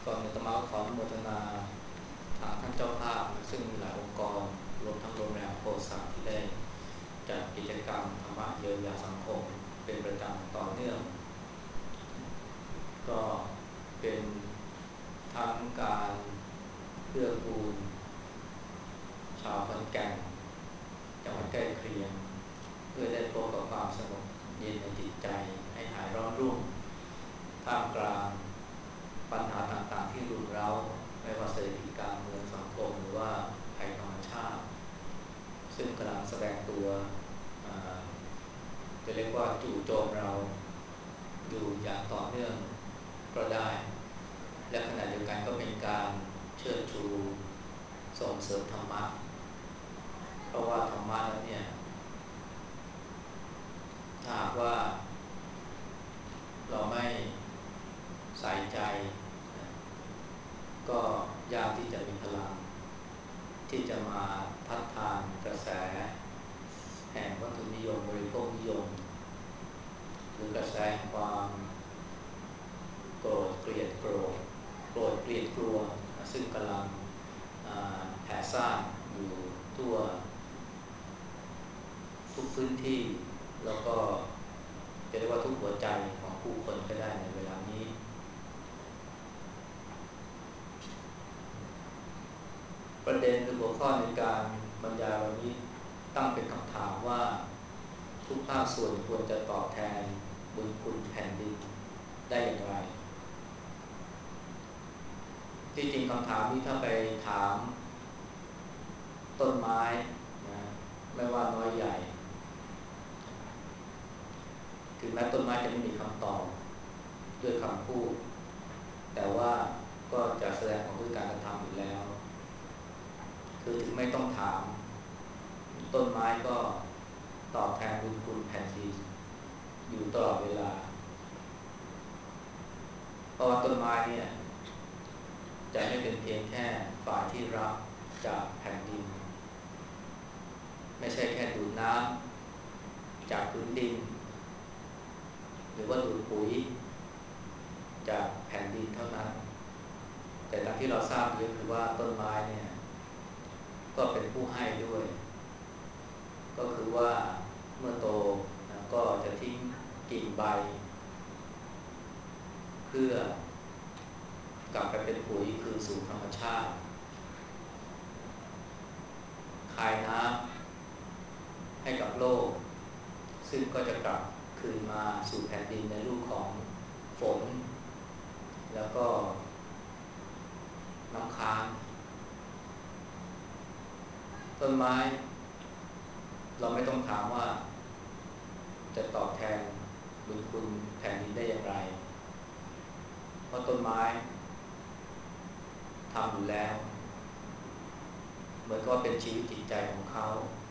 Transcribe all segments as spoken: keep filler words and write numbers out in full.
ก่อนอื่นอาตมาก็ขออนุโมทนาทางท่านเจ้าภาพนะซึ่งมีหลายองค์กรรวมทั้งโรงแรมโพธิ์สัตว์ที่ได้จัดกิจกรรมธรรมะเยียวยาสังคมเป็นประจำต่อเนื่องก็เป็นทั้งการเพื่อกูลชาวขอนแก่นจังหวัดใกล้เคียงเพื่อได้พบกับความสงบเย็นในจิตใจให้หายร้อนรุ่มท่ามกลางปัญหาต่างๆที่รุมเร้าไม่ว่าเศรษฐกิจการเมืองสังคมหรือว่าภัยธรรมชาติซึ่งกำลังแสดงตัวจะเรียกว่าจู่โจมเราอยู่อย่างต่อเนื่องก็ได้และขณะเดียวกันก็เป็นการเชิดชูส่งเสริมธรรมะเพราะว่าธรรมะนั้นเนี่ยถ้าหากว่าเราไม่ใส่ใจก็ยากที่จะมีพลังที่จะมาทัดทานกระแสแห่งวัตถุนิยมบริโภคนิยมหรือกระแสความโกรธเกลียดโกรธโกรธเกลียดกลัวซึ่งกำลังแผ่ซ่านอยู่ทั่วทุกพื้นที่แล้วก็จะเรียกว่าทุกหัวใจของผู้คนก็ได้ในเวลานี้ประเด็นหรือหัวข้อในการบรรยายวันนี้ตั้งเป็นคำถามว่าทุกภาคส่วนควรจะตอบแทนบุญคุณแผ่นดินได้อย่างไรที่จริงคำถามนี้ถ้าไปถามต้นไม้นะไม่ว่าน้อยใหญ่ถึงแม้ต้นไม้จะไม่มีคำตอบด้วยคำพูดแต่ว่าก็จะแสดงออกด้วยการกระทำอยู่แล้วคือถึงไม่ต้องถามต้นไม้ก็ตอบแทนบุญคุณแผ่นดินอยู่ตลอดเวลาเพราะว่าต้นไม้เนี่ยจะไม่เป็นเพียงแค่ฝ่ายที่รับจากแผ่นดินไม่ใช่แค่ดูดน้ำจากพื้นดินหรือว่าดูดปุ๋ยจากแผ่นดินเท่านั้นแต่ตามที่เราทราบดีก็คือว่าต้นไม้เนี่ยก็เป็นผู้ให้ด้วยก็คือว่าเมื่อโตนะก็จะทิ้งกิ่งใบเพื่อกลับไปเป็นปุ๋ยคืนสู่ธรรมชาติคายน้ำให้กับโลกซึ่งก็จะกลับคืนมาสู่แผ่นดินในรูปของฝนแล้วก็น้ำค้างต้นไม้เราไม่ต้องถามว่าจะตอบแทนบุญคุณแผ่นดินได้อย่างไรเพราะต้นไม้ทำอยู่แล้วเหมือนกับว่าเป็นชีวิตจิตใจของเขา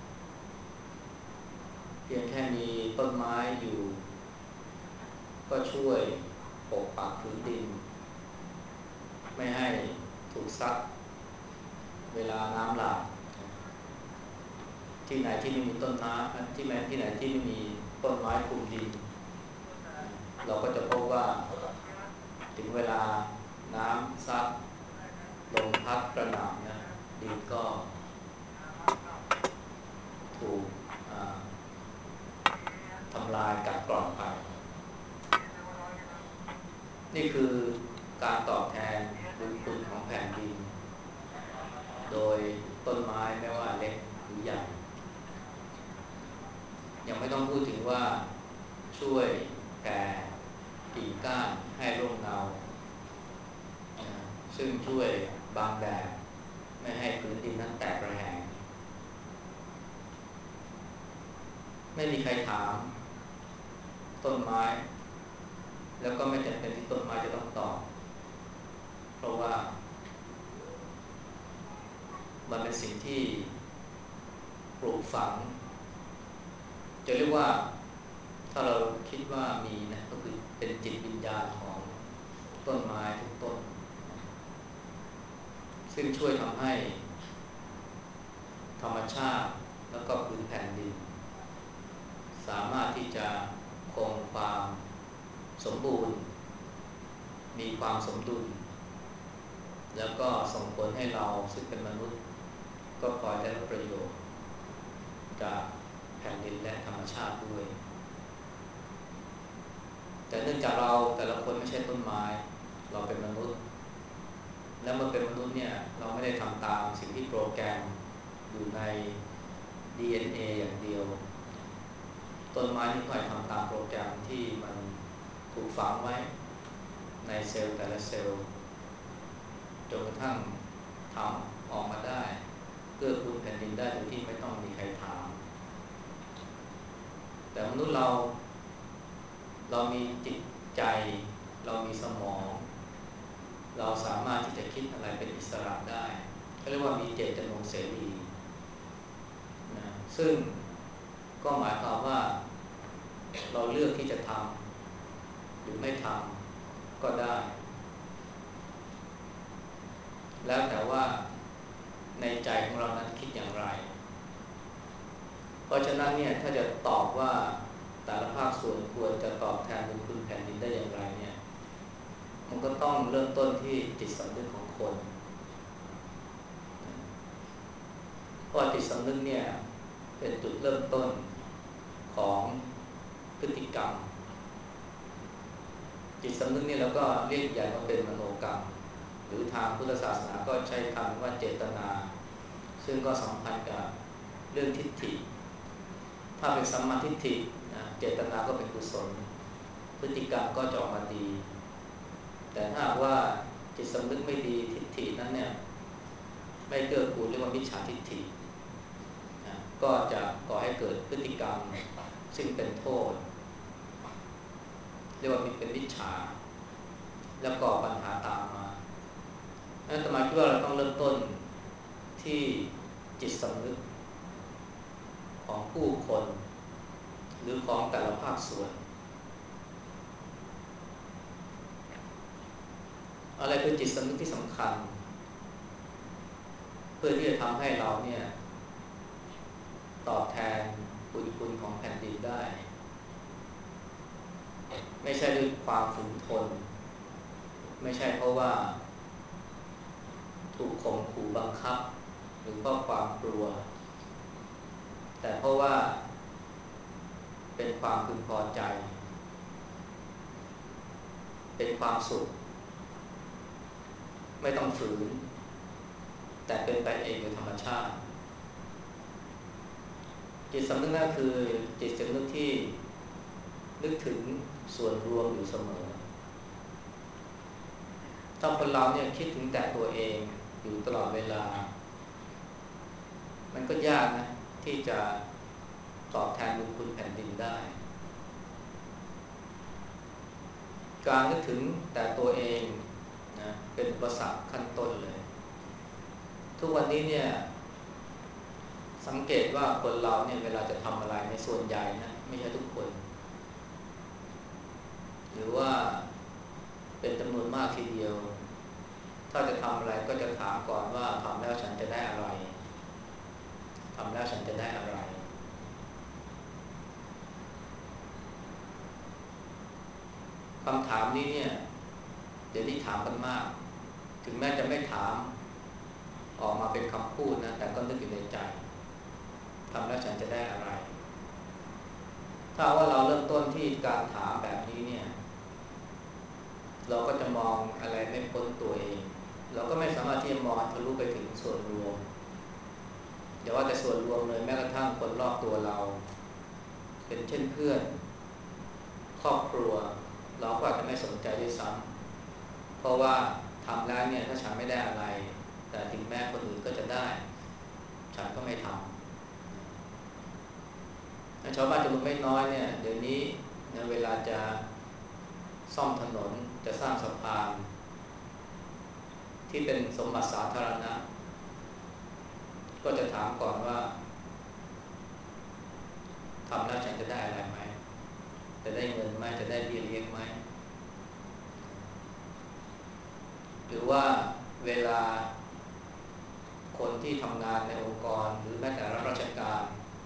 เพียงแค่มีต้นไม้อยู่ก็ช่วยปกปักพื้นดินไม่ให้ถูกซัดเวลาน้ำหลากที่ไหนที่ไม่มีต้นน้ำที่แม้ที่ไหนที่ไม่มีต้นไม้คลุมดินเราก็จะพบว่าถึงเวลาน้ำซัดลมพัดกระหน่ำนะดินก็ถูกทำลายกัดกร่อนไปนี่คือการตอบแทนบุญคุณของแผ่นดินโดยต้นไม้ไม่ว่าเล็กหรือใหญ่ยังไม่ต้องพูดถึงว่าช่วยแผ่กิ่งก้านให้ร่มเงาซึ่งช่วยบังแดดไม่ให้พื้นดินนั้นแตกระแหงไม่มีใครถามต้นไม้แล้วก็ไม่จำเป็นที่ต้นไม้จะต้องตอบเพราะว่ามันเป็นสิ่งที่ปลูกฝังจะเรียกว่าถ้าเราคิดว่ามีนะก็คือเป็นจิตวิญญาณของต้นไม้ทุกต้นซึ่งช่วยทำให้ธรรมชาติแล้วก็พื้นแผ่นดินสามารถที่จะคงความสมบูรณ์มีความสมดุลแล้วก็ส่งผลให้เราซึ่งเป็นมนุษย์ก็พลอยได้รับประโยชน์จากแผ่นดินและธรรมชาติด้วยแต่เนื่องจากเราแต่ละคนไม่ใช่ต้นไม้เราเป็นมนุษย์และเมื่อเป็นมนุษย์เนี่ยเราไม่ได้ทำตามสิ่งที่โปรแกรมอยู่ใน ดี เอ็น เอ อย่างเดียวต้นไม้ที่ค่อยทำตามโปรแกรมที่มันถูกฝังไว้ในเซลล์แต่ละเซลล์จนกระทั่งทำออกมาได้เพื่อคุณแผ่นดินได้โดยที่ไม่ต้องมีใครถามแต่มนุษย์เราเรามีจิตใจเรามีสมองเราสามารถที่จะคิดอะไรเป็นอิสระได้เขาเรียกว่ามีเจตจำนงเสรีนะซึ่งก็หมายความว่าเราเลือกที่จะทำหรือไม่ทำก็ได้แล้วแต่ว่าในใจของเรานั้นคิดอย่างไรเพราะฉะนั้นเนี่ยถ้าจะตอบว่าแต่ละภาคส่วนควรจะตอบแทนบุญคุณแผ่นดินได้อย่างไรเนี่ยมันก็ต้องเริ่มต้นที่จิตสำนึกของคนเพราะจิตสำนึกเนี่ยเป็นจุดเริ่มต้นของพฤติกรรมจิตสำนึกนี่เราก็เรียกใหญ่ว่าเป็นมโนกรรมหรือทางพุทธศาสนาก็ใช้คำว่าเจตนาซึ่งก็สัมพันธ์กับเรื่องทิฏฐิถ้าเป็นสัมมาทิฏฐินะเจตนาก็เป็นกุศลพฤติกรรมก็จะออกมาดีแต่ถ้าว่าจิตสำนึกไม่ดีทิฏฐินั้นเนี่ยไม่เกื้อกูลเรียกว่ามิจฉาทิฏฐินะก็จะก่อให้เกิดพฤติกรรมซึ่งเป็นโทษเรียกว่าเป็นมิจฉาแล้วก่อปัญหาตามมาอาตมาคิดว่าเราต้องเริ่มต้นที่จิตสำนึกของผู้คนหรือของแต่ละภาคส่วนอะไรคือจิตสำนึกที่สำคัญเพื่อที่จะทำให้เราเนี่ยตอบแทนบุญคุณของแผ่นดินได้ไม่ใช่ด้วยความฝืนทนไม่ใช่เพราะว่าถูกข่มขู่บังคับหรือเพราะความกลัวแต่เพราะว่าเป็นความพึงพอใจเป็นความสุขไม่ต้องฝืนแต่เป็นไปเองโดยธรรมชาติจิตสำนึกนั่นคือจิตสำนึกที่นึกถึงส่วนรวมอยู่เสมอถ้าคนเราเนี่ยคิดถึงแต่ตัวเองอยู่ตลอดเวลามันก็ยากนะที่จะตอบแทนบุญคุณแผ่นดินได้การนึกถึงแต่ตัวเองนะเป็นอุปสรรคขั้นต้นเลยทุกวันนี้เนี่ยสังเกตว่าคนเราเนี่ยเวลาจะทำอะไรในส่วนใหญ่นะไม่ใช่ทุกคนหรือว่าเป็นจำนวนมากทีเดียวถ้าจะทำอะไรก็จะถามก่อนว่าทำแล้วฉันจะได้อะไรทำแล้วฉันจะได้อะไรคำถามนี้เนี่ยเดี๋ยวนี้ถามกันมากถึงแม้จะไม่ถามออกมาเป็นคำพูดนะแต่ก็นึกอยู่ในใจทำแล้วฉันจะได้อะไรถ้าว่าเราเริ่มต้นที่การถามแบบนี้เนี่ยเราก็จะมองอะไรไม่พ้นตัวเองเราก็ไม่สามารถที่จะมองทะลุไปถึงส่วนรวมอย่าว่าแต่ส่วนรวมเลยแม้กระทั่งคนรอบตัวเราเป็นเช่นเพื่อนครอบครัวเราก็อาจจะไม่สนใจด้วยซ้ำเพราะว่าทำแล้วเนี่ยถ้าฉันไม่ได้อะไรแต่ถึงแม้คนอื่นก็จะได้ฉันก็ไม่ทำชาวบ้านจำนวนไม่น้อยเนี่ยเดี๋ยวนี้ในเวลาจะซ่อมถนนจะสร้างสะพานที่เป็นสมบัติสาธารณะก็จะถามก่อนว่าทำแล้วฉันจะได้อะไรไหมจะได้เงินไหมจะได้เบี้ยเลี้ยงไหมหรือว่าเวลาคนที่ทำงานในองค์กรหรือแม้แต่รับราชการ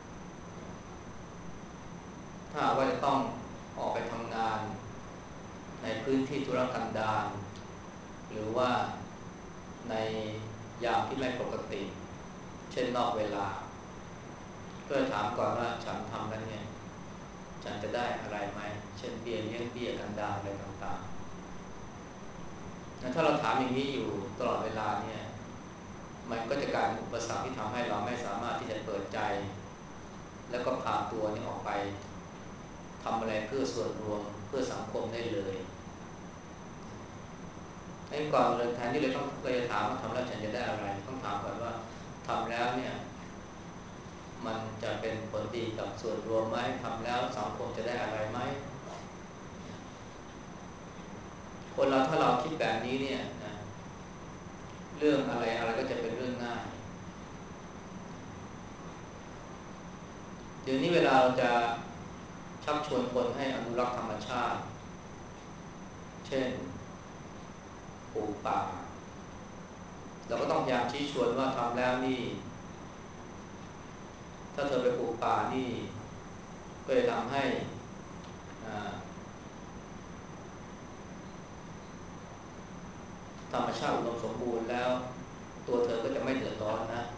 ถ้าว่าจะต้องออกไปทำงานในพื้นที่ธุรกันดารหรือว่าในยามที่ไม่ปกติเช่นนอกเวลาก็ถามก่อนว่าฉันทำแล้วเนี่ยฉันจะได้อะไรไหมเช่นเบี้ยเลี้ยงเบี้ยกันดารอะไรต่างๆถ้าเราถามอย่างนี้อยู่ตลอดเวลาเนี่ยมันก็จะกลายเป็นอุปสรรคที่ทำให้เราไม่สามารถที่จะเปิดใจแล้วก็พาตัวนี้ออกไปทำอะไรเพื่อส่วนรวมเพื่อสังคมได้เลยให้ก่อนเลยแทนที่เราต้องเราจะถามว่าทำแล้วฉันจะได้อะไรต้องถามก่อนว่าทำแล้วเนี่ยมันจะเป็นผลดีกับส่วนรวมไหมทำแล้วสังคมจะได้อะไรไหมคนเราถ้าเราคิดแบบนี้เนี่ยนะเรื่องอะไรอะไรก็จะเป็นเรื่องง่ายเดี๋ยวนี้เวลาเราจะชักชวนคนให้อนุรักษ์ธรรมชาติเช่นปลูกป่าเราก็ต้องพยายามชี้ชวนว่าทำแล้วนี่ถ้าเธอไปปลูกป่านี่ก็จะทำให้ธรรมชาติอุดมสมบูรณ์แล้วตัวเธอก็จะไม่เดือดร้อนนะ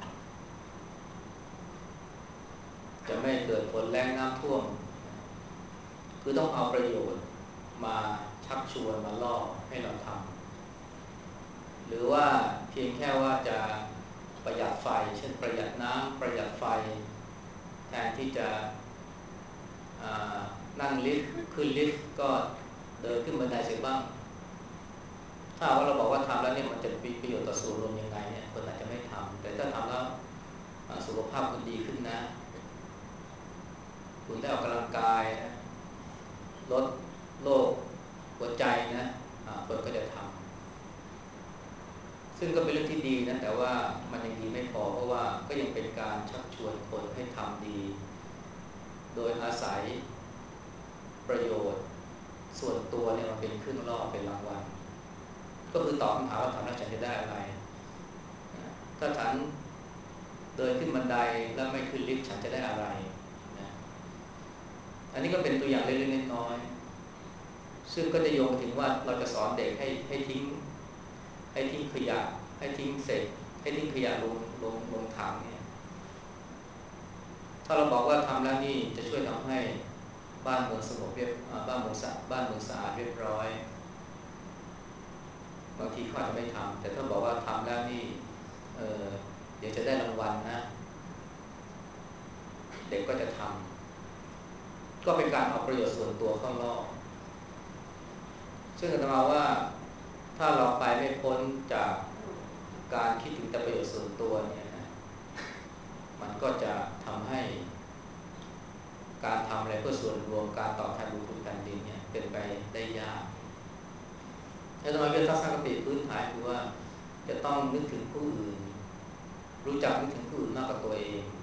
จะไม่เกิดฝนแล้งน้ำท่วมคือต้องเอาประโยชน์มาชักชวนมาล่อให้เราทำหรือว่าเพียงแค่ว่าจะประหยัดไฟเช่นประหยัดน้ำประหยัดไฟแทนที่จะนั่งลิฟต์ขึ้นลิฟต์ก็เดินขึ้นบันไดเสียบ้างถ้าว่าเราบอกว่าทำแล้วเนี่ยมันจะมีประโยชน์ต่อส่วนรวมยังไงเนี่ยคนอาจจะไม่ทำแต่ถ้าทำแล้วสุขภาพคุณดีขึ้นนะคุณได้ออกกำลังกายนะลดโรคหัวใจนะคนก็จะทำซึ่งก็เป็นเรื่องที่ดีนะแต่ว่ามันยังดีไม่พอเพราะว่าก็ยังเป็นการชักชวนคนให้ทำดีโดยอาศัยประโยชน์ส่วนตัวเนี่ยมันเป็นเครื่องล่อเป็นรางวัลก็คือตอบคำถามว่าทำแล้วฉันจะได้อะไรถ้าฉันเดินขึ้นบันไดแล้วไม่ขึ้นลิฟต์ฉันจะได้อะไรนะอันนี้ก็เป็นตัวอย่างเล็กๆน้อยๆซึ่งก็จะโยงถึงว่าเราจะสอนเด็กให้ให้ทิ้งให้ทิ้งขยะให้ทิ้งเศษให้ทิ้งขยะลงลงลงถังเนี่ยถ้าเราบอกว่าทำแล้วนี่จะช่วยทำให้บ้านเมืองสงบเรียบบ้านเมืองสะบ้านเมืองสะอาดเรียบร้อยบางทีเขาอาจจะไม่ทำแต่ถ้าบอกว่าทำแล้วนี่เออเดี๋ยวจะได้รางวัลนะเด็กก็จะทำก็เป็นการเอาประโยชน์ส่วนตัวเข้าล่อซึ่งอาตมาว่าถ้าเราไปไม่พ้นจากการคิดถึงแต่ประโยชน์ส่วนตัวเนี่ยนะมันก็จะทำให้การทำอะไรเพื่อส่วนรวมการตอบแทนบุญคุณแผ่นดินเนี่ยเป็นไปได้ยากอาตมาเป็นทัศนคติพื้นฐานคือว่าจะต้องนึกถึงผู้อื่นรู้จักนึกถึงผู้อื่นมากกว่าตัวเอง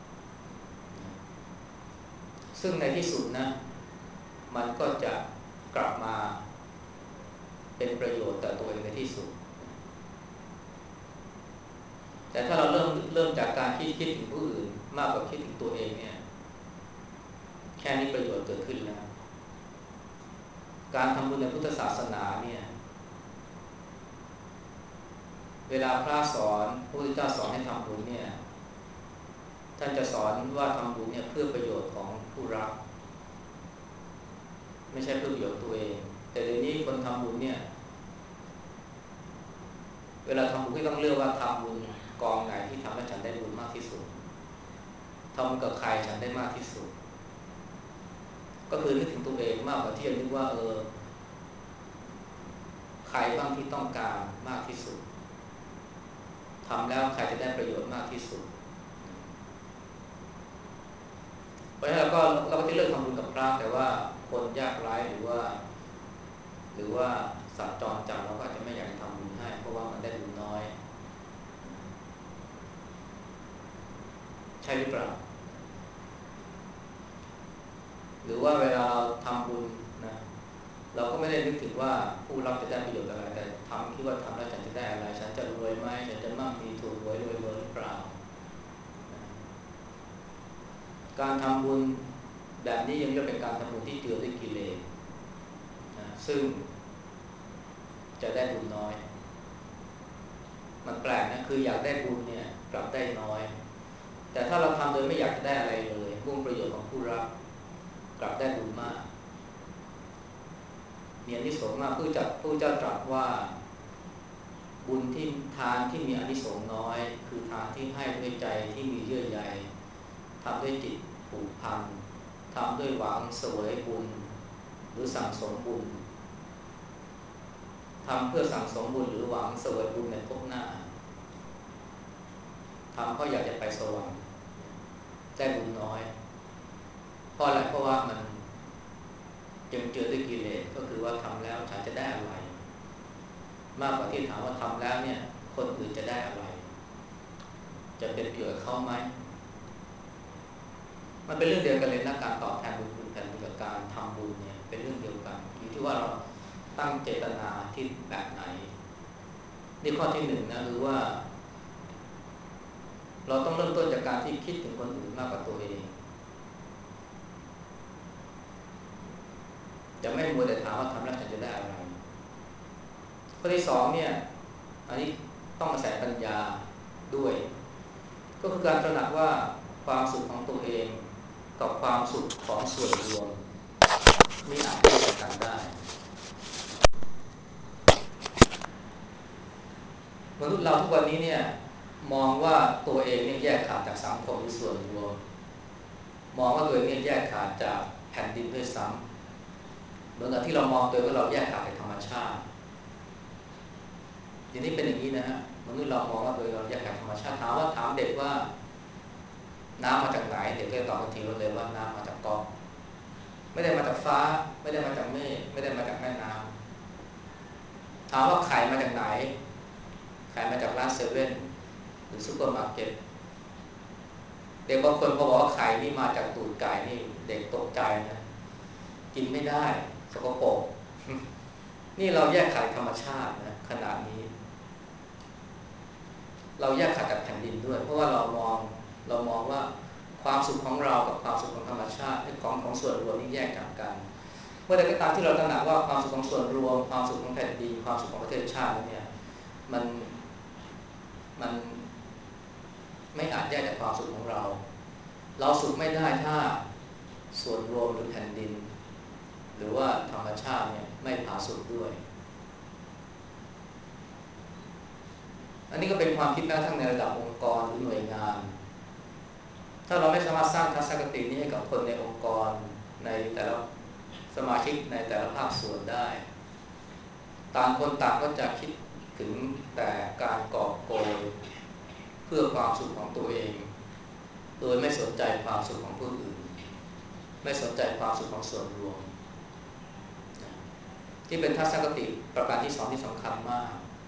ซึ่งในที่สุดนะมันก็จะกลับมาเป็นประโยชน์ต่อตัวเองในที่สุดแต่ถ้าเราเริ่มเริ่มจากการคิดคิดถึงผู้อื่นมากกว่าคิดถึงตัวเองเนี่ยแค่นี้ประโยชน์เกิดขึ้นแล้วการทำบุญในพุทธศาสนาเนี่ยเวลาพระสอนพระพุทธเจ้าสอนให้ทำบุญเนี่ยท่านจะสอนว่าทำบุญเนี่ยเพื่อประโยชน์ของผู้รับไม่ใช่เพื่อประโยชน์ตัวเองแต่เดี๋ยวนี้คนทำบุญเนี่ยเวลาทำบุญก็ต้องเลือกว่าทำบุญกองไหนที่ทำให้ฉันได้บุญมากที่สุดทำกับใครฉันได้มากที่สุดก็คือนึกถึงตัวเองมากกว่าที่จะนึกว่าเออใครบ้างที่ต้องการมากที่สุดทำแล้วใครจะได้ประโยชน์มากที่สุดเพราะฉะนั้นเราก็เราก็จะเลือกทำบุญกับพระแต่ว่าคนยากไร้หรือว่าหรือว่าสัตว์จรจัดเราก็อาจจะไม่อยากทำบุญให้เพราะว่ามันได้บุญน้อยใช่หรือเปล่าหรือว่าเวลาเราทำบุญนะเราก็ไม่ได้นึกถึงว่าผู้รับจะได้ประโยชน์อะไรแต่ทำคิดว่าทำแล้วฉันจะได้อะไรฉันจะรวยไหมฉันจะมั่งมีถูกหวยรวยเบอร์หรือเปล่าการทำบุญแบบนี้ยังเรียกเป็นการทำบุญที่เจือด้วยกิเลสนะซึ่งจะได้บุญน้อยคืออยากได้บุญเนี่ยกลับได้น้อยแต่ถ้าเราทำโดยไม่อยากจะได้อะไรเลยมุ่งประโยชน์ของผู้รับกลับได้บุญมากมีอานิสงส์มากผู้จัดผู้เจ้าตรัสว่าบุญที่ทานที่มีอานิสงส์น้อยคือทานที่ให้ด้วยใจที่มีเยื่อใยทำด้วยจิตผูกพันทำด้วยหวังเสวยบุญหรือสั่งสมบุญทำเพื่อสั่งสมบุญหรือหวังเสวยบุญในภพหน้าทำเพราะอยากจะไปสวรรค์ได้บุญน้อยเพราะอะไรเพราะว่ามันยังเจือด้วยกิเลสก็คือว่าทำแล้วฉันจะได้อะไรมากกว่าที่ถามว่าทำแล้วเนี่ยคนอื่นจะได้อะไรจะเป็นประโยชน์เขาไหมมันเป็นเรื่องเดียวกันเลยนะการตอบแทนบุญคุณแทนบุญกับการทำบุญเนี่ยเป็นเรื่องเดียวกันอยู่ที่ว่าเราตั้งเจตนาที่แบบไหนนี่ข้อที่หนึ่งนะคือว่าเราต้องเริ่มต้นจากการที่คิดถึงคนอื่นมากกว่าตัวเองจะไม่มัวแต่ถามว่าทำแล้วฉันจะได้อะไรข้อที่สองเนี่ยอันนี้ต้องอาศัยปัญญาด้วยก็คือการตระหนักว่าความสุขของตัวเองกับความสุขของส่วนรวมมีอาจแยกกันได้มนุษย์เราทุกวันนี้เนี่ยมองว่าตัวเองเนี่ยแยกขาดจากสังคมหรือส่วนรวมมองว่าตัวเองเนี่ยแยกขาดจากแผ่นดินด้วยซ้ำเหมือนกับที่เรามองตัวว่าเราแยกขาดจากธรรมชาติทีนี้เป็นอย่างนี้นะฮะมนุษย์เรามองว่าตัวเราแยกจากธรรมชาติถามว่าถามเด็กว่าน้ำมาจากไหนเด็กก็ตอบทันทีเลยว่าน้ำมาจากก๊อกไม่ได้มาจากฟ้าไม่ได้มาจากเมฆไม่ได้มาจากแม่น้ำถามว่าไข่มาจากไหนไข่มาจากร้านเซเว่นหรือซุปเปอร์มาร์เก็ตเด็กบางคนพอบอกว่าไข่นี่มาจากตูดไก่นี่เด็กตกใจนะกินไม่ได้สกปรกนี่เราแยกขาดธรรมชาตินะขนาดนี้เราแยกขาดจากแผ่นดินด้วยเพราะว่าเรามองเรามองว่าความสุขของเรากับความสุขของธรรมชาติของของส่วนรวมนี่แยกจากกันเมื่อใดก็ตามที่เราตระหนักว่าความสุขของส่วนรวมความสุขของแผ่นดินความสุขของประเทศชาติเนี่ยมันมันไม่อาจแยกจากความสุขของเราเราสุขไม่ได้ถ้าส่วนรวมหรือแผ่นดินหรือว่าธรรมชาติเนี่ยไม่ผาสุกด้วยอันนี้ก็เป็นความคิดแม้ทั้งในระดับองค์กรหรือหน่วยงานถ้าเราไม่สามารถสร้างทัศนคตินี้ให้กับคนในองค์กรในแต่ละสมาชิกในแต่ละภาคส่วนได้ต่างคนต่างก็จะคิดถึงแต่การกอบโกยเพื่อความสุขของตัวเองโดยไม่สนใจความสุขของผู้อื่นไม่สนใจความสุขของส่วนรวมที่เป็นทัศนคติประการที่สองที่สำคัญมาก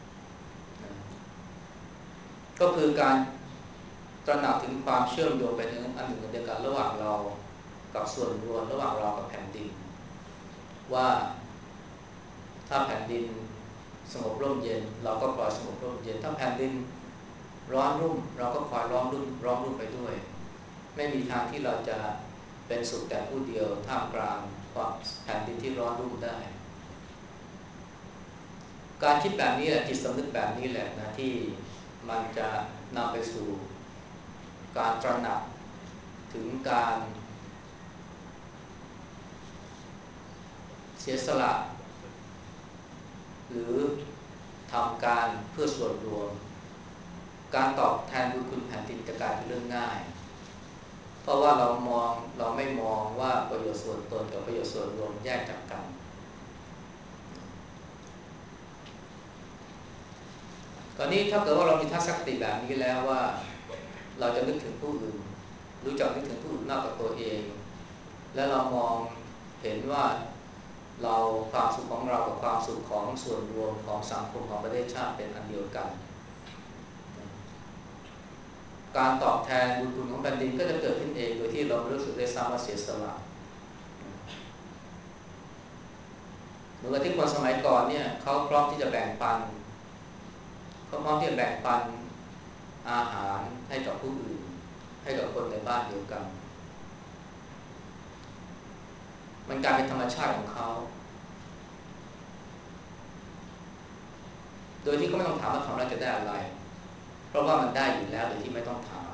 ก็คือการตระหนักถึงความเชื่อมโยงไปถึงอันหนึ่งอันเดียวกันระหว่างเรากับส่วนรวมระหว่างเรากับแผ่นดินว่าถ้าแผ่นดินสงบร่มเย็นเราก็ปล่อยสงบร่มเย็นถ้าแผ่นดินร้อนรุ่มเราก็คอยร้อนรุ่มร้อนรุ่มไปด้วยไม่มีทางที่เราจะเป็นสุขแต่ผู้เดียวท่ามกลางความแผ่นดินที่ร้อนรุ่มได้การคิดแบบนี้แหละจิตสำนึกแบบนี้แหละนะที่มันจะนำไปสู่การตระหนักถึงการเสียสละหรือทำการเพื่อส่วนรวมการตอบแทนบุญคุณแผ่นดินจะกลายเป็นเรื่องง่ายเพราะว่าเรามองเราไม่มองว่าประโยชน์ส่วนตนกับประโยชน์ส่วนรวมแยกจากกันตอนนี้ถ้าเกิดว่าเรามีทัศนคติแบบนี้แล้วว่าเราจะนึกถึงผู้อื่นรู้จักนึกถึงผู้อื่นมากกว่าตัวเองและเรามองเห็นว่าเราความสุขของเรากับความสุขของส่วนรวมของสังคมของประเทศชาติเป็นอันเดียวกันการตอบแทนบุญคุณของแผ่นดินก็จะเกิดขึ้นเองโดยที่เราไม่รู้สึกได้ซ้ำว่าเสียสละเหมือนกับที่คนสมัยก่อนเนี่ยเขาพร้อมที่จะแบ่งปันเขาพร้อมที่จะแบ่งปันอาหารให้กับผู้อื่นให้กับคนในบ้านเดียวกันมันกลายเป็นธรรมชาติของเขาโดยที่เขาไม่ต้องถามว่าทำแล้วจะได้อะไรเพราะว่ามันได้อยู่แล้วโดยที่ไม่ต้องถาม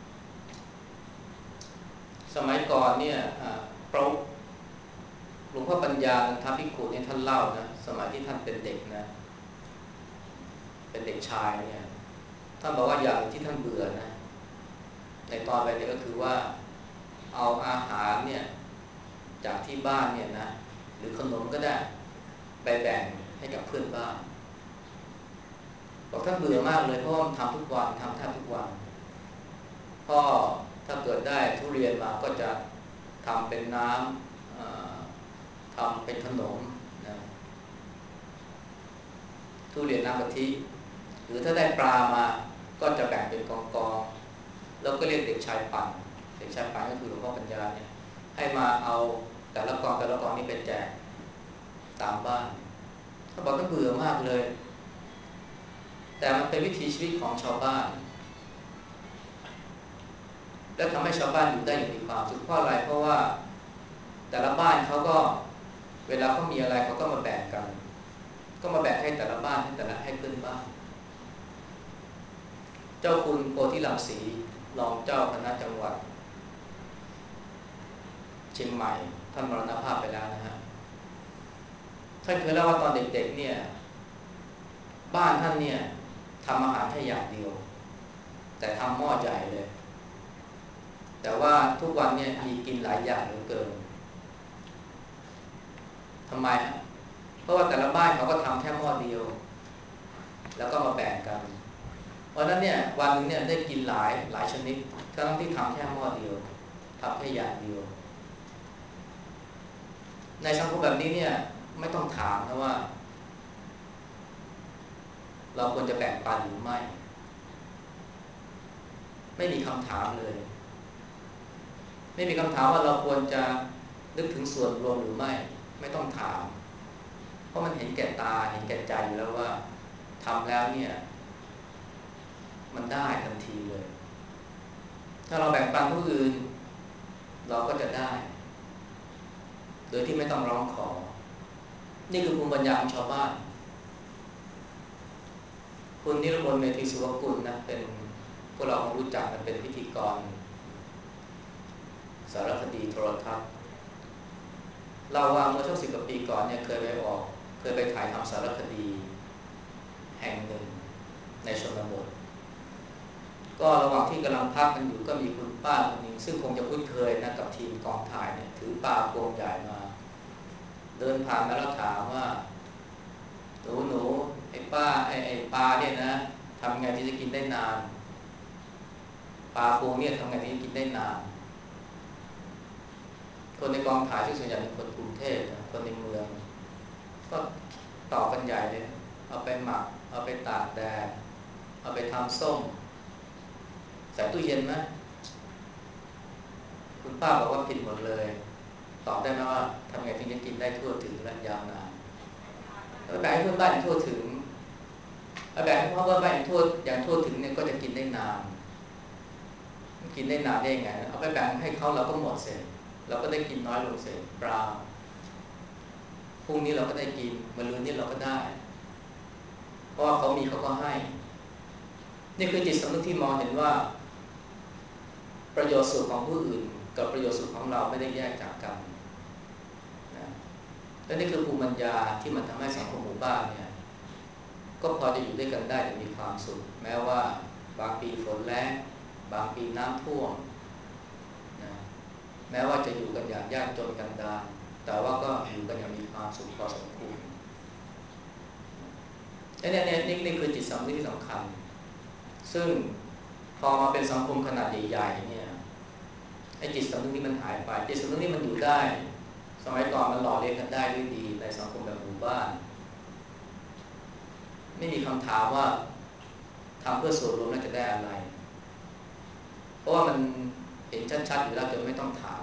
สมัยก่อนเนี่ยพระหลวงพ่อปัญญานันทภิกขุเนี่ยท่านเล่านะสมัยที่ท่านเป็นเด็กนะเป็นเด็กชายเนี่ยท่านบอกว่าอย่างที่ท่านเบื่อนะในตอนวัยเด็กก็คือว่าเอาอาหารเนี่ยจากที่บ้านเนี่ยนะหรือขนมก็ได้ไปแบ่งให้กับเพื่อนบ้านบอกท่านเบื่อมากเลยเพราะว่าทำทุกวันทำแทบทุกวันพ่อถ้าเกิดได้ทุเรียนมาก็จะทำเป็นน้ำทำเป็นขนมนะทุเรียนน้ำกะทิหรือถ้าได้ปลามาก็จะแบ่งเป็นกองๆแล้วก็เรียกเด็กชายปั่นเด็กชายปั่นก็คือหลวงพ่อปัญญาเนี่ยให้มาเอาแต่ละกองแต่ละกองนี้ไปแจกตามบ้านเขาบอกว่าเบื่อมากเลยแต่มันเป็นวิถีชีวิตของชาวบ้านและทำให้ชาวบ้านอยู่ได้อย่างมีความสุขเพราะอะไรเพราะว่าแต่ละบ้านเขาก็เวลาเขามีอะไรเขาก็มาแบ่งกันก็มาแบ่งให้แต่ละบ้านให้แต่ละให้เพื่อนบ้านเจ้าคุณโพธิรังสีรองเจ้าคณะจังหวัดเชียงใหม่ท่านมรณภาพไปแล้วนะฮะท่านเคยเล่าว่าตอนเด็กๆเนี่ยบ้านท่านเนี่ยทำอาหารแค่อย่างเดียวแต่ทำหม้อใหญ่เลยแต่ว่าทุกวันเนี่ยมีกินหลายอย่างเหลือเกินทำไมเพราะว่าแต่ละบ้านเขาก็ทำแค่หม้อเดียวแล้วก็มาแบ่งกันเพราะนั้นเนี่ยวันนึงเนี่ยได้กินหลายหลายชนิดทั้งที่ทำแค่หม้อเดียวทำแค่อย่างเดียวในสังคมแบบนี้เนี่ยไม่ต้องถามนะว่าเราควรจะแบ่งปันหรือไม่ไม่มีคำถามเลยไม่มีคำถามว่าเราควรจะนึกถึงส่วนรวมหรือไม่ไม่ต้องถามเพราะมันเห็นแก่ตาเห็นแก่ใจอยู่แล้วว่าทำแล้วเนี่ยมันได้ทันทีเลยถ้าเราแบ่งปันผู้อื่นเราก็จะได้โดยที่ไม่ต้องร้องขอนี่คือภูมิปัญญาของชาวบ้านคุณนิรมนต์เมธีสุวกุลนะเป็นพวกเราคงรู้จักมันเป็นพิธีกรสารคดีโทรทัศน์เราว่าเมื่อช่วงสิบกว่าปีก่อนเนี่ยเคยไปออกเคยไปถ่ายทำสารคดีแห่งหนึ่งในชนบทก็ระหว่างที่กำลังพักกันอยู่ก็มีคุณป้าคนหนึ่งซึ่งคงจะคุ้นเคยนะกับทีมกองถ่ายเนี่ยถือปลาพวงใหญ่มาเดินผ่านมาแล้วถามว่าหนูหนูไอ้ป้าไอ้ไอ้ปลาเนี่ยนะทำไงที่จะกินได้นานปลาพวงเนี่ยทำไงที่จะกินได้นานคนในกองถ่ายที่ส่วนใหญ่เป็นคนกรุงเทพคนในเมืองก็ตอบกันใหญ่เลยเอาไปหมักเอาไปตากแดดเอาไปทำส้มใส่ตู้เย็นไหมคุณป้าบอกว่าผิดหมดเลยตอบได้ไหมว่าทำไงถึงจะกินได้ทั่วถึงและยาวนานแล้วแบ่งให้เพื่อนบ้านอย่างทั่วถึงแล้วแบ่งให้เพื่อนบ้านอย่างทั่วอย่างทั่วถึงเนี่ยก็จะกินได้นานกินได้นานได้ยังไงเอาไปแบ่งให้เขาเราก็หมดเสร็จเราก็ได้กินน้อยลงเสร็จปลาพรุ่งนี้เราก็ได้กินมะรืนนี้เราก็ได้เพราะว่าเขามีเขาก็ให้นี่คือจิตสำนึกที่มองเห็นว่าประโยชน์สุขของผู้อื่นกับประโยชน์สุขของเราไม่ได้แยกจากกันนะและนี่คือภูมิปัญญาที่มันทำให้สังคมหมู่บ้านเนี่ยก็พอจะอยู่ด้วยกันได้อย่างมีความสุขแม้ว่าบางปีฝนแล้งบางปีน้ำท่วมนะแม้ว่าจะอยู่กันอย่างยากจนกันดารแต่ว่าก็อยู่กันอย่างมีความสุขพอสมควรและเนี่ยนี่นี่คือจิตสำนึกที่สำคัญซึ่งพอมาเป็นสังคมขนาดใหญ่ๆเนี่ยไอ้จิตสำนึกนี้มันหายไปจิตสำนึกนี้มันอยู่ได้สมัยก่อนมันหล่อเลี้ยงกันได้ด้วยดีในสังคมแบบหมู่บ้านไม่มีคำถามว่าทำเพื่อส่วนรวมแล้วจะได้อะไรเพราะว่ามันเห็นชัดๆอยู่แล้วจนไม่ต้องถาม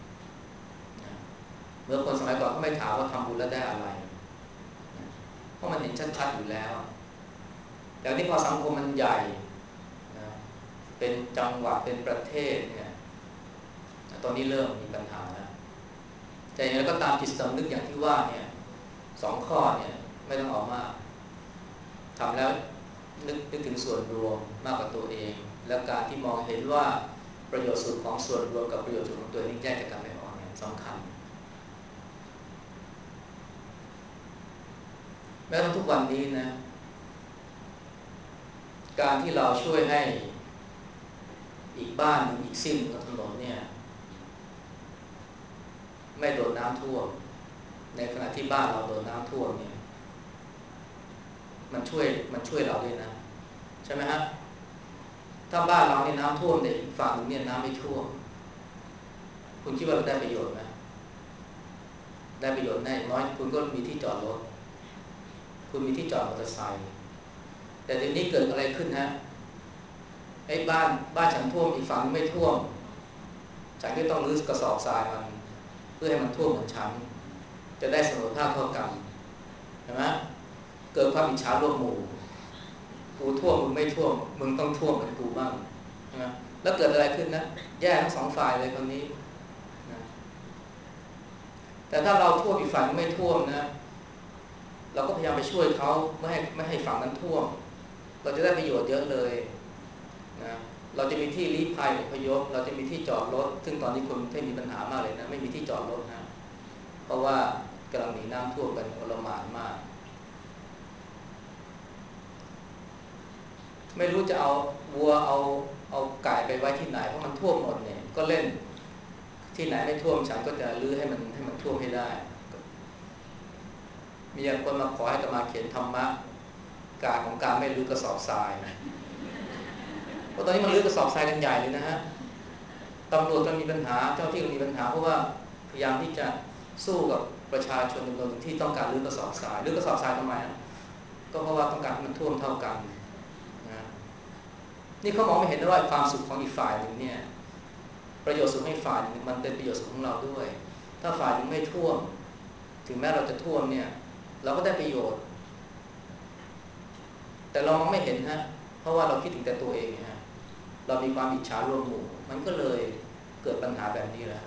เมื่อคนสมัยก่อนเขาไม่ถามว่าทำบุญแล้วได้อะไรเพราะมันเห็นชัดๆอยู่แล้วแต่นี่พอสังคมมันใหญ่นะเป็นจังหวัดเป็นประเทศเนี่ยตอนนี้เริ่มมีปัญหาแล้วแต่อย่างไรก็ตามจิตสำนึกอย่างที่ว่าเนี่ยสองข้อเนี่ยไม่ต้องเอามากทำแล้วนึกนึกถึงส่วนรวมมากกว่าตัวเองแล้วการที่มองเห็นว่าประโยชน์สุขของส่วนรวมกับประโยชน์สุขของตัวเองแยกจากกันไม่ออกเนี่ยสำคัญแม้ทุกวันนี้นะการที่เราช่วยให้อีกบ้านอีกสิ่งของถนนเนี่ยไม่โดนน้ำท่วมในขณะที่บ้านเราโดนน้ำท่วมเนี่ยมันช่วยมันช่วยเราด้วยนะใช่ไหมฮะถ้าบ้านเราเนี่ยน้ำท่วมแต่อีกฝั่งนึงเนี่ยน้ำไม่ท่วมคุณคิดว่าเราได้ประโยชน์ไหมได้ประโยชน์แน่น้อยคุณก็มีที่จอดรถคุณมีที่จอดมอเตอร์ไซค์แต่ทีนี้เกิดอะไรขึ้นฮะไอ้บ้านบ้านฉันท่วมอีกฝั่งไม่ท่วมฉันก็ต้องรื้อกระสอบทรายมันเพื่อให้มันท่วมเหมือนฉันจะได้เสมอภาคเท่ากันเห็นไหมเกิดความอิจฉาร่วมหมู่กูท่วมมึงไม่ท่วมมึงต้องท่วมเหมือนกูบ้างใช่ไหมแล้วเกิดอะไรขึ้นนะแย่ทั้งสองฝ่ายเลยคนนี้นะแต่ถ้าเราท่วมอีกฝั่งไม่ท่วมนะเราก็พยายามไปช่วยเขาไม่ให้ไม่ให้ฝั่งนั้นท่วมเราจะได้ประโยชน์เยอะเลยนะเราจะมีที่ลี้ภัยอพยพเราจะมีที่จอดรถซึ่งตอนนี้คนที่มีปัญหามากเลยนะไม่มีที่จอดรถนะเพราะว่ากำลังหนีน้ำท่วมกันโอลหม่านมากไม่รู้จะเอาวัวเอาเอาไก่ไปไว้ที่ไหนเพราะมันท่วมหมดเนี่ยก็เล่นที่ไหนไม่ท่วมฉันก็จะลื้อให้มันให้มันท่วมให้ได้มีคนมาขอให้อาตมาเขียนธรรมะการของการไม่ลื้อกระสอบทรายนะเพราะตอนนี้มันลื้อกระสอบทรายกันใหญ่เลยนะฮะตำรวจก็มีปัญหาเจ้าที่ก็มีปัญหาเพราะว่าพยายามที่จะสู้กับประชาชนจำนวนหนึ่งที่ต้องการลื้อกระสอบทรายลื้อกระสอบทรายทำไมก็เพราะว่าต้องการให้มันท่วมเท่ากันนะนี่เขามองไม่เห็นว่าความสุขของอีกฝ่ายหนึ่งเนี่ยประโยชน์สุขให้ฝ่ายนึงมันเป็นประโยชน์สุขของเราด้วยถ้าฝ่ายนึงไม่ท่วมถึงแม้เราจะท่วมเนี่ยเราก็ได้ประโยชน์แต่เรามองไม่เห็นฮะเพราะว่าเราคิดถึงแต่ตัวเองฮะเรามีความอิจฉาร่วมหมู่มันก็เลยเกิดปัญหาแบบนี้แล้ว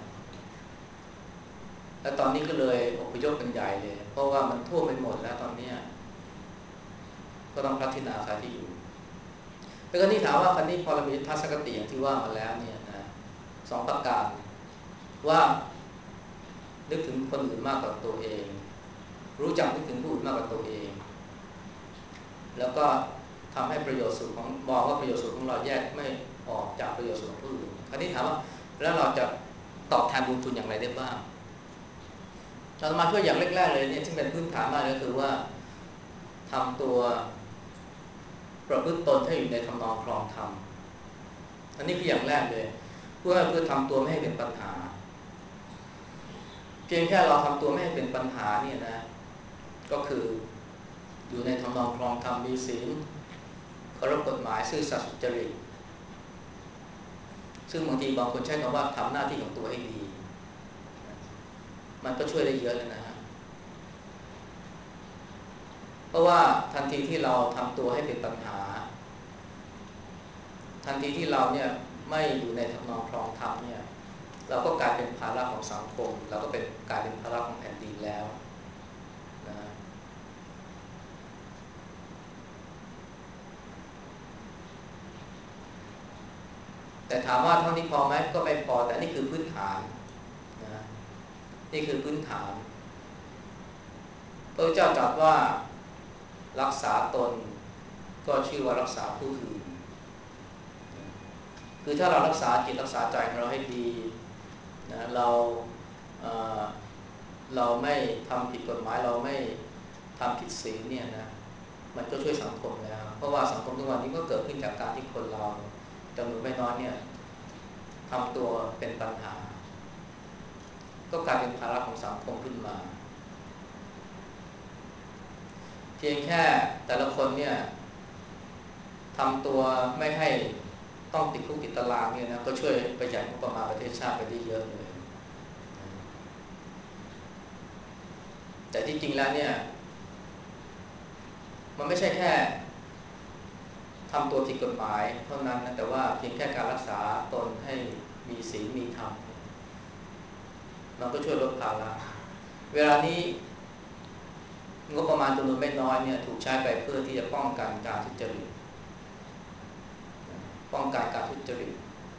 และตอนนี้ก็เลยอพยพกันใหญ่เลยเพราะว่ามันท่วมไปหมดแล้วตอนนี้ก็ต้องพัฒนาสถานที่อยู่แล้วก็นี่ถามว่าคันนี้พอเรามีทัศนคติอย่างที่ว่ามาแล้วเนี่ยนะสองประการว่านึกถึงคนอื่นมากกว่าตัวเองรู้จักนึกถึงผู้อื่นมากกว่าตัวเองแล้วก็ทำให้ประโยชน์สุขของมองว่าประโยชน์สุขของเราแยกไม่ออกจากประโยชน์สุขของผู้อื่นคราวนี้ถามว่าแล้วเราจะตอบแทนบุญคุณอย่างไรได้บ้างเรามาช่วยอย่างแรกๆเลยเนี่ยที่เป็นพื้นฐานมากก็คือว่าทำตัวประพฤติตนให้อยู่ในทำนองครองธรรมอันนี้คืออย่างแรกเลยเพื่อเพื่อทำตัวไม่ให้เป็นปัญหาเพียงแค่เราทำตัวไม่ให้เป็นปัญหาเนี่ยนะก็คืออยู่ในทำนองครองธรรมมีศีลเคารพกฎหมายซื่อสัตย์สุจริตซึ่งบางทีบางคนใช้คำว่าทำหน้าที่ของตัวให้ดีมันก็ช่วยได้เยอะเลยนะฮะเพราะว่าทันทีที่เราทำตัวให้เป็นปัญหาทันทีที่เราเนี่ยไม่อยู่ในทำนองครองธรรมเนี่ยเราก็กลายเป็นภาระของสังคมเราก็เป็นกลายเป็นภาระของแผ่นดินแล้วนะแต่ถามว่าเท่านี้พอไหมก็ไม่พอแต่นี่คือพื้นฐานนะนี่คือพื้นฐานพระเจ้าตรัสว่ารักษาตนก็ชื่อว่ารักษาผู้อื่นคือถ้าเรารักษาจิตรักษาใจของเราให้ดีนะเราเอ่อเราไม่ทำผิดกฎหมายเราไม่ทำผิดศีลเนี่ยนะมันก็ช่วยสังคมแล้วเพราะว่าสังคมทุกวันนี้ก็เกิดขึ้นจากการที่คนเราจำนวนไม่น้อยเนี่ยทำตัวเป็นปัญหาก็กลายเป็นภาระของสังคมขึ้นมาเพียงแค่แต่ละคนเนี่ยทำตัวไม่ให้ต้องติดคุกติดตารางเนี่ยนะก็ช่วยประหยัดงบประมาณประเทศชาติไปได้เยอะเลยแต่ที่จริงแล้วเนี่ยมันไม่ใช่แค่ทำตัวผิดกฎหมายเท่านั้นนะแต่ว่าเพียงแค่การรักษาตนให้มีศีลมีธรรมมันก็ช่วยลดภาระเวลานี้งบประมาณจำนวนไม่น้อยเนี่ยถูกใช้ไปเพื่อที่จะป้องกันการทุจริตป้องกันการทุจริต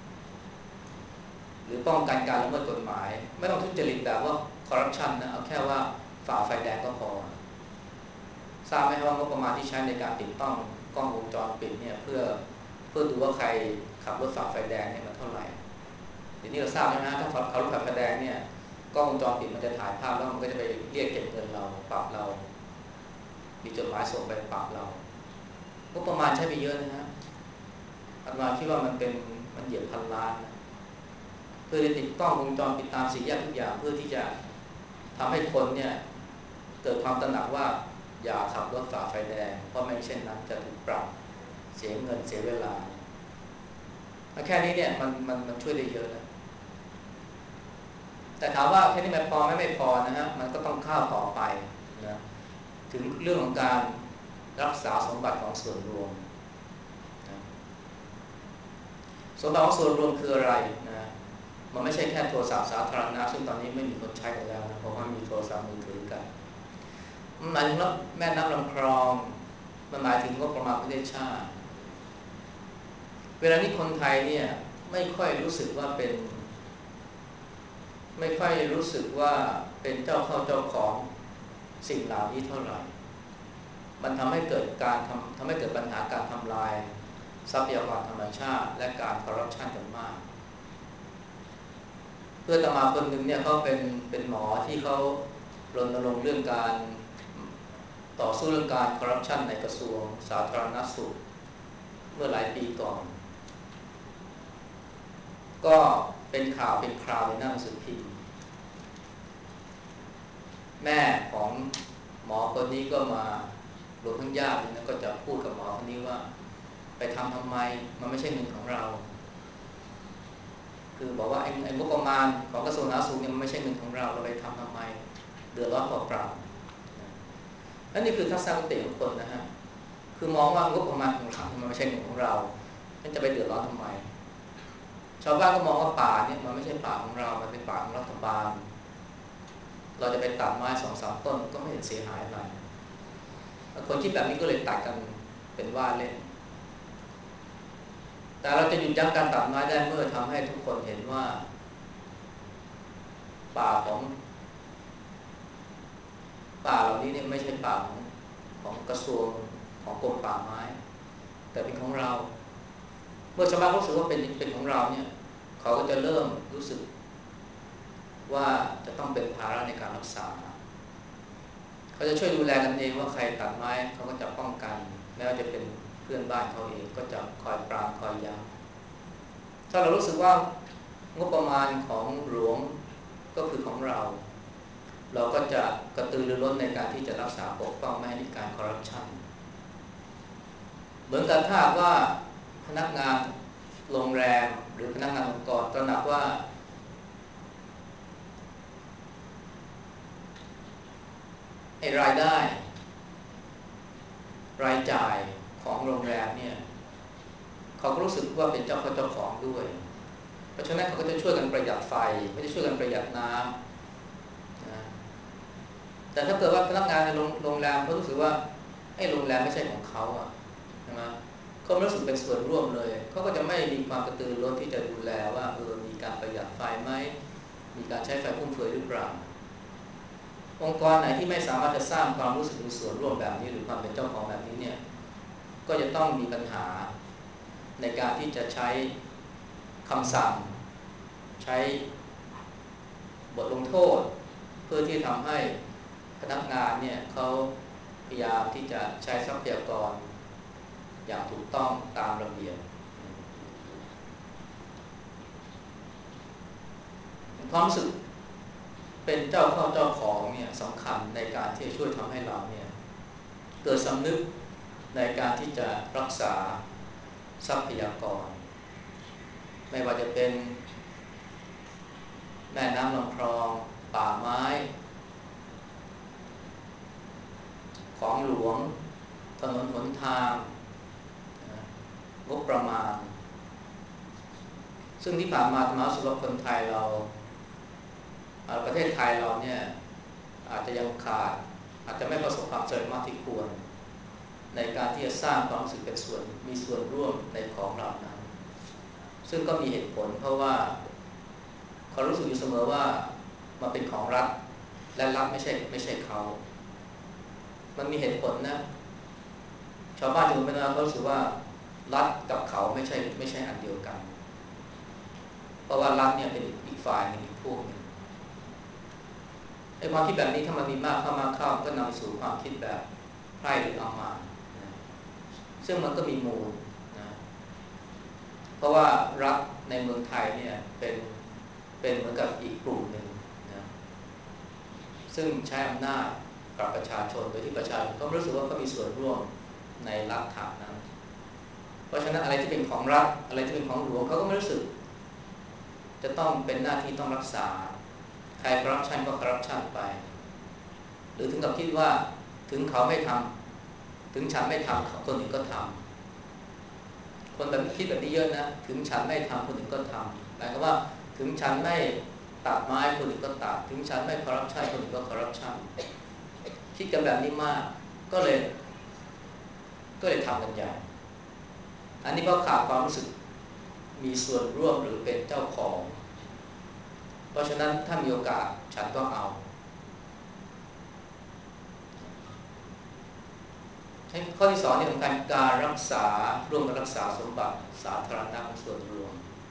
หรือป้องกันการละเมิดกฎหมายไม่ต้องทุจริตแบบว่าคอร์รัปชันนะเอาแค่ว่าฝ่าไฟแดงก็พอทราบไหมว่างบประมาณที่ใช้ในการติดตั้งกล้องวงจรปิดเนี่ยเพื่อเพื่อดูว่าใครขับรถฝ่าไฟแดงเนี่ยมันเท่าไหร่เดี๋ยวนี้เราทราบใช่ไหมถ้าขับรถฝ่าไฟแดงเนี่ยกล้องวงจรปิดมันจะถ่ายภาพแล้วมันก็จะไปเรียกเก็บเงินเราปรับเรามีจดหมายส่งไปปรับเรางบประมาณใช้ไปเยอะนะฮะอาตมาคิดว่ามันเป็นมันเหยียบพันล้านนะเพื่อจะติดกล้องวงจรปิดตามสี่แยกทุกอย่างเพื่อที่จะทำให้คนเนี่ยเกิดความตระหนักว่าอย่าขับรถฝ่าไฟแดงเพราะไม่เช่นนั้นจะถูกปรับเสียเงินเสียเวลาแค่นี้เนี่ยมันมันมันช่วยได้เยอะนะแต่ถามว่าแค่นี้มันพอไหมไม่พอนะฮะมันก็ต้องข้าวต่อไปนะถึงเรื่องของการรักษาสมบัติของส่วนรวมนะสมบัติของส่วนรวมคืออะไรนะมันไม่ใช่แค่โทรศัพท์สาธารณะซึ่งตอนนี้ไม่มีคนใช้กันแล้วนะเพราะว่ามีโทรศัพท์มือถือกันมันหมายถึงแม่น้ำลำคลองมันหมายถึงงบประมาณประเทศชาติเวลานี้คนไทยเนี่ยไม่ค่อยรู้สึกว่าเป็นไม่ค่อยรู้สึกว่าเป็นเจ้าเข้าเจ้าของสิ่งเหล่านี้เท่าไหร่มันทำให้เกิดการทำทำให้เกิดปัญหาการทำลายทรัพยากรธรรมชาติและการคอร์รัปชันกันมากเพื่อนตมาคนหนึ่งเนี่ยเขาเป็นเป็นหมอที่เขารณรงค์เรื่องการต่อสู้เรื่องการคอร์รัปชันในกระทรวงสาธารณสุขเมื่อหลายปีก่อนก็เป็นข่าวเป็นคราวในหน้าหนังสือพิมพ์แม่ของหมอคนนี้ก็มารวมทั้งญาตินะก็จะพูดกับหมอคนนี้ว่าไปทำทำไมมันไม่ใช่เงินของเราคือบอกว่าไอ้ไอ้งบประมาณของกระทรวงสาธารณสุขเนี่ยมันไม่ใช่เงินของเราเราไปทำทำไมเดือดร้อนเปล่าๆนั่นนี่คือทัศนคติของคนนะฮะคือมองว่างบประมาณของเรามันไม่ใช่เงินของเราฉันจะไปเดือดร้อนทำไมชาวบ้านก็มองว่าป่าเนี่ยมันไม่ใช่ป่าของเรามันเป็นป่าของรัฐบาลเราจะไปตัดไม้สองสามต้นก็ไม่เห็นเสียหายอะไรคนคิดแบบนี้ก็เลยตัดกันเป็นว่าเล่นแต่เราจะหยุดยั้งการตัดไม้ได้เมื่อทำให้ทุกคนเห็นว่าป่าของป่าเหล่านี้เนี่ยไม่ใช่ป่าของของกระทรวงของกรมป่าไม้แต่เป็นของเราเมื่อชาวบ้านรู้สึกว่าเป็นเป็นของเราเนี่ยเขาก็จะเริ่มรู้สึกว่าจะต้องเป็นภาระในการรักษาเขาจะช่วยดูแลกันเองว่าใครตัดไม้เขาก็จะป้องกันแม้ว่าจะเป็นเพื่อนบ้านเขาเองก็จะคอยปรามคอยย้ำถ้าเรารู้สึกว่างบประมาณของหลวงก็คือของเราเราก็จะกระตือรือร้นในการที่จะรักษาปกป้องไม่ให้มีการคอร์รัปชันเหมือนกับถ้าว่าพนักงานโรงแรมหรือพนักงานองค์กรตระหนักว่าไอ้รายได้รายจ่ายของโรงแรมเนี่ยเขาก็รู้สึกว่าเป็นเจ้าของเจ้าของด้วยเพราะฉะนั้นเขาก็จะช่วยกันประหยัดไฟไม่ได้ช่วยกันประหยัดน้ำนะแต่ถ้าเกิดว่าพนักงานในโรงแรมเขารู้สึกว่าไอ้โรงแรมไม่ใช่ของเขาอะใช่ไหมเขาไม่รู้สึกเป็นส่วนร่วมเลยเขาก็จะไม่มีความกระตือรือร้นที่จะดูแลว่าเออมีการประหยัดไฟไหมมีการใช้ไฟฟุ่มเฟือยหรือเปล่าองค์กรไหนที่ไม่สามารถจะสร้างความรู้สึกมีส่วนร่วมแบบนี้หรือความเป็นเจ้าของแบบนี้เนี่ยก็จะต้องมีปัญหาในการที่จะใช้คำสั่งใช้บทลงโทษเพื่อที่ทำให้พนักงานเนี่ยเขาพยายามที่จะใช้ทรัพยากรอย่างถูกต้องตามระเบียบความรู้สึกเป็นเจ้าเข้าเจ้าของเนี่ยสำคัญในการที่จะช่วยทำให้เราเนี่ยเกิดสำนึกในการที่จะรักษาทรัพยากรไม่ว่าจะเป็นแม่น้ำลำคลองป่าไม้ของหลวงถนนหนทางงบประมาณซึ่งที่ผ่านมาธรรมะสำหรับคนไทยเราประเทศไทยเราเนี่ยอาจจะยังขาดอาจจะไม่ประสบความสำเร็จมากที่ควรในการที่จะสร้างความรู้สึกเป็นส่วนมีส่วนร่วมในของเหล่านั้นซึ่งก็มีเหตุผลเพราะว่าเขารู้สึกอยู่เสมอว่ามันเป็นของรัฐและรัฐไม่ใช่ไม่ใช่เขามันมีเหตุผลนะชาวบ้านจำนวนไม่น้อยเขารู้สึกว่ารัฐกับเขาไม่ใช่ไม่ใช่อันเดียวกันเพราะว่ารัฐเนี่ยเป็นอีกฝ่ายหนึ่งอีกพวกหนึ่งไอ้ความคิดแบบนี้ถ้ามันมีมากเข้ามากเข้าก็นำสู่ความคิดแบบไพร่หรือเอามานะซึ่งมันก็มีมูลนะเพราะว่ารัฐในเมืองไทยเนี่ยเป็นเป็นเหมือนกับอีกกลุ่มหนึ่งนะซึ่งใช้อำนาจกับประชาชนโดยที่ประชาชนก็รู้สึกว่าเขามีส่วนร่วมในรัฐนั้นเพราะฉะนั้นอะไรที่เป็นของรัฐอะไรที่เป็นของหลวงเขาก็ไม่รู้สึกจะต้องเป็นหน้าที่ต้องรักษาใครคอร์รัปชันก็คอร์รัปชันไปหรือถึงกับคิดว่าถึงเขาไม่ทำถึงฉันไม่ทำคนอื่นก็ทำคนแบบคิดแบบนี้เยอะนะถึงฉันไม่ทำคนอื่นก็ทำหมายความว่าถึงฉันไม่ตัดไม้คนอื่นก็ตัดถึงฉันไม่คอร์รัปชันคนอื่นก็คอร์รัปชันคิดกันแบบนี้มากก็เลยก็เลยทำกันใหญ่อันนี้ก็ขาดความรู้สึกมีส่วนร่วมหรือเป็นเจ้าของเพราะฉะนั้นถ้ามีโอกาสฉันก็เอาข้อที่สองเนี่ยของการการรักษาร่วมกันรักษาสมบัติสาธารณะของส่วนรวม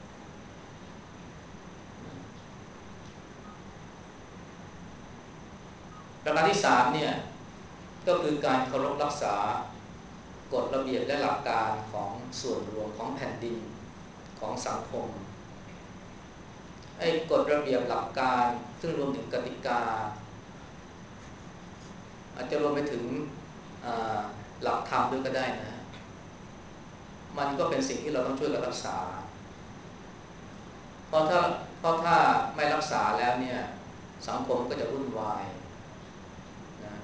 ประการที่สามเนี่ยก็คือการเคารพรักษากฎระเบียบและหลักการของส่วนรวมของแผ่นดินของสังคมไอ้กฎระเบียบหลักการซึ่งรวมถึงกติกาอาจจะรวมไปถึงหลักธรรมด้วยก็ได้นะมันก็เป็นสิ่งที่เราต้องช่วยกันรักษาเพราะถ้าเพราะถ้าไม่รักษาแล้วเนี่ยสังคมก็จะวุ่นวายนะ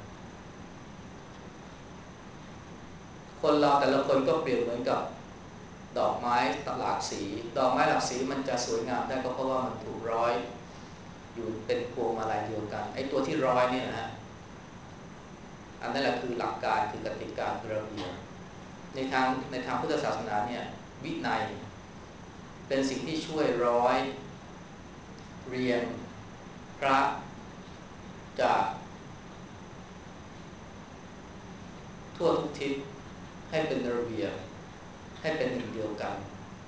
คนเราแต่ละคนก็เปรียบเหมือนกับดอกไม้หลากสีดอกไม้หลากสีมันจะสวยงามได้ก็เพราะว่ามันถูกร้อยอยู่เป็นพวงมาลัยเดียวกันไอ้ตัวที่ร้อยเนี่ยนะฮะอันนั้นแหละคือหลักการคือกติกาคือระเบียบในทางในทางพุทธศาสนาเนี่ยวินัยเป็นสิ่งที่ช่วยร้อยเรียงพระจากทั่วทุกทิศให้เป็นระเบียบให้เป็นหนึ่งเดียวกัน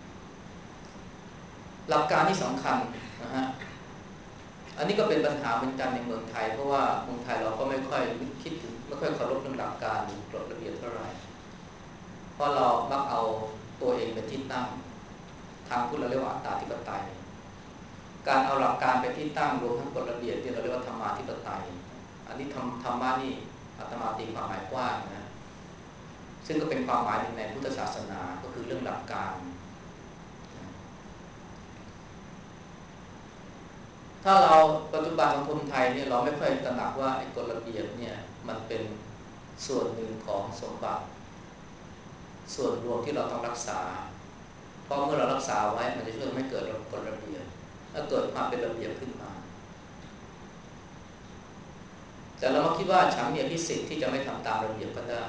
หลักการที่สำคัญนะฮะอันนี้ก็เป็นปัญหาเหมือนกันในเมืองไทยเพราะว่าเมืองไทยเราก็ไม่ค่อยคิดถึงไม่ค่อยเคารพเรื่องหลักการหรือกฎระเบียบเท่าไหร่เพราะเรามักเอาตัวเองเป็นที่ตั้งทางพุทธเราเรียกว่าอัตตาธิปไตยการเอาหลักการเป็นที่ตั้งรวมทั้งกฎระเบียบที่เราเรียกว่าธรรมาธิปไตยอันนี้ธรรมธรรมะนี่อาตมาตีความหมายกว้างนะซึ่งก็เป็นความหมายหนึ่งในพุทธศาสนาก็คือเรื่องหลักการถ้าเราปัจจุบันสังคมไทยเนี่ยเราไม่ค่อยตระหนักว่าไอ้กฎระเบียบเนี่ยมันเป็นส่วนหนึ่งของสมบัติส่วนรวมที่เราต้องรักษาเพราะเมื่อเรารักษาไว้มันจะช่วยให้เกิดกฎระเบียบและเกิดความเป็นระเบียบขึ้นมาแต่เรามาคิดว่าฉันมีอภิสิทธิ์ที่จะไม่ทำตามระเบียบก็ได้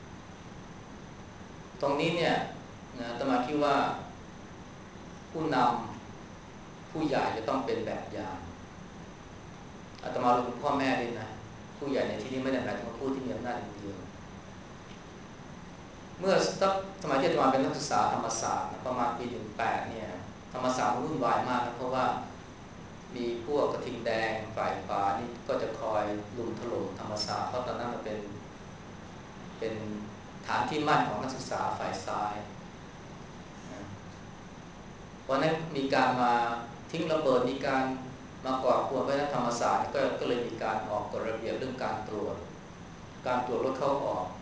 ตรงนี้เนี่ยนะอาตมาคิดว่าผู้นำผู้ใหญ่จะต้องเป็นแบบอย่างอาตมารวมถึงพ่อแม่ด้วยนะผู้ใหญ่ในที่นี้ไม่ได้หมายถึงผู้ที่มีอำนาจอย่างเดียวเมื่อสมัยที่อาตมาเป็นนักศึกษาธรรมศาสตร์ประมาณปีหนึ่งแปดเนี่ยธรรมศาสตร์มันวุ่นวายมากนะเพราะว่ามีพวกกระทิงแดงฝ่ายขวานี่ก็จะคอยลุมถล่มธรรมศาสตร์เพราะตอนนั้นมันเป็นเป็นฐานที่มั่นของนักศึกษาฝ่ายซ้ายเพราะนั้นมีการมาทิ้งระเบิดมีการมาก่อขวญไว้ในธรรมศาสตร์ก็ก็เลยมีการออกกฎระเบียบเรื่องการตรวจการตรวจรถเข้าออก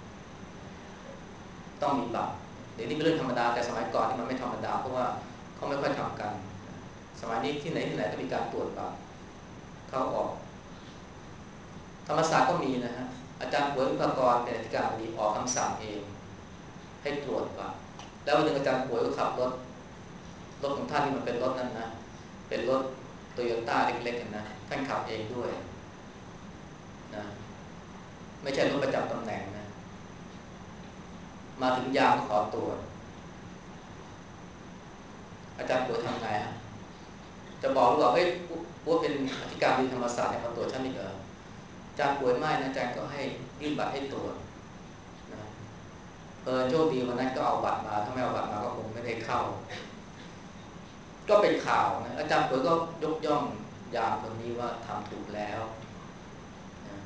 ต้องมีบัตรเดี๋ยวนี้เป็นเรื่องธรรมดาแต่สมัยก่อนนี่มันไม่ธรรมดาเพราะว่าเขาไม่ค่อยทำกันสมัยนี้ที่ไหนที่ไหนก็มีการตรวจบัตรเข้าออกธรรมศาสตร์ก็มีนะฮะอาจารย์ป่วยอุปกรณ์เป็นอธิการบดีออกคำสั่งเองให้ตรวจบัตรแล้ววันหนึ่งอาจารย์ป่วยก็ขับรถรถของท่านนี่มันเป็นรถนั่นนะเป็นรถโตโยต้าเล็กๆกันนะท่านขับเองด้วยนะไม่ใช่รถประจำตำแหน่งนะมาถึงยามขอตรวจอาจารย์ป่วยทำไงฮะจะบอกหรือเปล่าเฮ้ยว่าเป็นอธิการบดีธรรมศาสตร์เนี่ยมาตรวจฉันอีกเหรออาจารย์ป่วยไม่นะอาจารย์ก็ให้ยื่นบัตรให้ตรวจนะเออโชคดีวันนั้นก็เอาบัตรมาถ้าไม่เอาบัตรมาก็คงไม่ได้เข้าก็เป็นข่าวนะอาจารย์ป่วยก็ยกย่องยามคนนี้ว่าทำถูกแล้วนะ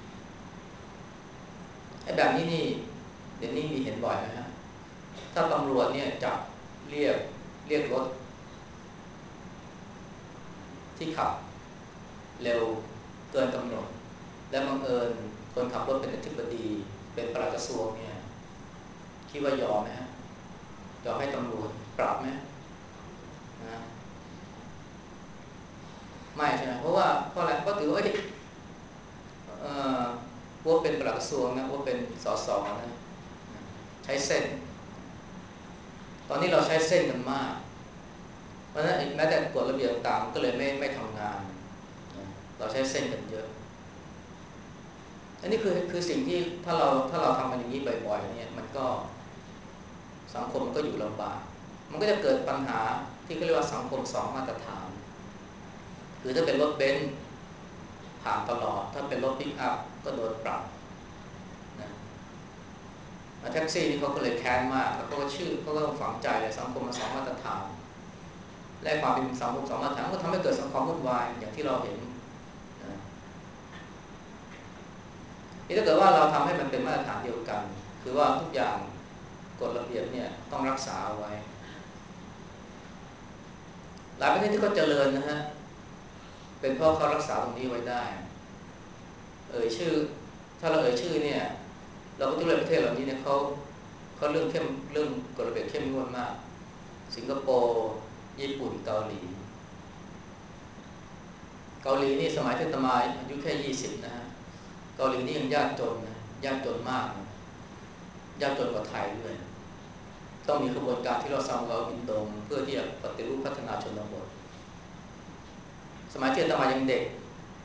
ไอ้แบบนี้นี่เดี๋ยวนี้มีเห็นบ่อยไหมฮะถ้าตำรวจเนี่ยจับเรียกเรียกรถที่ขับเร็วเกินกำหนดและบังเอิญคนขับรถเป็นอธิบดีเป็นปลัดกระทรวงเนี่ยคิดว่ายอมไหมฮะยอมให้ตำรวจปรับไหมนะไม่ใช่ไหมเพราะว่าเพราะอะไรก็ถือว่าเออว่าเป็นปลัดกระทรวงนะว่าเป็นสสนะใช้เส้นตอนนี้เราใช้เส้นกันมากเพราะฉะนั้นแม้แต่กฎระเบียบต่างๆก็เลยไม่ไม่ทำงานเราใช้เส้นกันเยอะอันนี้คือคือสิ่งที่ถ้าเราถ้าเราทำมันอย่างนี้บ่อยๆเนี่ยมันก็สังคมมันก็อยู่ลำบากมันก็จะเกิดปัญหาที่เขาเรียกว่าสังคมสองมาตรฐานคือถ้าเป็นรถเบนซ์ผ่านตลอดถ้าเป็นรถปิกอัพก็โดนปรับนะแท็กซี่นี่เขาก็เลยแค้นมากแล้วก็ชื่อเขาก็ฝังใจเลยสังคมมันสองมาตรฐานและความเป็นสังคมสองมาตรฐานก็ทำให้เกิดสังคมวุ่นวายอย่างที่เราเห็นนะนี่ถ้าเกิดว่าเราทำให้มันเป็นมาตรฐานเดียวกันคือว่าทุกอย่างกฎระเบียบเนี่ยต้องรักษาเอาไว้หลายประเทศที่เขาเจริญนะฮะเป็นเพราะเขารักษาตรงนี้ไว้ได้เอ่ยชื่อถ้าเราเอ่ยชื่อเนี่ยเราก็ต้องเรียนประเทศเหล่านี้เนี่ยเขาเขาเรื่องเข้มเรื่องกฎระเบียบเข้มงวดมากสิงคโปร์ญี่ปุ่นเกาหลีเกาหลีนี่สมัยที่อาตมาอายุแค่ยี่สิบนะฮะเกาหลีนี่ยังยากจนนะยากจนมากนะยากจนกว่าไทยด้วยต้องมีกระบวนการที่เราสร้างเราอินโดมเพื่อที่จะปฏิรูปพัฒนาชนบทสมัยที่อาตมายังเด็ก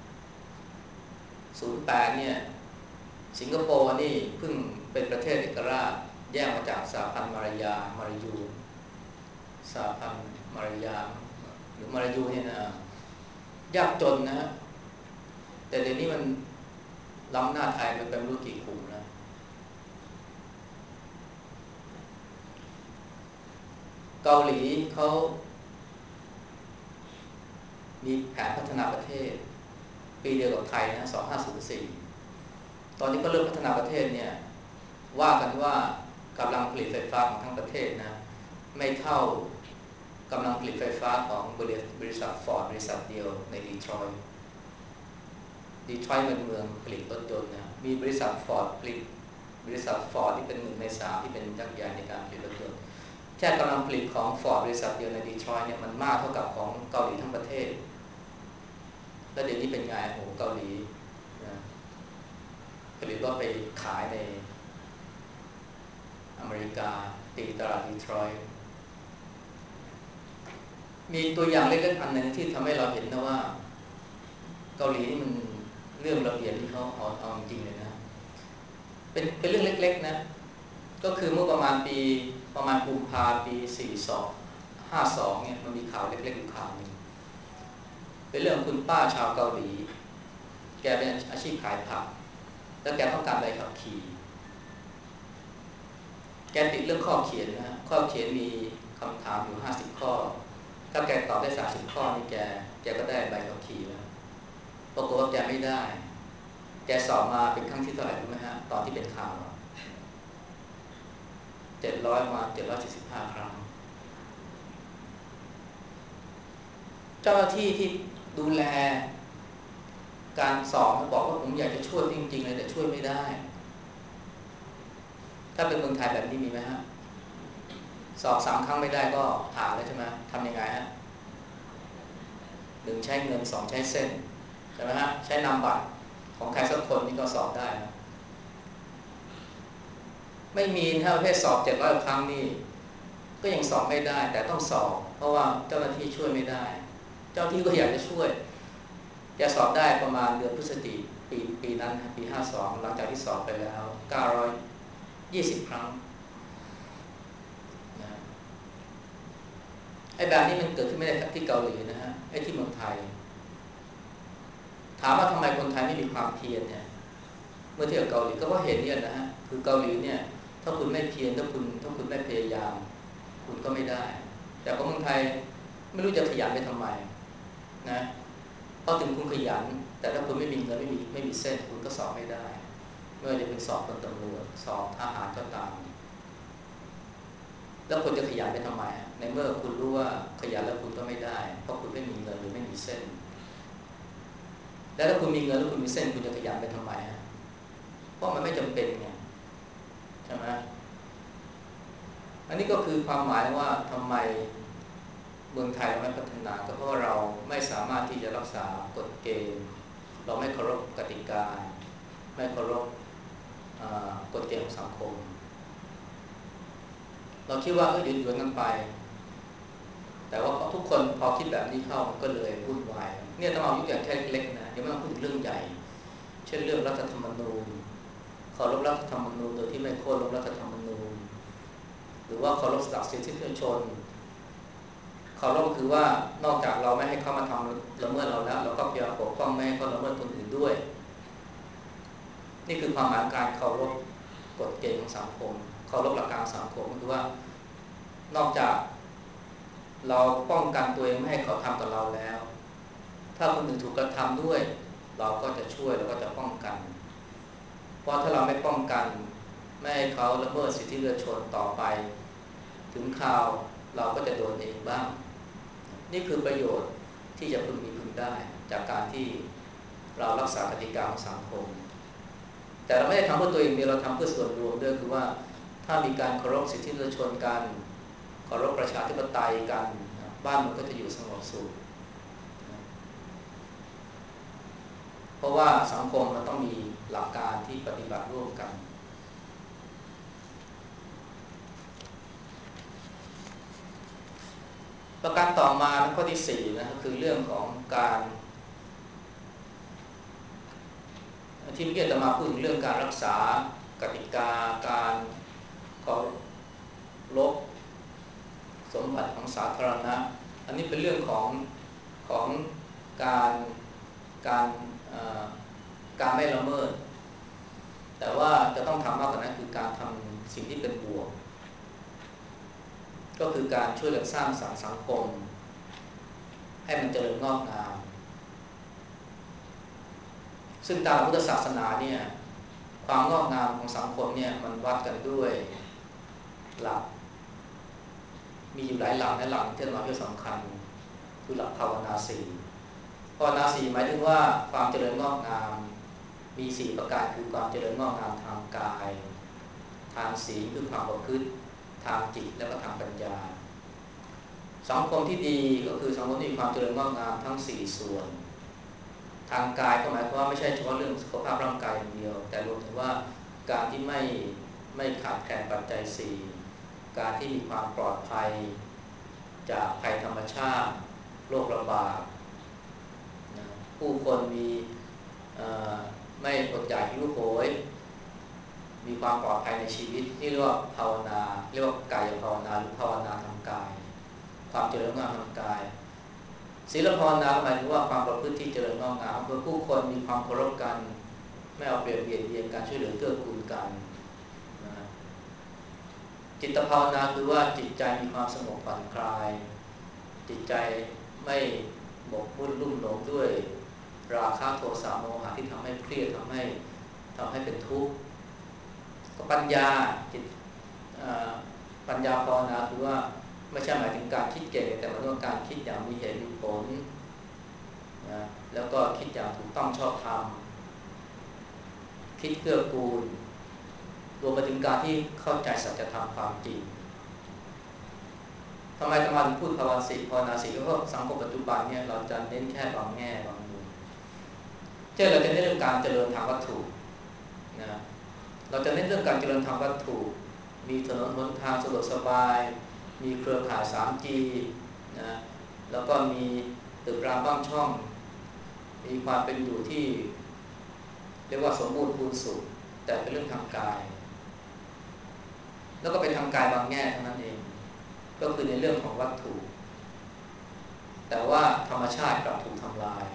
ศูนย์แปดเนี่ยสิงคโปร์นี่เพิ่งเป็นประเทศเอกราชแยกมาจากสหพันธ์มาลายามาลายูสหพันธ์มาลายาหรือมาลายูเนี่ยนะยากจนนะแต่เดี๋ยวนี้มันล้ำหน้าไทยมันเป็นรู้กี่กลุ่มนะเกาหลีเขามีแผนพัฒนาประเทศปีเดียวกับไทยนะสองพันห้าร้อยสี่ตอนนี้ก็เริ่มพัฒนาประเทศเนี่ยว่ากันว่ากำลังผลิตไฟฟ้าของทั้งประเทศนะไม่เท่ากำลังผลิตไฟฟ้าของบริษัทฟอร์ดบริษัทเดียวในดีทรอยต์ดีทรอยต์เป็นเมืองผลิตรถยนต์นะมีบริษัทฟอร์ดผลิตบริษัทฟอร์ดที่เป็นหนึ่งในสามที่เป็นยักษ์ใหญ่ในการผลิตรถยนต์แค่กำลังผลิตของฟอร์ดบริษัทเดียวในดีทรอยต์เนี่ยมันมากเท่ากับของเกาหลีทั้งประเทศแล้วเดี๋ยวนี้เป็นไงโอ้เกาหลีนะผลิตรถไปขายในอเมริกาตีตลาดดีทรอยต์มีตัวอย่างเล็กๆอันหนึ่งที่ทำให้เราเห็นนะว่าเกาหลีนี่มันเรื่องระเบียบที่เขาเอาเอาจริงเลยนะเป็นเป็นเรื่องเล็กๆนะก็คือเมื่อประมาณปีประมาณกุมภาพันธ์ปีสี่สิบสอง ห้าสิบสองเนี่ยมันมีข่าวเล็กๆอยู่ข่าวนึงเป็นเรื่องคุณป้าชาวเกาหลีแกเป็นอาชีพขายผักแล้วแกต้องการใบขับขี่แกติดเรื่องข้อเขียนนะข้อเขียนมีคำถามอยู่ห้าสิบข้อถ้าแกตอบได้สามสิบข้อนี่แกแกก็ได้ใบขับขี่แล้วปรากฏว่าแกไม่ได้แกสอบมาเป็นครั้งที่เท่าไหร่รู้ไหมฮะตอนที่เป็นข่าวเจ็ดร้อยมาเจ็ดร้อยเจ็ดสิบห้าครั้งเจ้าหน้าที่ที่ดูแลการสอบบอกว่าผมอยากจะช่วยจริงๆเลยแต่ช่วยไม่ได้ถ้าเป็นเมืองไทยแบบนี้มีไหมฮะสอบสามครั้งไม่ได้ก็ผ่านแล้วใช่ไหมทำยังไงฮะหนึ่งใช้เงินสองใช้เส้นใช่ไหมฮะใช้นามบัตรของใครสักคนนี่ก็สอบได้นะไม่มีถ้าประเภทสอบเจ็ดร้อยครั้งนี่ก็ยังสอบไม่ได้แต่ต้องสอบเพราะว่าเจ้าหน้าที่ช่วยไม่ได้เจ้าที่ก็อยากจะช่วยจะสอบได้ประมาณเดือนพฤศจิกายนปีปีนั้นปีห้าสิบสองหลังจากที่สอบไปแล้วเก้าร้อยยี่สิบครั้งนะไอ้แบบนี้มันเกิดขึ้นไม่ได้ที่เกาหลีนะฮะไอ้ที่เมืองไทยถามว่าทำไมคนไทยไม่มีความเพียรเนี่ยเมื่อเทียบกับเกาหลีก็เพราะเหตุนี้นะฮะคือเกาหลีเนี่ยถ้าคุณไม่เพียรถ้าคุณถ้าคุณไม่พยายามคุณก็ไม่ได้แต่ของเมืองไทยไม่รู้จะขยันไปทำไมนะพอถึงคุณขยันแต่ถ้าคุณไม่มีเงินไม่มีไม่มีเส้นคุณก็สอบไม่ได้ไม่ว่าจะเป็นสอบเป็นตำรวจสอบทหารก็ตามแล้วคุณจะขยันไปทำไมในเมื่อคุณรู้ว่าขยันแล้วคุณก็ไม่ได้เพราะคุณไม่มีเงินหรือไม่มีเส้นแล้วถ้าคุณมีเงินแล้วคุณมีเส้นคุณจะขยันไปทำไมฮะเพราะมันไม่จำเป็นไงใช่ไหมอันนี้ก็คือความหมายว่าทำไมเมืองไทยเราไม่พัฒนาก็เพราะว่าเราไม่สามารถที่จะรักษากฎเกณฑ์เราไม่เคารพกติกาไม่เคารพกฎเกณฑ์ของสังคมเราคิดว่าก็หยุดหยุดกันไปแต่ว่าทุกคนพอคิดแบบนี้เข้ามันก็เลยวุ่นวายเนี่ยต้องเอายุอย่างแค่เล็กนะยังไม่ต้องพูดถึงเรื่องใหญ่เช่นเรื่องรัฐธรรมนูญเคารพรัฐธรรมนูญโดยที่ไม่เคารพรัฐธรรมนูญหรือว่าเคารพสิทธิมนุษยชนเคารพก็คือว่านอกจากเราไม่ให้เขามาทำละเมิดเราแล้วเราก็พยายามปกป้องไม่ให้เขาละเมิดคนอื่นด้วยนี่คือความหมายการเคารพกฎเกณฑ์ของสังคมเคารพหลักการสังคมก็คือว่านอกจากเราป้องกันตัวเองไม่ให้เขาทำกับเราแล้วถ้าคนอื่นถูกกระทำด้วยเราก็จะช่วยเราก็จะป้องกันเพราะถ้าเราไม่ป้องกันไม่ให้เขาละเมิดสิทธิมนุษยชนต่อไปถึงคราวเราก็จะโดนเองบ้างนี่คือประโยชน์ที่จะพึงมีพึงได้จากการที่เรารักษากติกาของสังคมแต่เราไม่ได้ทำเพื่อตัวเองเดียวเราทำเพื่อส่วนรวมด้วยคือว่าถ้ามีการเคารพสิทธิมนุษยชนกันเคารพประชาธิปไตยกันบ้านมันก็จะอยู่สงบสุขเพราะว่าสังคมมันต้องมีหลักการที่ปฏิบัติร่วมกันประการต่อมาข้อที่สี่นะคือเรื่องของการที่เมื่อกี้จะมาพูดถึงเรื่องการรักษากติกาการเคารพสมบัติของสาธารณะอันนี้เป็นเรื่องของของการการการไม่ละเมิดแต่ว่าจะต้องทำมากกว่านั้นคือการทำสิ่งที่เป็นบวกก็คือการช่วยกันสร้างสรรค์สังคมให้มันเจริญงอกงามซึ่งตามพุทธศาสนาเนี่ยความงอกงามของสังคมเนี่ยมันวัดกันด้วยหลักมีอยู่หลายหลักในหลักที่เราที่สำคัญคือหลักภาวนาสี่ภาวนาสี่หมายถึงว่าความเจริญงอกงามมีสี่ประการคือความเจริญงอกงามทางกายทางศีลคือความประพฤติทางจิตและก็ทางปัญญาสังคมที่ดีก็คือสังคมที่มีความเจริญงอกงามทั้งสี่ส่วนทางกายก็หมายความว่าไม่ใช่เฉพาะเรื่องสุขภาพร่างกายอย่างเดียวแต่รวมถึงว่าการที่ไม่ไม่ขาดแคลนปัจจัยสี่การที่มีความปลอดภัยจากภัยธรรมชาติโรคระบาดนะผู้คนมีไม่อดอยากหิวโหยมีความปลอดภัยในชีวิตนี่เรียกว่าภาวนาเรียกว่ากายภาวนาหรือภาวนาทางกายความเจริญงอกงามทางกายศีลภาวนาหมายถึงว่าความประพฤติที่เจริญงอกงามเพื่อผู้คนมีความเคารพกันไม่เอาเปรียบเบียดเบียนการช่วยเหลือเกื้อกูลกันนะจิตภาวนาคือว่าจิตใจมีความสงบผ่อนคลายจิตใจไม่หมกมุ่นลุ่มหลงด้วยราคะโทสะโมหะที่ทำให้เครียดทำให้ทำให้เป็นทุกข์ปัญญาจิตปัญญาภาวนาคือว่าไม่ใช่หมายถึงการคิดเก่งแต่หมายถึงการคิดอย่างมีเหตุมีผลนะแล้วก็คิดอย่างถูกต้องชอบธรรมคิดเกื้อกูลรวมไปถึงการที่เข้าใจสัจธรรมความจริงทำไมธรรมะถึงพูดภาวนาสีภาวนาสีก็เพราะสังคมปัจจุบันเนี่ยเราจะเน้นแค่บางแง่บางมุมเช่นเราจะเน้นเรื่องการเจริญทางวัตถุนะเราจะเน้นเรื่องการเจริญทางวัตถุมีถนนหนทางสะดวกสบายมีเครือข่าย ทรี จี นะแล้วก็มีตึกรามบ้านช่องมีความเป็นอยู่ที่เรียกว่าสมบูรณ์พูนสุขแต่เป็นเรื่องทางกายแล้วก็เป็นทางกายบางแง่เท่านั้นเองก็คือในเรื่องของวัตถุแต่ว่าธรรมชาติกลับถูกทำลาย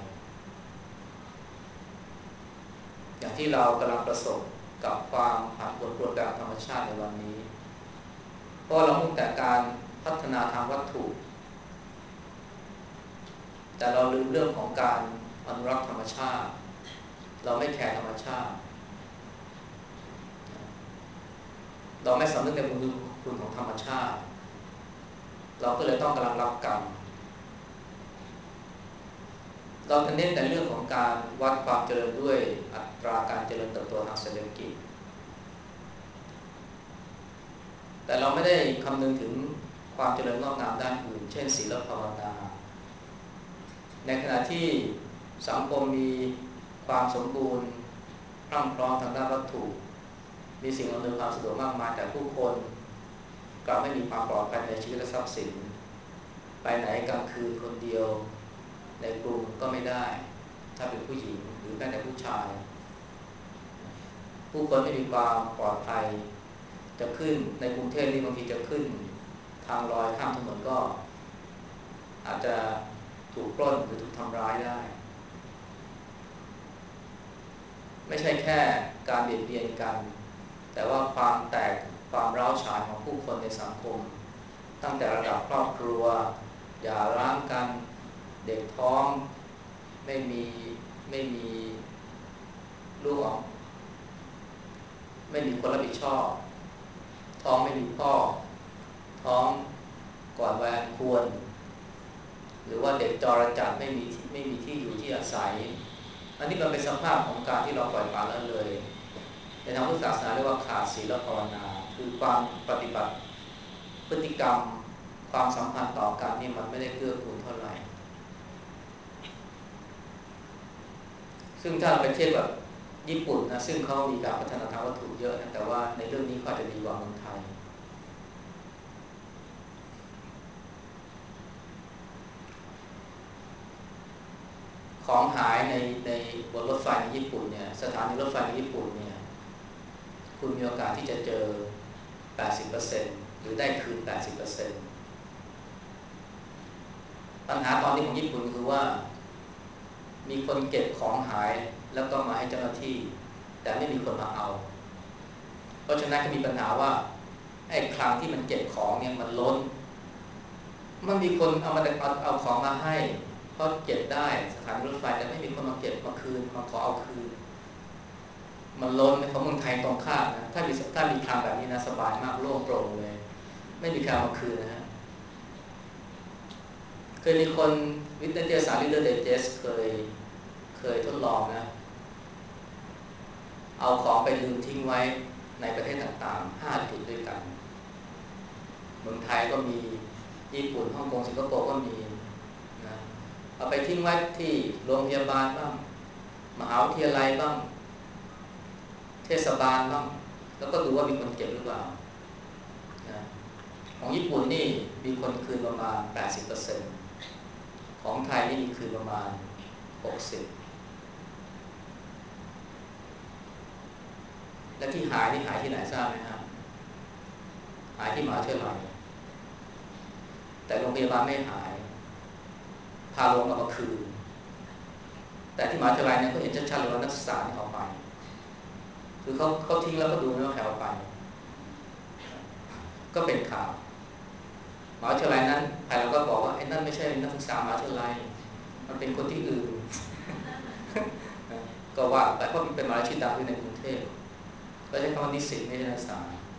อย่างที่เรากำลังประสบกับความผันผวนเปลี่ยนแปลงธรรมชาติในวันนี้เพราะเรามุ่งแต่การพัฒนาทางวัตถุแต่เราลืมเรื่องของการอนุรักษ์ธรรมชาติเราไม่แคร์ธรรมชาติเราไม่สำนึกในบุญคุณของธรรมชาติเราก็เลยต้องกำลังรับกรรมเราจะเน้นแต่เรื่องของการวัดความเจริญด้วยอัตราการเจริญเติบโตทางเศรษฐกิจแต่เราไม่ได้คำนึงถึงความเจริญงอกงามด้านอื่นเช่นศีลภาวนาในขณะที่สังคมมีความสมบูรณ์พรั่งพร้อมทางด้านวัตถุมีสิ่งอำนวยความสะดวกมากมายแต่ผู้คนกลับไม่มีความปลอดภัยในชีวิตและทรัพย์สินไปไหนกลางคืนคนเดียวในกรุงก็ไม่ได้ถ้าเป็นผู้หญิงหรือแม้แต่ผู้ชายผู้คนไม่มีความปลอดภัยจะขึ้นในกรุงเทพนี่บางทีจะขึ้นทางลอยข้ามถนนก็อาจจะถูกปล้นหรือถูกทำร้ายได้ไม่ใช่แค่การเบียดเบียนกันแต่ว่าความแตกความร้าวฉานของผู้คนในสังคมตั้งแต่ระดับครอบครัวหย่าร้างกันเด็กท้องไม่มีไม่มีลูกออกไม่มีคนรับผิดชอบท้องไม่มีพ่อท้องก่อนวัยอันควรหรือว่าเด็กจรจัดไม่มีไม่มีที่อยู่ที่อาศัยอันนี้มันเป็นสภาพของการที่เราปล่อยปละละเลยในทางพุทธศาสนาเรียกว่าขาดศีลภาวนาคือความปฏิบัติพฤติกรรมความสัมพันธ์ต่อกันนี่มันไม่ได้เกื้อกูลเท่าไหร่ซึ่งถ้าเราไปเทียบกับญี่ปุ่นนะซึ่งเขามีการพัฒนาทางวัตถุเยอะนะแต่ว่าในเรื่องนี้เขาจะดีกว่าเมืองไทยของหายในในบนรถไฟในญี่ปุ่นเนี่ยสถานีรถไฟในญี่ปุ่นเนี่ยคุณมีโอกาสที่จะเจอ แปดสิบเปอร์เซ็นต์ หรือได้คืน แปดสิบเปอร์เซ็นต์ ปัญหาตอนนี้ของญี่ปุ่นคือว่ามีคนเก็บของหายแล้วก็มาให้เจ้าหน้าที่แต่ไม่มีคนมาเอาเพราะฉะนั้นก็มีปัญหาว่าไอ้คลังที่มันเก็บของเนี่ยมันล้นมันมีคนเอามาเอาเอาของมาให้เขาเก็บได้สถานีรถไฟแต่ไม่มีคนมาเก็บมาคืนมาขอเอาคืนมันล้นในของเมืองไทยตรงข้ามนะถ้ามีถ้ามีคลังแบบนี้นะสบายมากโล่งโปร่งเลยไม่มีใครเอามาคืนนะฮะเคยมีคนวิทยาศาสตร์ Reader Digest เคยเคยทดลองนะเอาของไปลืมทิ้งไว้ในประเทศต่างๆห้าจุดด้วยกันเมืองไทยก็มีญี่ปุ่นฮ่องกงสิงคโปร์ก็มีนะเอาไปทิ้งไว้ที่โรงพยาบาลบ้างมหาวิทยาลัยบ้างเทศบาลบ้างแล้วก็ดูว่ามีคนเก็บหรือเปล่านะของญี่ปุ่นนี่มีคนคืนประมาณ แปดสิบเปอร์เซ็นต์ ของไทยนี่มีคืนประมาณ หกสิบและที่หายนี่หายที่ไหนทราบไหมครับหายที่มหาวิทยาลัยแต่โรงพยาบาลไม่หายพาลงเอามาคืนแต่ที่มหาวิทยาลัยเนี่ยเขาเห็นชัดๆเลยว่านักศึกษาเนี่ยเอาไปคือเขาเขาทิ้งแล้วก็ดูนะว่าใครเอาไปก็เป็นข่าวมหาวิทยาลัยนั้นภายหลังก็บอกว่าไอ้นั่นไม่ใช่นักศึกษามหาวิทยาลัยมันเป็นคนที่อื่นก็ว่าไปเพราะมันเป็นมหาวิทยาลัยชื่อดังในกรุงเทพก็ใช้คำว่านิสิตไม่ใช่นักศึกษา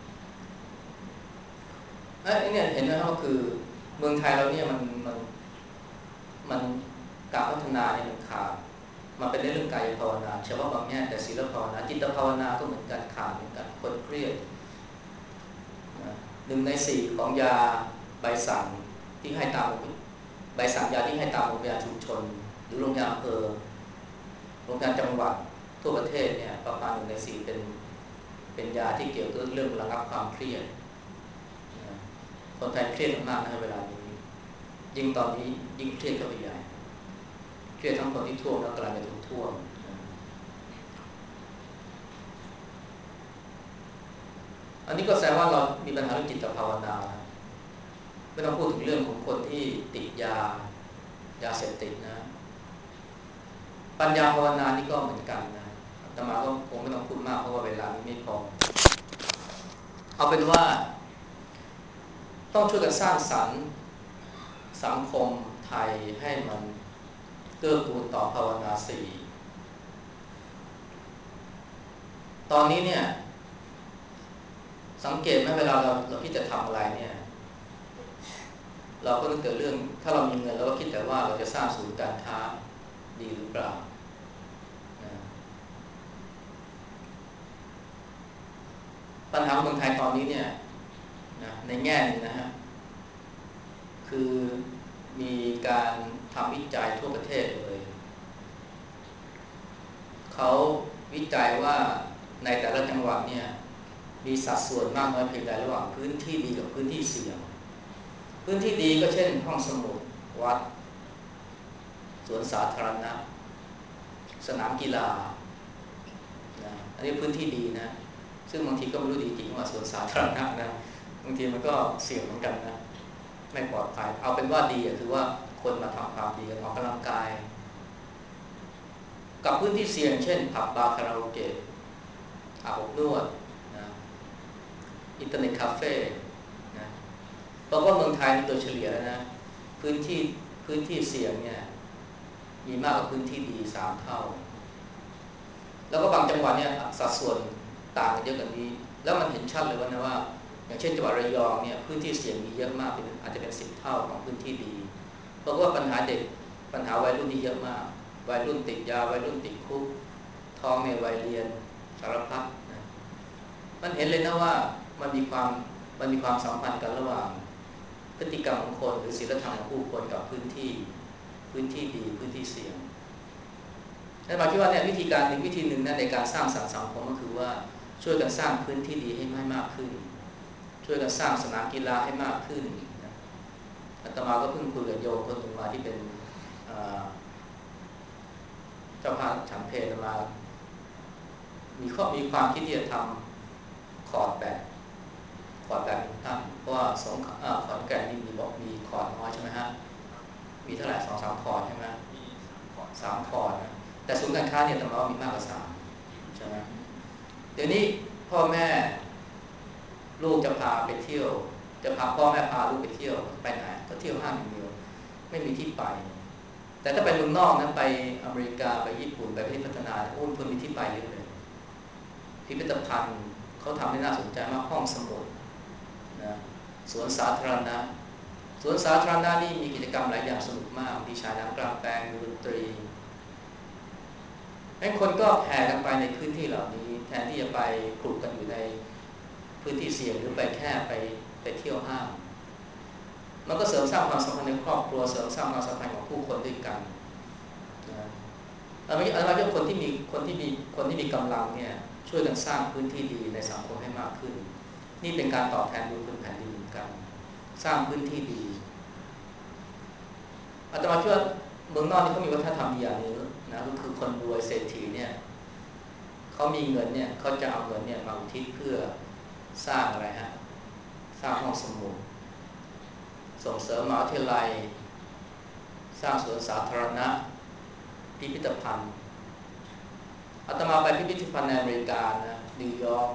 ไอ้เนี่ยเห็นไหมครับว่าคือเมืองไทยเราเนี่ยมันมันมันการพัฒนาเนี่ยมันขาดมันเป็นเรื่องกายภาวนาเฉพาะบางแง่แต่ศีลภาวนาจิตภาวนาก็เหมือนกันขาดเหมือนกันคนเครียดหนึ่งในสี่ของยาใบสั่งที่ให้ตามใบสั่งยาที่ให้ตามโรงพยาบาลชุมชนหรือโรงพยาบาลอำเภอโรงพยาบาลจังหวัดทั่วประเทศเนี่ยประมาณหนึ่งในสี่เป็นเป็นยาที่เกี่ยวกับเรื่องระงับความเครียดคนไทยเครียดมากในเวลานี้ยิ่งตอนนี้ยิ่งเครียดเข้าไปใหญ่เครียดทั้งคนที่ท่วมและกลายเป็นถูกท่วมอันนี้ก็แสดงว่าเรามีปัญหาเรื่องจิตภาวนาไม่ต้องพูดถึงเรื่องของคนที่ติดยายาเสพติดนะปัญญาภาวนานี่ก็เหมือนกันนะอาตมาก็คงไม่ต้องพูดมากเพราะว่าเวลาไม่พอเอาเป็นว่าต้องช่วยกันสร้างสรรค์สังคมไทยให้มันเกื้อกูลต่อภาวนาสี่ตอนนี้เนี่ยสังเกตไหมเวลาเราเราคิดจะทำอะไรเนี่ยเราก็นึกแต่เรื่องถ้าเรามีเงินเราก็คิดแต่ว่าเราจะสร้างศูนย์การค้าดีหรือเปล่านะปัญหาเมืองไทยตอนนี้เนี่ยนะในแง่นึงนะฮะคือมีการทำวิจัยทั่วประเทศเลยเขาวิจัยว่าในแต่ละจังหวัดเนี่ยมีสัดส่วนมากน้อยเพียงใดระหว่างพื้นที่ดีกับพื้นที่เสี่ยงพื้นที่ดีก็เช่นห้องสมุดวัดสวนสาธารณะสนามกีฬานะอันนี้พื้นที่ดีนะซึ่งบางทีก็ไม่รู้ดีจริงว่าสวนสาธารณะนะบางทีมันก็เสี่ยงเหมือนกันนะไม่ปลอดภัยเอาเป็นว่าดีคือว่าคนมาทำความดีกันออกกำลังกายกับพื้นที่เสี่ยงเช่นผับบาร์คาราโอเกะอาบอบนวดนะอินเทอร์เน็ตคาเฟ่นะเพราะว่าเมืองไทยโดยเฉลี่ยแล้วนะพื้นที่พื้นที่เสี่ยงเนี่ยมีมากกว่าพื้นที่ดีสามเท่าแล้วก็บางจังหวัดเนี่ยสัดส่วนต่างกันเยอะกว่านี้แล้วมันเห็นชัดเลยว่านะว่าอย่างเช่นจังหวัดระยองเนี่ยพื้นที่เสี่ยงมีเยอะมากเป็นอาจจะเป็นสิบเท่าของพื้นที่ดีเพราะว่าปัญหาเด็กปัญหาวัยรุ่นนี่เยอะมากวัยรุ่นติดยาวัยรุ่นติดคุกท้องในวัยเรียนสารพัดนะมันเห็นเลยนะว่ามันมีความมันมีความสัมพันธ์กันระหว่างพฤติกรรมของคนหรือศีลธรรมของผู้คนกับพื้นที่พื้นที่ดีพื้นที่เสี่ยงแต่หมายคิดว่าเนี่ยวิธีการหนึ่งวิธีหนึ่งนะในการสร้างสรรค์สังคมก็คือว่าช่วยกันสร้างพื้นที่ดีให้มากขึ้นช่วยกันสร้างสนามกีฬาให้มากขึ้นอาตมาก็เพิ่งคุยกับโยมคนหนึ่งมาที่เป็นเจ้าภาพฉันเพลมามีข้อมีความคิดที่จะทำคอร์ดแบบคอร์ดแบบตั้งเพราะว่าสองขอนแก่นนี่มีบอกมีคอร์ดน้อยใช่ไหมฮะมีเท่าไหร่สองสามคอร์ดใช่ไหมสามคอร์ดนะแต่ศูนย์การค้าเนี่ยตำรามีมากกว่าสามใช่ไหมเดี๋ยวนี้พ่อแม่ลูกจะพาไปเที่ยวจะพาพ่อแม่พาลูกไปเที่ยวไปไหนก็เที่ยวห้างอย่างเดียวไม่มีที่ไปแต่ถ้าไปเมืองนอกนั้นไปอเมริกาไปญี่ปุ่นไปประเทศพัฒนาโอ้คนมีที่ไปเยอะเลยพิพิธภัณฑ์เขาทำให้น่าสนใจมากห้องสมุดนะสวนสาธารณะสวนสาธารณะนี่มีกิจกรรมหลายอย่างสนุกมากมีฉายหนังกลางแปลงมีดนตรีให้คนก็แผ่กันไปในพื้นที่เหล่านี้แทนที่จะไปกลุ่มกันอยู่ในพื้นที่เสี่ยงหรือไปแค่ไปไปเที่ยวห้างมันก็เสริมสร้างความสัมพันธ์ในครอบครัวเสริมสร้างความสัมพันธ์ของผู้คนด้วยกันนะอันนี้อันนี้คนที่มีคนที่มีคนที่มีกำลังเนี่ยช่วยกันสร้างพื้นที่ดีในสังคมให้มากขึ้นนี่เป็นการตอบแทนบุญคุณแผ่นดินเหมือนกันสร้างพื้นที่ดีอาตมาคิดว่าเมืองนอกนี่เขามีวัฒนธรรมอย่างนึงนะก็คือคนรวยเศรษฐีเนี่ยเขามีเงินเนี่ยเขาจะเอาเงินเนี่ยมาอุทิศเพื่อสร้างอะไรฮะสร้างห้องสมุดส่งเสริมมหาวิทยาลัยสร้างสวนสาธารณะพิพิธภัณฑ์อาตมาไปพิพิธภัณฑ์ในอเมริกานะนิวยอร์ก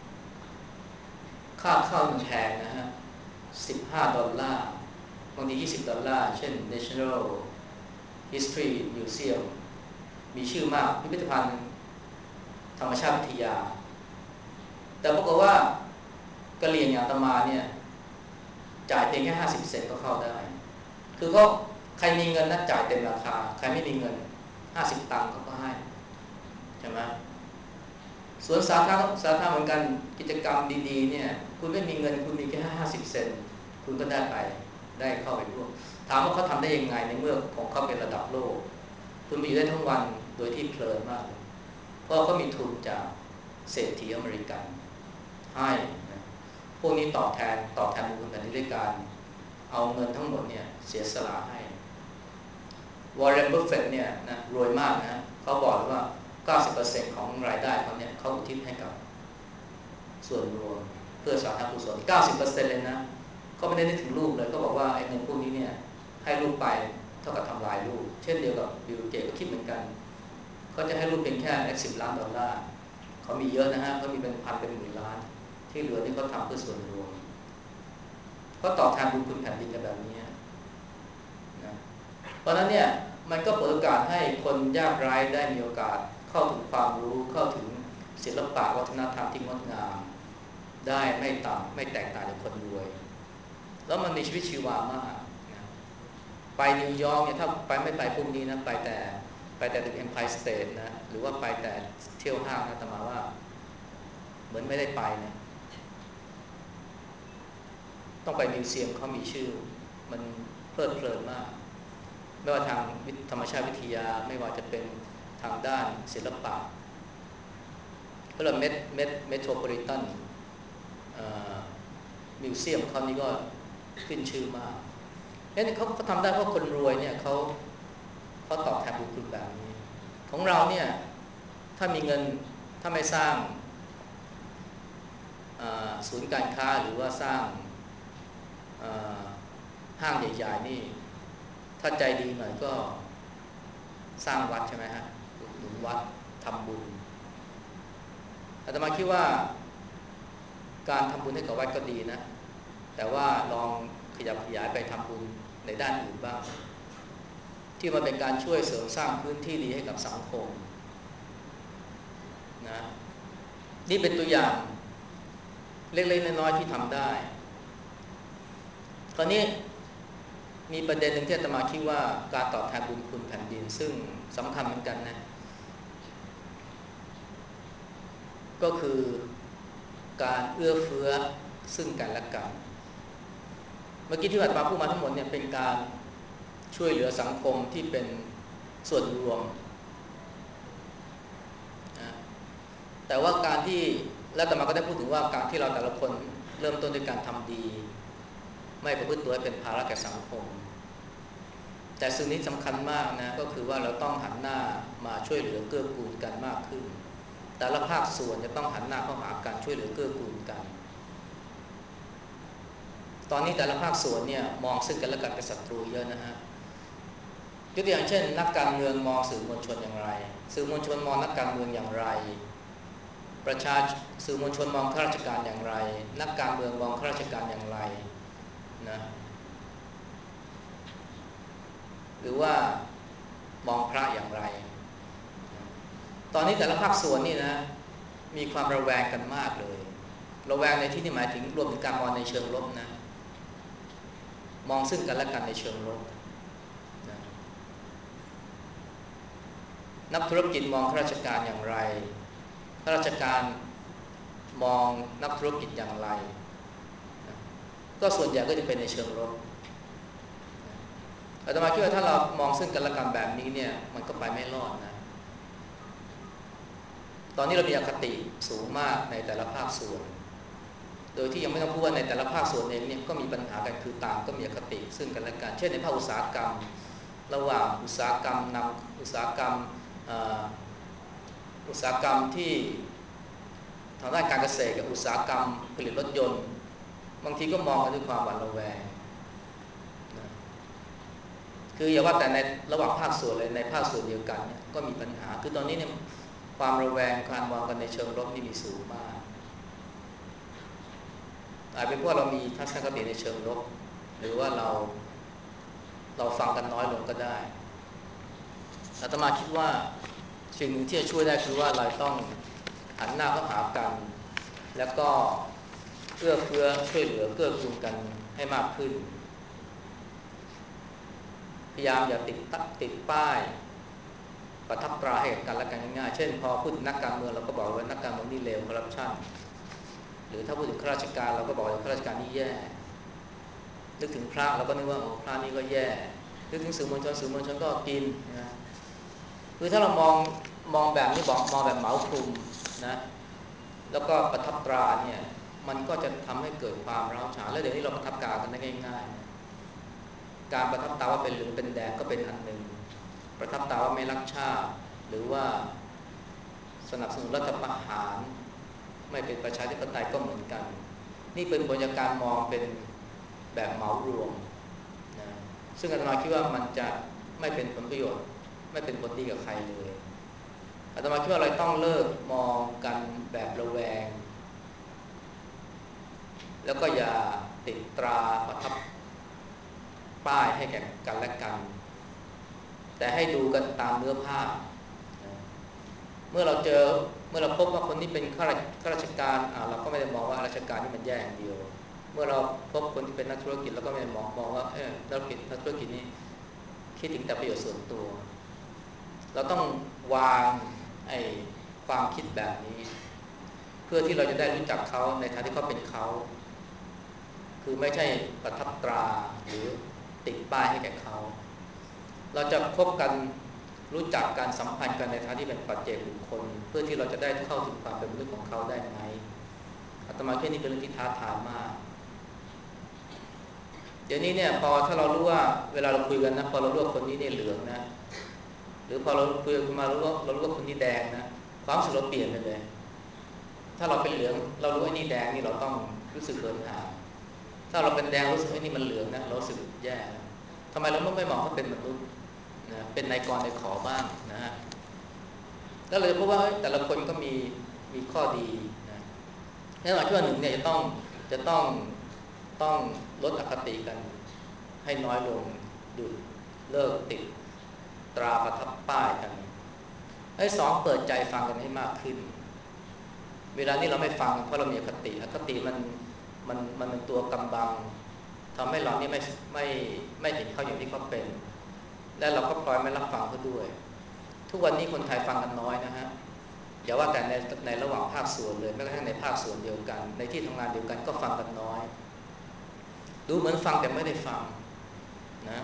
ค่าเข้ามันแพงนะฮะสิบห้าดอลลาร์บางทียี่สิบดอลลาร์เช่น National History Museum มีชื่อมากพิพิธภัณฑ์ธรรมชาติวิทยาแต่ปรากฏว่ากะเหรี่ยงอย่างอาตมาเนี่ยจ่ายเพียงแค่ห้าสิบเซนต์ก็เข้าได้คือเขาใครมีเงินนะจ่ายเต็มราคาใครไม่มีเงินห้าสิบตังค์เขาก็ให้ใช่ไหมสวนสาธารณะสาธารณะเหมือนกันกิจกรรมดีๆเนี่ยคุณไม่มีเงินคุณมีแค่ห้าสิบเซนต์คุณก็ได้ไปได้เข้าไปร่วมถามว่าเขาทำได้ยังไงในเมื่อของเขาเป็นระดับโลกคุณไปอยู่ได้ทั้งวันโดยที่เพลินมากเพราะเขามีทุนจากเศรษฐีอเมริกันให้นะพวกนี้ตอบแทนตอบแทนบุญคุณแผ่นดินด้วยการเอาเงินทั้งหมดเนี่ยเสียสละให้วอร์เรน บัฟเฟตต์เนี่ยนะรวยมากนะเขาบอกว่า เก้าสิบเปอร์เซ็นต์ ของรายได้เขาเนี่ยเขาอุทิศให้กับส่วนรวมเพื่อสาธารณกุศล เก้าสิบเปอร์เซ็นต์ เลยนะเขาไม่ได้นึกถึงลูกเลยเขาบอกว่าไอ้เงินพวกนี้เนี่ยให้ลูกไปท่ากับทำลายลูกเช่นเดียวกับบิลเกตก็คิดเหมือนกันเขาจะให้ลูกเพียงแค่สิบล้านดอลลาร์เขามีเยอะนะฮะเขามีเป็นพันเป็นหมื่นล้านที่เหลือนี่เขาทำเพื่อส่วนรวมก็ตอบแทนบุญคุณแผ่นดินกันแบบนี้นะเพราะนั้นเนี่ยมันก็เปิดโอกาสให้คนยากไร้ได้มีโอกาสเข้าถึงความรู้เข้าถึงศิลปะวัฒนธรรมที่งดงามได้ไม่ต่ำไม่แตกต่างจากคนรวยแล้วมันมีชีวิตชีวามากนะไปนิวยอร์กเนี่ยถ้าไปไม่ไปพรุ่งนี้นะไปแต่ไปแต่ตึก Empire State นะหรือว่าไปแต่เที่ยวห้างนะแต่มาว่าเหมือนไม่ได้ไปนะต้องไปมิวเซียมเขามีชื่อมันเพลิดเพลินมากไม่ว่าทางธรรมชาติวิทยาไม่ว่าจะเป็นทางด้านศิลปะก็เลยเมทเมทเมโทรโพลิแทนมิวเซียมเขานี่ก็ขึ้นชื่อมากงั้นเขาทำได้เพราะคนรวยเนี่ยเขาเขาตอบแทนบุญคุณแบบนี้ของเราเนี่ยถ้ามีเงินถ้าไม่สร้างศูนย์การค้าหรือว่าสร้างห้างใหญ่ๆนี่ถ้าใจดีหน่อยก็สร้างวัดใช่ไหมฮะหนุนวัดทำบุญอาตมาคิดว่าการทำบุญให้กับวัดก็ดีนะแต่ว่าลองขยับขยายไปทำบุญในด้านอื่นบ้างที่มันเป็นการช่วยเสริมสร้างพื้นที่ดีให้กับสังคมนะนี่เป็นตัวอย่างเล็กๆน้อยๆที่ทำได้คราวนี้มีประเด็นหนึ่งที่อาตมาคิดว่าการตอบแทนบุญคุณแผ่นดินซึ่งสำคัญเหมือนกันนะก็คือการเอื้อเฟื้อซึ่งกันและกันเมื่อกี้ที่อาตมาพูดมาทั้งหมดเนี่ยเป็นการช่วยเหลือสังคมที่เป็นส่วนรวมนะแต่ว่าการที่และอาตมาก็ได้พูดถึงว่าการที่เราแต่ละคนเริ่มต้นด้วยการทำดีไม่ประพฤติตัวให้เป็นภาระแก่สังคมแต่สิ่งนี้สำคัญมากนะก็คือว่าเราต้องหันหน้ามาช่วยเหลือเกื้อกูลกันมากขึ้นแต่ละภาคส่วนจะต้องหันหน้าเข้าหาการช่วยเหลือเกื้อกูลกันตอนนี้แต่ละภาคส่วนเนี่ยมองซึ่งกันและกันเป็นศัตรูเยอะนะฮะยกตัวอย่างเช่นนักการเมืองมองสื่อมวลชนอย่างไรสื่อมวลชนมองนักการเมืองอย่างไรประชาสื่อมวลชนมองข้าราชการอย่างไรนักการเมืองมองข้าราชการอย่างไรนะหรือว่ามองพระอย่างไรตอนนี้แต่ละภาคส่วนนี่นะมีความระแวงกันมากเลยระแวงในที่นี้หมายถึงรวมถึงการมองในเชิงลบนะมองซึ่งกันและกันในเชิงลบนะนักธุรกิจมองข้าราชการอย่างไรข้าราชการมองนักธุรกิจอย่างไรนะก็ส่วนใหญ่ก็จะเป็นในเชิงลบอาตมาคิดว่าถ้าเรามองซึ่งกันและกันแบบนี้เนี่ยมันก็ไปไม่รอดนะตอนนี้เรามีอคติสูงมากในแต่ละภาคส่วนโดยที่ยังไม่ต้องพูดว่าในแต่ละภาคส่วนเองเนี่ยก็มีปัญหากันคือต่างก็มีอคติซึ่งกันและกันเช่นในภาคอุตสาหกรรมระหว่างอุตสาหกรรมนำอุตสาหกรรมอุตสาหกรรมที่ทางด้านการเกษตรกับอุตสาหกรรมผลิตรถยนต์บางทีก็มองกันด้วยความหวาดระแวงนะคืออย่าว่าแต่ในระหว่างภาคส่วนเลยในภาคส่วนเดียวกันเนี่ยก็มีปัญหาคือตอนนี้เนี่ยความระแวงการมองกันในเชิงลบนี่มีสูงมากอาจเป็นเพราะเรามีทัศนคติในเชิงลบหรือว่าเราเราฟังกันน้อยลงก็ได้อาตมาคิดว่าสิ่งหนึ่งที่จะช่วยได้คือว่าเราต้องหันหน้าเข้าหากันแล้วก็เอื้อเฟื้อช่วยเหลือเกื้อกูลกันให้มากขึ้นพยายามอย่าติดติดป้ายประทับตราให้กันและกันง่ายๆเช่นพอพูดถึงนักการเมืองเราก็บอกว่านักการเมืองนี่เลวคอร์รัปชันหรือถ้าพูดถึงข้าราชการเราก็บอกว่าข้าราชการนี่แย่นึกถึงพระเราก็นึกว่าโอ้พระนี่ก็แย่นึกถึงสื่อมวลชนสื่อมวลชนก็กินนะคือถ้าเรามองมองแบบนี้บอกมองแบบเหมาคลุมนะแล้วก็ประทับตราเนี่ยมันก็จะทำให้เกิดความร้าวฉานและเดี๋ยวนี้เราประทับตรากันได้ง่ายๆนะการประทับตราว่าเป็นเหลืองเป็นแดงก็เป็นอันหนึ่งประทับตราว่าไม่รักชาติหรือว่าสนับสนุนรัฐประหารไม่เป็นประชาธิปไตยก็เหมือนกันนี่เป็นบรรยากาศมองเป็นแบบเหมารวมนะซึ่งอาตมาคิดว่ามันจะไม่เป็นผลประโยชน์ไม่เป็นผลดีกับใครเลยอาตมาคิดว่าเราต้องเลิกมองกันแบบระแวงแล้วก็อย่าติดตราประทับป้ายให้แก่กันและกันแต่ให้ดูกันตามเนื้อผ้าเมื่อเราเจอเมื่อเราพบว่าคนนี้เป็นข้าราชการอ่าเราก็ไม่ได้มองว่าราชการนี่มันแย่อย่างเดียวเมื่อเราพบคนที่เป็นนักธุรกิจเราก็ไม่ได้มองมองว่าเออธุรกิจนักธุรกิจนี้คิดถึงแต่ประโยชน์ส่วนตัวเราต้องวางไอ้ความคิดแบบนี้เพื่อที่เราจะได้รู้จักเขาในฐานะที่เขาเป็นเขาคือไม่ใช่ประทับตราหรือติดป้ายให้แก่เขาเราจะคบกันรู้จักการสัมพันธ์กันในฐานะที่เป็นปัจเจกบุคคลเพื่อที่เราจะได้เข้าถึงความเป็นมนุษย์ของเขาได้ไหมอาตมาแค่นี้เป็นเรื่องที่ท้าทายมากเดี๋ยวนี้เนี่ยพอถ้าเรารู้ว่าเวลาเราคุยกันนะพอเรารู้ว่าคนนี้เนี่ยเหลืองนะหรือพอเราคุยกันมาเรารู้ว่าเรารู้ว่าคนนี้แดงนะความรู้สึกเราเปลี่ยนไปเลยถ้าเราเป็นเหลืองเรารู้ว่านี่แดงนี่เราต้องรู้สึกเขินอายถ้าเราเป็นแดงรู้สึกว่านี่มันเหลืองนะเรารู้สึกแย่ทำไมเราไม่มองเขาเป็นมนุษย์นะเป็นนายกรนายขอบ้างนะฮะก็เลยเพราะว่าแต่ละคนก็มีมีข้อดีนะแน่นอนที่ว่าหนึ่งเนี่ยจะต้องจะต้องต้องลดอคติกันให้น้อยลงหยุดเลิกติดตราประทับป้ายกันไอ้สองเปิดใจฟังกันให้มากขึ้นเวลานี้เราไม่ฟังเพราะเรามีอคติอคติมันมันมันเป็นตัวกำบังทำให้เรานี่ไม่ไม่ไม่เห็นเขาอย่างที่เขาเป็นและเราก็พลอยไม่รับฟังเขาด้วยทุกวันนี้คนไทยฟังกันน้อยนะฮะอย่าว่าแต่ในในระหว่างภาคส่วนเลยแม้กระทั่งในภาคส่วนเดียวกันในที่ทำงานเดียวกันก็ฟังกันน้อยดูเหมือนฟังแต่ไม่ได้ฟังนะ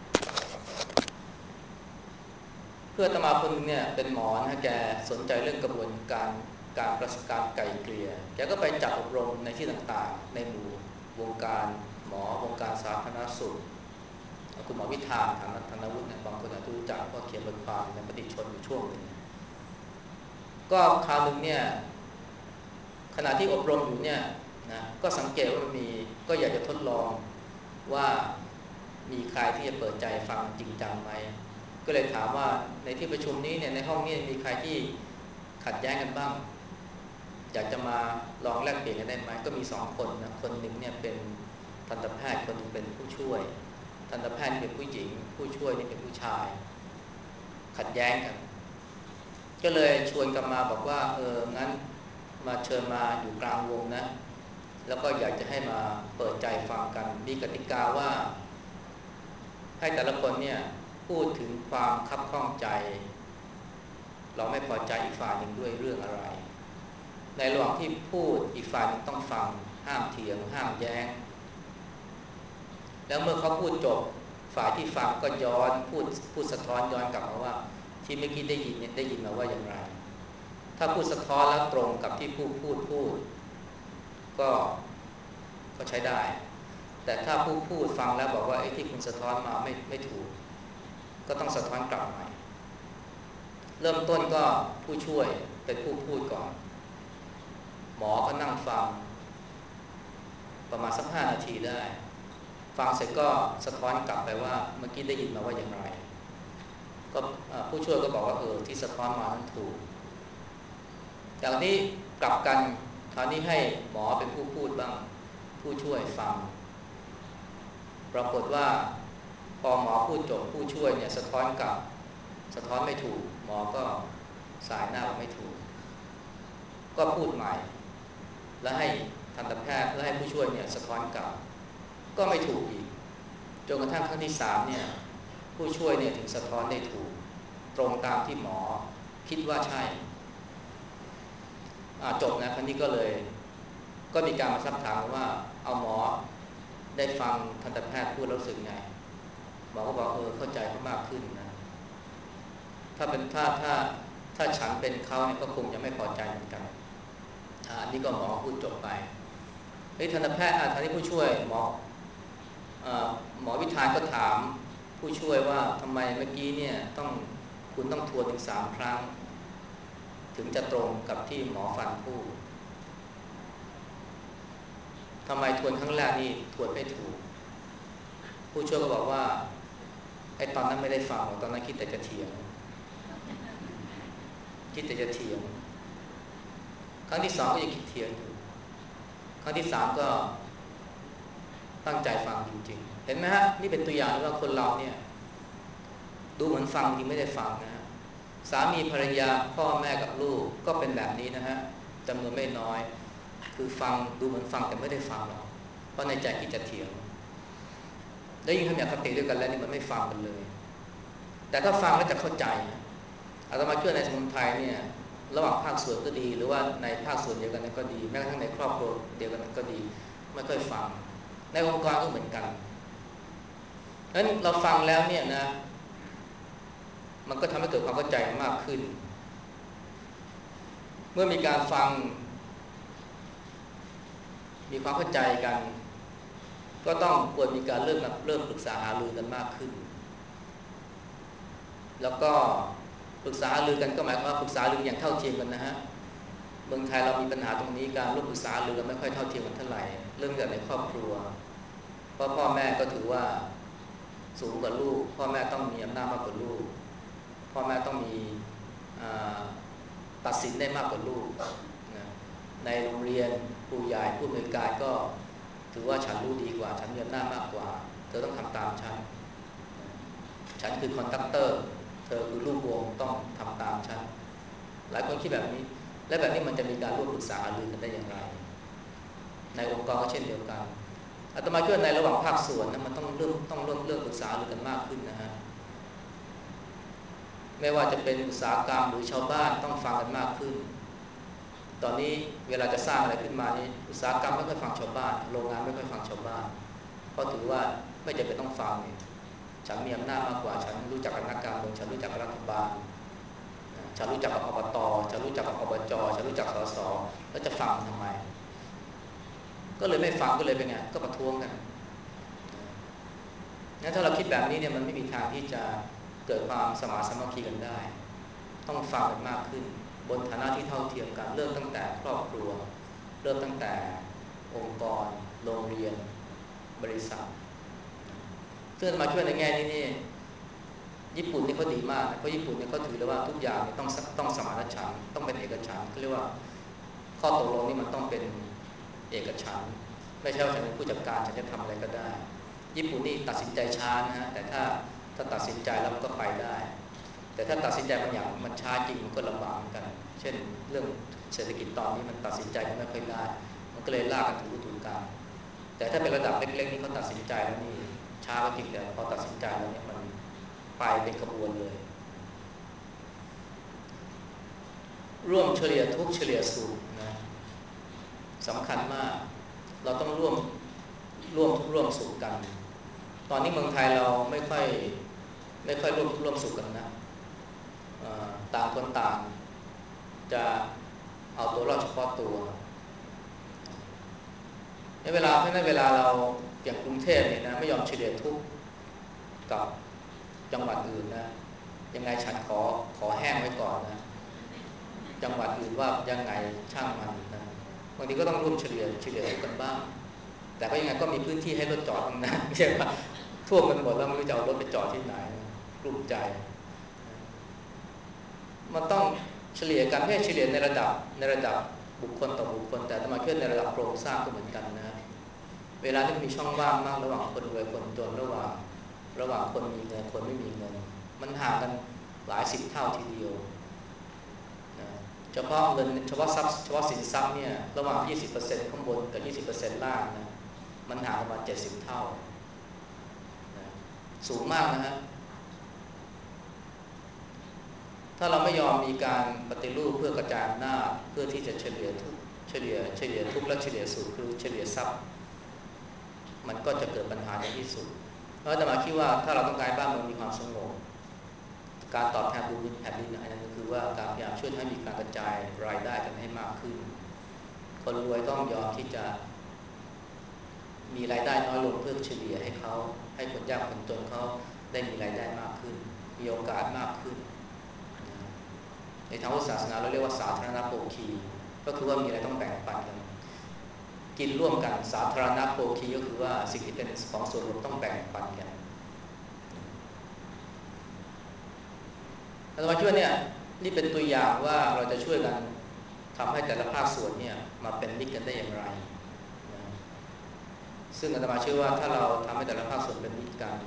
เพื่อนอาตมาคนนึงเนี่ยเป็นหมอนะแกสนใจเรื่องกระบวนการการประสการไก่เกลี่ยแกก็ไปจัดอบรมในที่ต่างๆในหมู่วงการหมอวงการสาธารณสุขคุณหมอวิธานธนธนวุฒิเนี่ยบางคนอาจจะรู้จักเพราะเขียนบทความในมติชนอยู่ช่วงหนึ่งก็คราวหนึ่งเนี่ยขณะที่อบรมอยู่เนี่ยนะก็สังเกตว่ามันมีก็อยากจะทดลองว่ามีใครที่จะเปิดใจฟังจริงจังไหมก็เลยถามว่าในที่ประชุมนี้เนี่ยในห้องนี้มีใครที่ขัดแย้งกันบ้างอยากจะมาลองแลกเปลี่ยนกันได้ไหมก็มีสองคนนะคนหนึ่งเนี่ยเป็นทันตแพทย์คนนึงเป็นผู้ช่วยทันตแพทย์เป็นผู้หญิงผู้ช่วยนี่เป็นผู้ชายขัดแย้งกันก็เลยชวนกันมาบอกว่าเอองั้นมาเชิญมาอยู่กลางวงนะแล้วก็อยากจะให้มาเปิดใจฟังกันมีกติกาว่าให้แต่ละคนเนี่ยพูดถึงความคับข้องใจเราไม่พอใจอีกฝ่ายหนึ่งด้วยเรื่องอะไรในระหว่างที่พูดอีกฝ่ายนึงต้องฟังห้ามเถียงห้ามแย้งแล้วเมื่อเขาพูดจบฝ่ายที่ฟังก็ย้อนพูดพูดสะท้อนย้อนกลับมาว่าที่เมื่อกี้ได้ยินเนี่ยได้ยินมาว่าอย่างไรถ้าพูดสะท้อนแล้วตรงกับที่ผู้พูดพูดก็ก็ใช้ได้แต่ถ้าผู้พูดฟังแล้วบอกว่าไอ้ที่คุณสะท้อนมาไม่ไม่ถูกก็ต้องสะท้อนกลับใหม่เริ่มต้นก็ผู้ช่วยเป็นผู้พูดก่อนหมอก็นั่งฟังประมาณสักห้านาทีได้ฟังเสร็จก็สะท้อนกลับไปว่าเมื่อกี้ได้ยินมาว่าอย่างไรก็ผู้ช่วยก็บอกว่าเออที่สะท้อนมานั้นถูกจากนี้กลับกันคราวนี้ให้หมอเป็นผู้พูดบ้างผู้ช่วยฟังปรากฏว่าพอหมอพูดจบผู้ช่วยเนี่ยสะท้อนกลับสะท้อนไม่ถูกหมอก็สายหน้าไม่ถูกก็พูดใหม่แล้วให้ทันตแพทย์แล้วให้ผู้ช่วยเนี่ยสะท้อนกลับก็ไม่ถูกอีกจนกระทั่งครั้งที่สามเนี่ยผู้ช่วยเนี่ยถึงสะท้อนได้ถูกตรงตามที่หมอคิดว่าใช่จบนะครั้งนี้ก็เลยก็มีการมาซักถามว่าเอาหมอได้ฟังทันตแพทย์พูดแล้วรู้สึกไงหมอก็บอกเออเข้าใจเขามากขึ้นนะถ้าเป็นถ้าถ้าถ้าฉันเป็นเขาเนี่ยก็คงจะไม่พอใจเหมือนกันอันนี้ก็หมอพูดจบไปเฮ้ยทันตแพทย์อ่าทันที่ผู้ช่วยหมอหมอวิธานก็ถามผู้ช่วยว่าทำไมเมื่อกี้เนี่ยต้องคุณต้องทวนถึงสามครั้งถึงจะตรงกับที่หมอฟันพูดทำไมทวนครั้งแรกนี่ทวนไม่ถูกผู้ช่วยก็บอกว่าไอ้ตอนนั้นไม่ได้ฟังตอนนั้นคิดแต่จะเถียงคิดแต่จะเถียงครั้งที่สองก็ยังคิดเถียงอยู่ครั้งที่สามก็ตั้งใจฟังจริงๆเห็นไหมฮะนี่เป็นตัวอย่างว่าคนเราเนี่ยดูเหมือนฟังจริงไม่ได้ฟังนะฮะสามีภรรยาพ่อแม่กับลูกก็เป็นแบบนี้นะฮะจำนวนไม่น้อยคือฟังดูเหมือนฟังแต่ไม่ได้ฟังหรอกเพราะในใจคิดจะเถียงแล้วยิ่งทำอย่างคติด้วยกันแล้วนี่มันไม่ฟังกันเลยแต่ถ้าฟังแล้วจะเข้าใจอาตมาเชื่อในสมุนไพรเนี่ยระหว่างภาคส่วนก็ดีหรือว่าในภาคส่วนเดียวกันนั้นก็ดีแม้กระทั่งในครอบครัวเดียวกันนั้นก็ดีไม่ค่อยฟังในองค์กรก็เหมือนกันเพราะฉะนั้นเราฟังแล้วเนี่ยนะมันก็ทำให้เกิดความเข้าใจมากขึ้นเมื่อมีการฟังมีความเข้าใจกันก็ต้องควรมีการเริ่มเริ่มปรึกษาหารือกันมากขึ้นแล้วก็ปรึกษาหารือกันก็หมายความว่าปรึกษาหารืออย่างเท่าเทียมกันนะฮะเมืองไทยเรามีปัญหาตรงนี้การร่วมปรึกษาหารือกันไม่ค่อยเท่าเทียมกันเท่าไหร่เรื่องจากในครอบครัวเพราะพ่อแม่ก็ถือว่าสูงกว่าลูกพ่อแม่ต้องมีอำนาจมากกว่าลูกพ่อแม่ต้องมีตัดสินได้มากกว่าลูกนะในโรงเรียนผู้ใหญ่ผู้อำนวยการก็ถือว่าฉันรู้ดีกว่าฉันมีอำนาจมากกว่าเธอต้องทำตามฉันฉันคือคอนดักเตอร์เธอคือลูกวงต้องทำตามฉันหลายคนคิดแบบนี้และแบบนี้มันจะมีการร่วมปรึกษาหารือกันได้อย่างไรในองค์กรก็เช่นเดียวกันอาตมาเชื่อในระหว่างภาคส่วนนะมันต้องเริ่มต้องเริ่มเริ่มปรึกษาหารือกันมากขึ้นนะฮะไม่ว่าจะเป็นอุตสาหกรรมหรือชาวบ้านต้องฟังกันมากขึ้นตอนนี้เวลาจะสร้างอะไรขึ้นมานี่อุตสาหกรรมไม่ค่อยฟังชาวบ้านโรงงานไม่ค่อยฟังชาวบ้านเพราะถือว่าไม่จำเป็นต้องฟังนี่ฉันมีอำนาจมากกว่าฉันรู้จักกับนักการเมืองฉันรู้จักกับรัฐบาลฉันรู้จักกับอบตฉันรู้จักกับอบจฉันรู้จักสสแล้วจะฟังทำไมก็เลยไม่ฟังก็เลยเป็นไงก็ประท้วงกันงั้นถ้าเราคิดแบบนี้เนี่ยมันไม่มีทางที่จะเกิดความสมานสามัคคีกันได้ต้องฟังกันมากขึ้นบนฐานะที่เท่าเทียมกันเริ่มตั้งแต่ครอบครัวเริ่มตั้งแต่องค์กรโรงเรียนบริษัทซึ่งมาช่วยในแง่นี้นี่ญี่ปุ่นนี่เขาดีมากเพราะญี่ปุ่นเนี่ยเขาถือเลยว่าทุกอย่างต้องต้องสมานฉันท์ต้องเป็นเอกฉันท์เขาเรียกว่าข้อตกลงนี่มันต้องเป็นเอกฉันท์ไม่ใช่ว่าฉันเป็นผู้จัดการฉันจะทำอะไรก็ได้ญี่ปุ่นนี่ตัดสินใจช้านะฮะแต่ถ้าถ้าตัดสินใจแล้วมันก็ไปได้แต่ถ้าตัดสินใจบางอย่างมันช้าจริงมันก็ลำบากเหมือนกันเช่นเรื่องเศรษฐกิจตอนนี้มันตัดสินใจกันไม่ค่อยได้มันก็เลยลากกันถึงฤดูกาลแต่ถ้าเป็นระดับเล็กๆนี่เขาตัดสินใจแล้วนี่ช้าก็จริงแต่พอตัดสินใจแล้วเนี่ยมันไปเป็นขบวนเลยร่วมเฉลี่ยทุกเฉลี่ยสุขนะสำคัญมากเราต้องร่วมร่วมทุกร่วมสุขกันตอนนี้เมืองไทยเราไม่ค่อยไม่ค่อยร่วมทุกร่วมสุขกันนะต่างคนต่างจะเอาตัวรอดเฉพาะตัวในเวลาเพราะในเวลาเราอย่างกรุงเทพเนี่ยนะไม่ยอมเฉลี่ยทุกกับจังหวัดอื่นนะยังไงฉันขอขอแห้งไว้ก่อนนะจังหวัดอื่นว่ายังไงช่างมันนะบางทีก็ต้องร่วมเฉลี่ยเฉลี่ยทุกกันบ้างแต่ก็ยังไงก็มีพื้นที่ให้รถจอดบ้างนะไม่ใช่ว่าท่วมกันหมดแล้วไม่รู้จะเอารถไปจอดที่ไหนกลุ้มใจมันต้องเฉลี่ยกันไม่เฉลี่ยในระดับในระดับบุคคลต่อบุคคลแต่มาขึ้นในระดับโครงสร้างก็เหมือนกันนะเวลาที่มีช่องว่างมากระหว่างคนรวยคนจนระหว่างระหว่างคนมีเงินคนไม่มีเงินมันห่างกันหลายสิบเท่าทีเดียวนะเฉพาะเงินเฉพาะทรัพย์เฉพาะสินทรัพย์เนี่ยระหว่าง ยี่สิบเปอร์เซ็นต์ ข้างบนกับ ยี่สิบเปอร์เซ็นต์ ล่างนะมันห่างกันมาเจ็ดสิบเท่านะสูงมากนะฮะถ้าเราไม่ยอมมีการปฏิรูปเพื่อกระจายอำนาจเพื่อที่จะเฉลี่ยทุกเฉลี่ยเฉลี่ยทุกและเฉลี่ยสุขคือเฉลี่ยทรัพย์มันก็จะเกิดปัญหาในที่สุดเพราะอาตมาคิดว่าถ้าเราต้องการบ้านเมืองมีความสงบการตอบแทนบุญแผ่นดินอันนั้นก็คือว่าการพยายามช่วยให้มีการกระจายรายได้กันให้มากขึ้นคนรวยต้องยอมที่จะมีรายได้น้อยลงเพื่อเฉลี่ยให้เขาให้คนยากคนจนเขาได้มีรายได้มากขึ้นมีโอกาสมากขึ้นในทางศาสนาเราเรียกว่าสาธารณโภคีก็คือว่ามีอะไรต้องแบ่งปันกันกินร่วมกันสาธารณโภคีก็คือว่าสิ่งที่เป็นของส่วนรวมต้องแบ่งปันกันอาตมาคิดว่าเนี่ยนี่เป็นตัวอย่างว่าเราจะช่วยกันทำให้แต่ละภาคส่วนเนี่ยมาเป็นมิตรกันได้อย่างไรนะซึ่งอาตมาเชื่อว่าถ้าเราทำให้แต่ละภาคส่วนเป็นมิตรกัน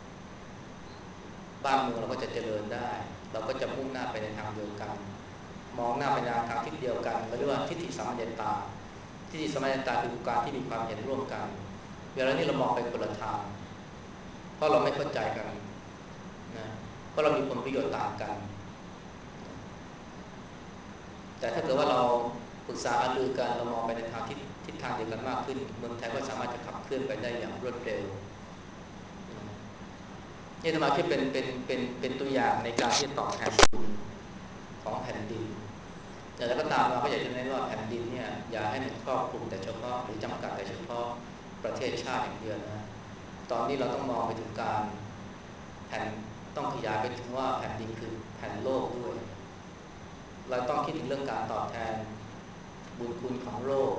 บ้านเมืองเราก็จะเจริญได้เราก็จะมุ่งหน้าไปในทางเดียวกันมองหน้าไปในทางทิศเดียวกันเขาเรียกว่าทิฏฐิสัมปชัญญะทิฏฐิสัมปชัญญะคือการที่มีความเห็นร่วมกันเวลานี้เรามองไปคนละทางเพราะเราไม่เข้าใจกันนะเพราะเรามีผลประโยชน์ต่างกันแต่ถ้าเกิดว่าเราปรึกษาหารือกันเรามองไปในทางทิศทิศทางเดียวกันมากขึ้นเมืองไทยก็สามารถจะขับเคลื่อนไปได้อย่างรวดเร็วนี่ธรรมาคิดเป็นเป็นเป็นเป็นตัวอย่างในการที่จะตอบแทนคุณของแผ่นดินแต่แล้วก็ตามเราก็อยากจะเน้นว่าแผ่นดินเนี่ยอย่าให้มันครอบคลุมแต่เฉพาะหรือจำกัดแต่เฉพาะประเทศชาติอย่างเดียวนะตอนนี้เราต้องมองไปถึงการแผ่นต้องขยายไปถึงว่าแผ่นดินคือแผ่นโลกด้วยเราต้องคิดถึงเรื่องการตอบแทนบุญคุณของโลก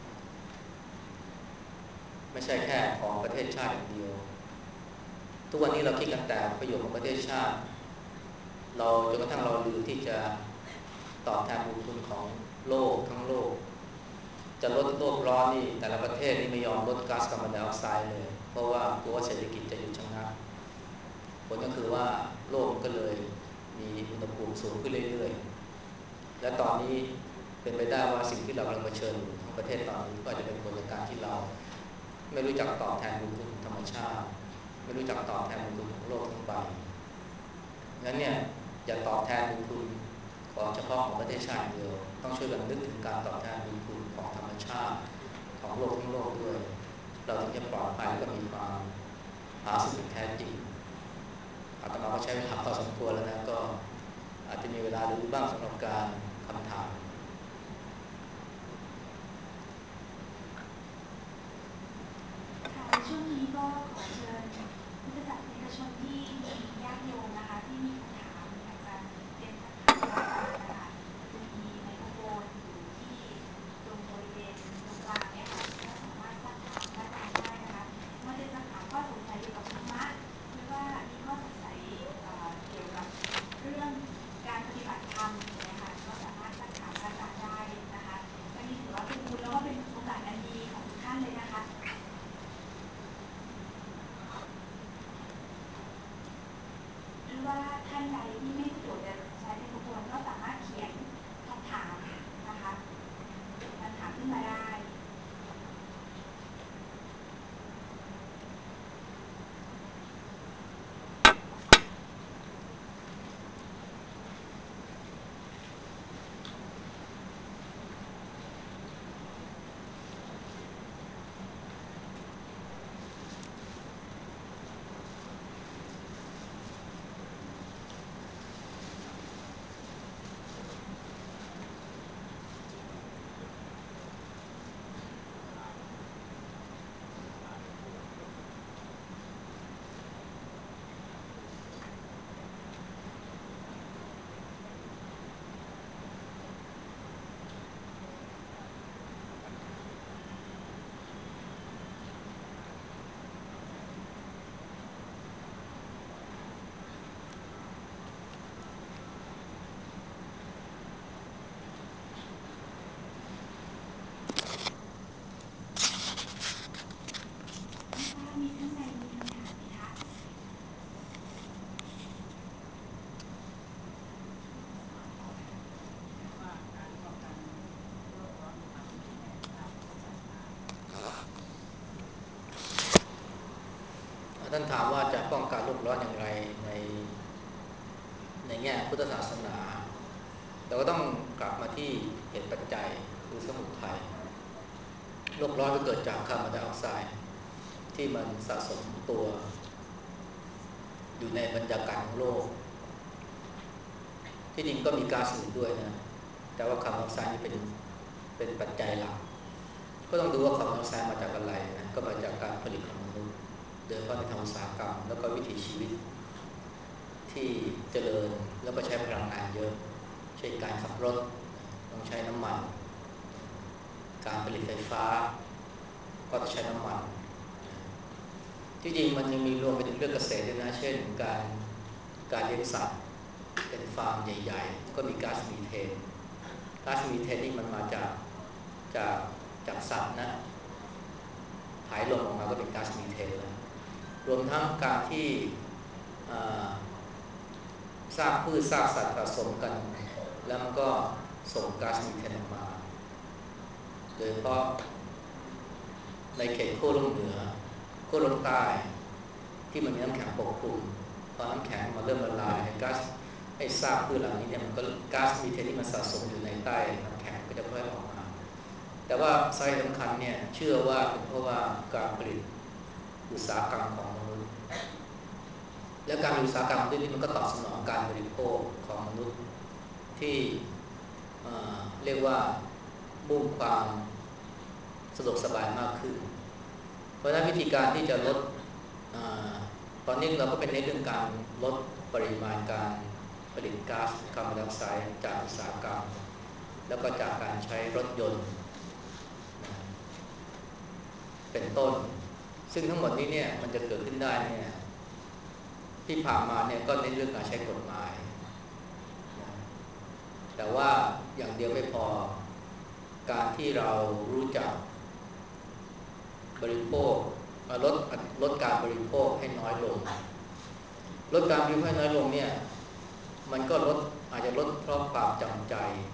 ไม่ใช่แค่ของประเทศชาติอย่างเดียวทุกวันนี้เราคิดกันแต่ประโยชน์ของประเทศชาติเราจนกระทั่งเราลืมที่จะตอบแทนบุญคุณของโลกทั้งโลกจะลดโลกร้อนนี่แต่ละประเทศนี่ไม่ยอมลดก๊าซคาร์บอนไดออกไซด์เลยเพราะว่ากลัวเศรษฐกิจจะหยุดชะงักผลก็คือว่าโลกก็เลยมีอุณหภูมิสูงขึ้นเรื่อยๆและตอนนี้เป็นไปได้ว่าสิ่งที่เรากำลังเผชิญอยู่ทั้งประเทศตอนนี้ก็จะเป็นผลจากการที่เราไม่รู้จักตอบแทนบุญคุณธรรมชาติไม่รู้จักตอบแทนบุญคุณของโลกทั้งใบงั้นเนี่ยอย่าตอบแทนบุญคุณของเฉพาะของประเทศชาติเดียวต้องช่วยกันนึกถึงการตอบแทนบุญคุณของธรรมชาติของโลกทั้งโลกด้วยเราถึงจะปลอดภัยและมีความผาสุกแท้จริงอาตมาก็ใช้เวลาพอสมควรแล้วนะก็อาจจะมีเวลาเหลือบ้างสำหรับการคำถามค่ะในช่วงนี้ก็ขอเชิญพุทธศาสนิกชนที่มีญาติโยมนะคะที่มีคำถามอยากจะเรียนถามพระอาจารย์นะคะจะมีไมโครโฟนอยู่ที่ตรงบริเวณตรงกลางเนี่ยค่ะก็สามารถซักถามพระอาจารย์ได้นะคะว่าจะซักถามข้อสงสัยเกี่ยวกับธรรมะหรือว่ามีข้อสงสัยเกี่ยวกับเรื่องการปฏิบัติธรรมนะคะก็สามารถซักถามพระอาจารย์ได้นะคะวันนี้ถือว่าเป็นบุญแล้วก็เป็นโอกาสอันดีของทุกท่านเลยนะคะหรือว่าท่านใดที่ไม่สะดวกจะใช้ไมโครโฟนก็สามารถเขียนคำถามนะคะคำถามขึ้นมาได้มีท่านใดมีคำถามไหมคะท่านถามว่าจะป้องกันโลกร้อนอย่างไรในในแง่พุทธศาสนาเราก็ต้องกลับมาที่เหตุปัจจัยคือสมุทัยโลกร้อนก็เกิดจากคาร์บอนไดออกไซด์ที่มันสะสมตัวอยู่ในบรรยากาศของโลกที่จริงก็มีก๊าซอื่นด้วยนะแต่ว่าคาร์บอนไดออกไซด์นี่เป็นเป็นปัจจัยหลักก็ต้องดูว่าคาร์บอนไดออกไซด์มาจากอะไรนะก็มาจากการผลิตของมนุษย์โดยเฉพาะในทางอุตสาหกรรมแล้วก็วิถีชีวิตที่เจริญแล้วก็ใช้พลังงานเยอะเช่นการขับรถต้องใช้น้ำมันการผลิตไฟฟ้าก็ต้องใช้น้ำมันที่จริงมันยังมีรวมไปถึงเรื่องเกษตรด้วยนะเช่นการการเลี้ยงสัตว์เป็นฟาร์มใหญ่ๆก็มีก๊าซมีเทนก๊าซมีเทนนี่มันมาจากจากจากสัตว์นะถ่ายลมออกมาก็เป็นก๊าซมีเทนแล้วรวมทั้งการที่ซากพืชซากสัตว์ผสมกันแล้วมันก็ส่งก๊าซมีเทนออกมาโดยเฉพาะในเขตขั้วโลกเหนือขั้วโลกใต้ที่มันมีน้ำแข็งปกคลุมพอน้ำแข็งมันเริ่มละลายไอ้ก๊าซไอ้ซากพืชเหล่านี้เนี่ยมันก็ก๊าซมีเทนที่มันสะสมอยู่ในใต้น้ำแข็งก็จะค่อยออกมาแต่ว่าสาเหตุสำคัญเนี่ยเชื่อว่าเป็นเพราะว่าการผลิตอุตสาหกรรมของมนุษย์และการอุตสาหกรรมนี้มันก็ตอบสนองการบริโภคของมนุษย์ที่เรียกว่ามุ่งความสะดวกสบายมากขึ้นเพราะฉะนั้นวิธีการที่จะลดตอนนี้เราก็เป็นในเรื่องการลดปริมาณการผลิตก๊าซคาร์บอนไดออกไซด์จากอุตสาหกรรมแล้วก็จากการใช้รถยนต์เป็นต้นซึ่งทั้งหมดนี้เนี่ยมันจะเกิดขึ้นได้เนี่ยที่ผ่านมาเนี่ยก็ในเรื่องการใช้กฎหมายแต่ว่าอย่างเดียวไม่พอการที่เรารู้จักบริโภคลดลดการบริโภคให้น้อยลงลดการบริโภคให้น้อยลงเนี่ยมันก็ลดอาจจะลดเพราะความจำใจ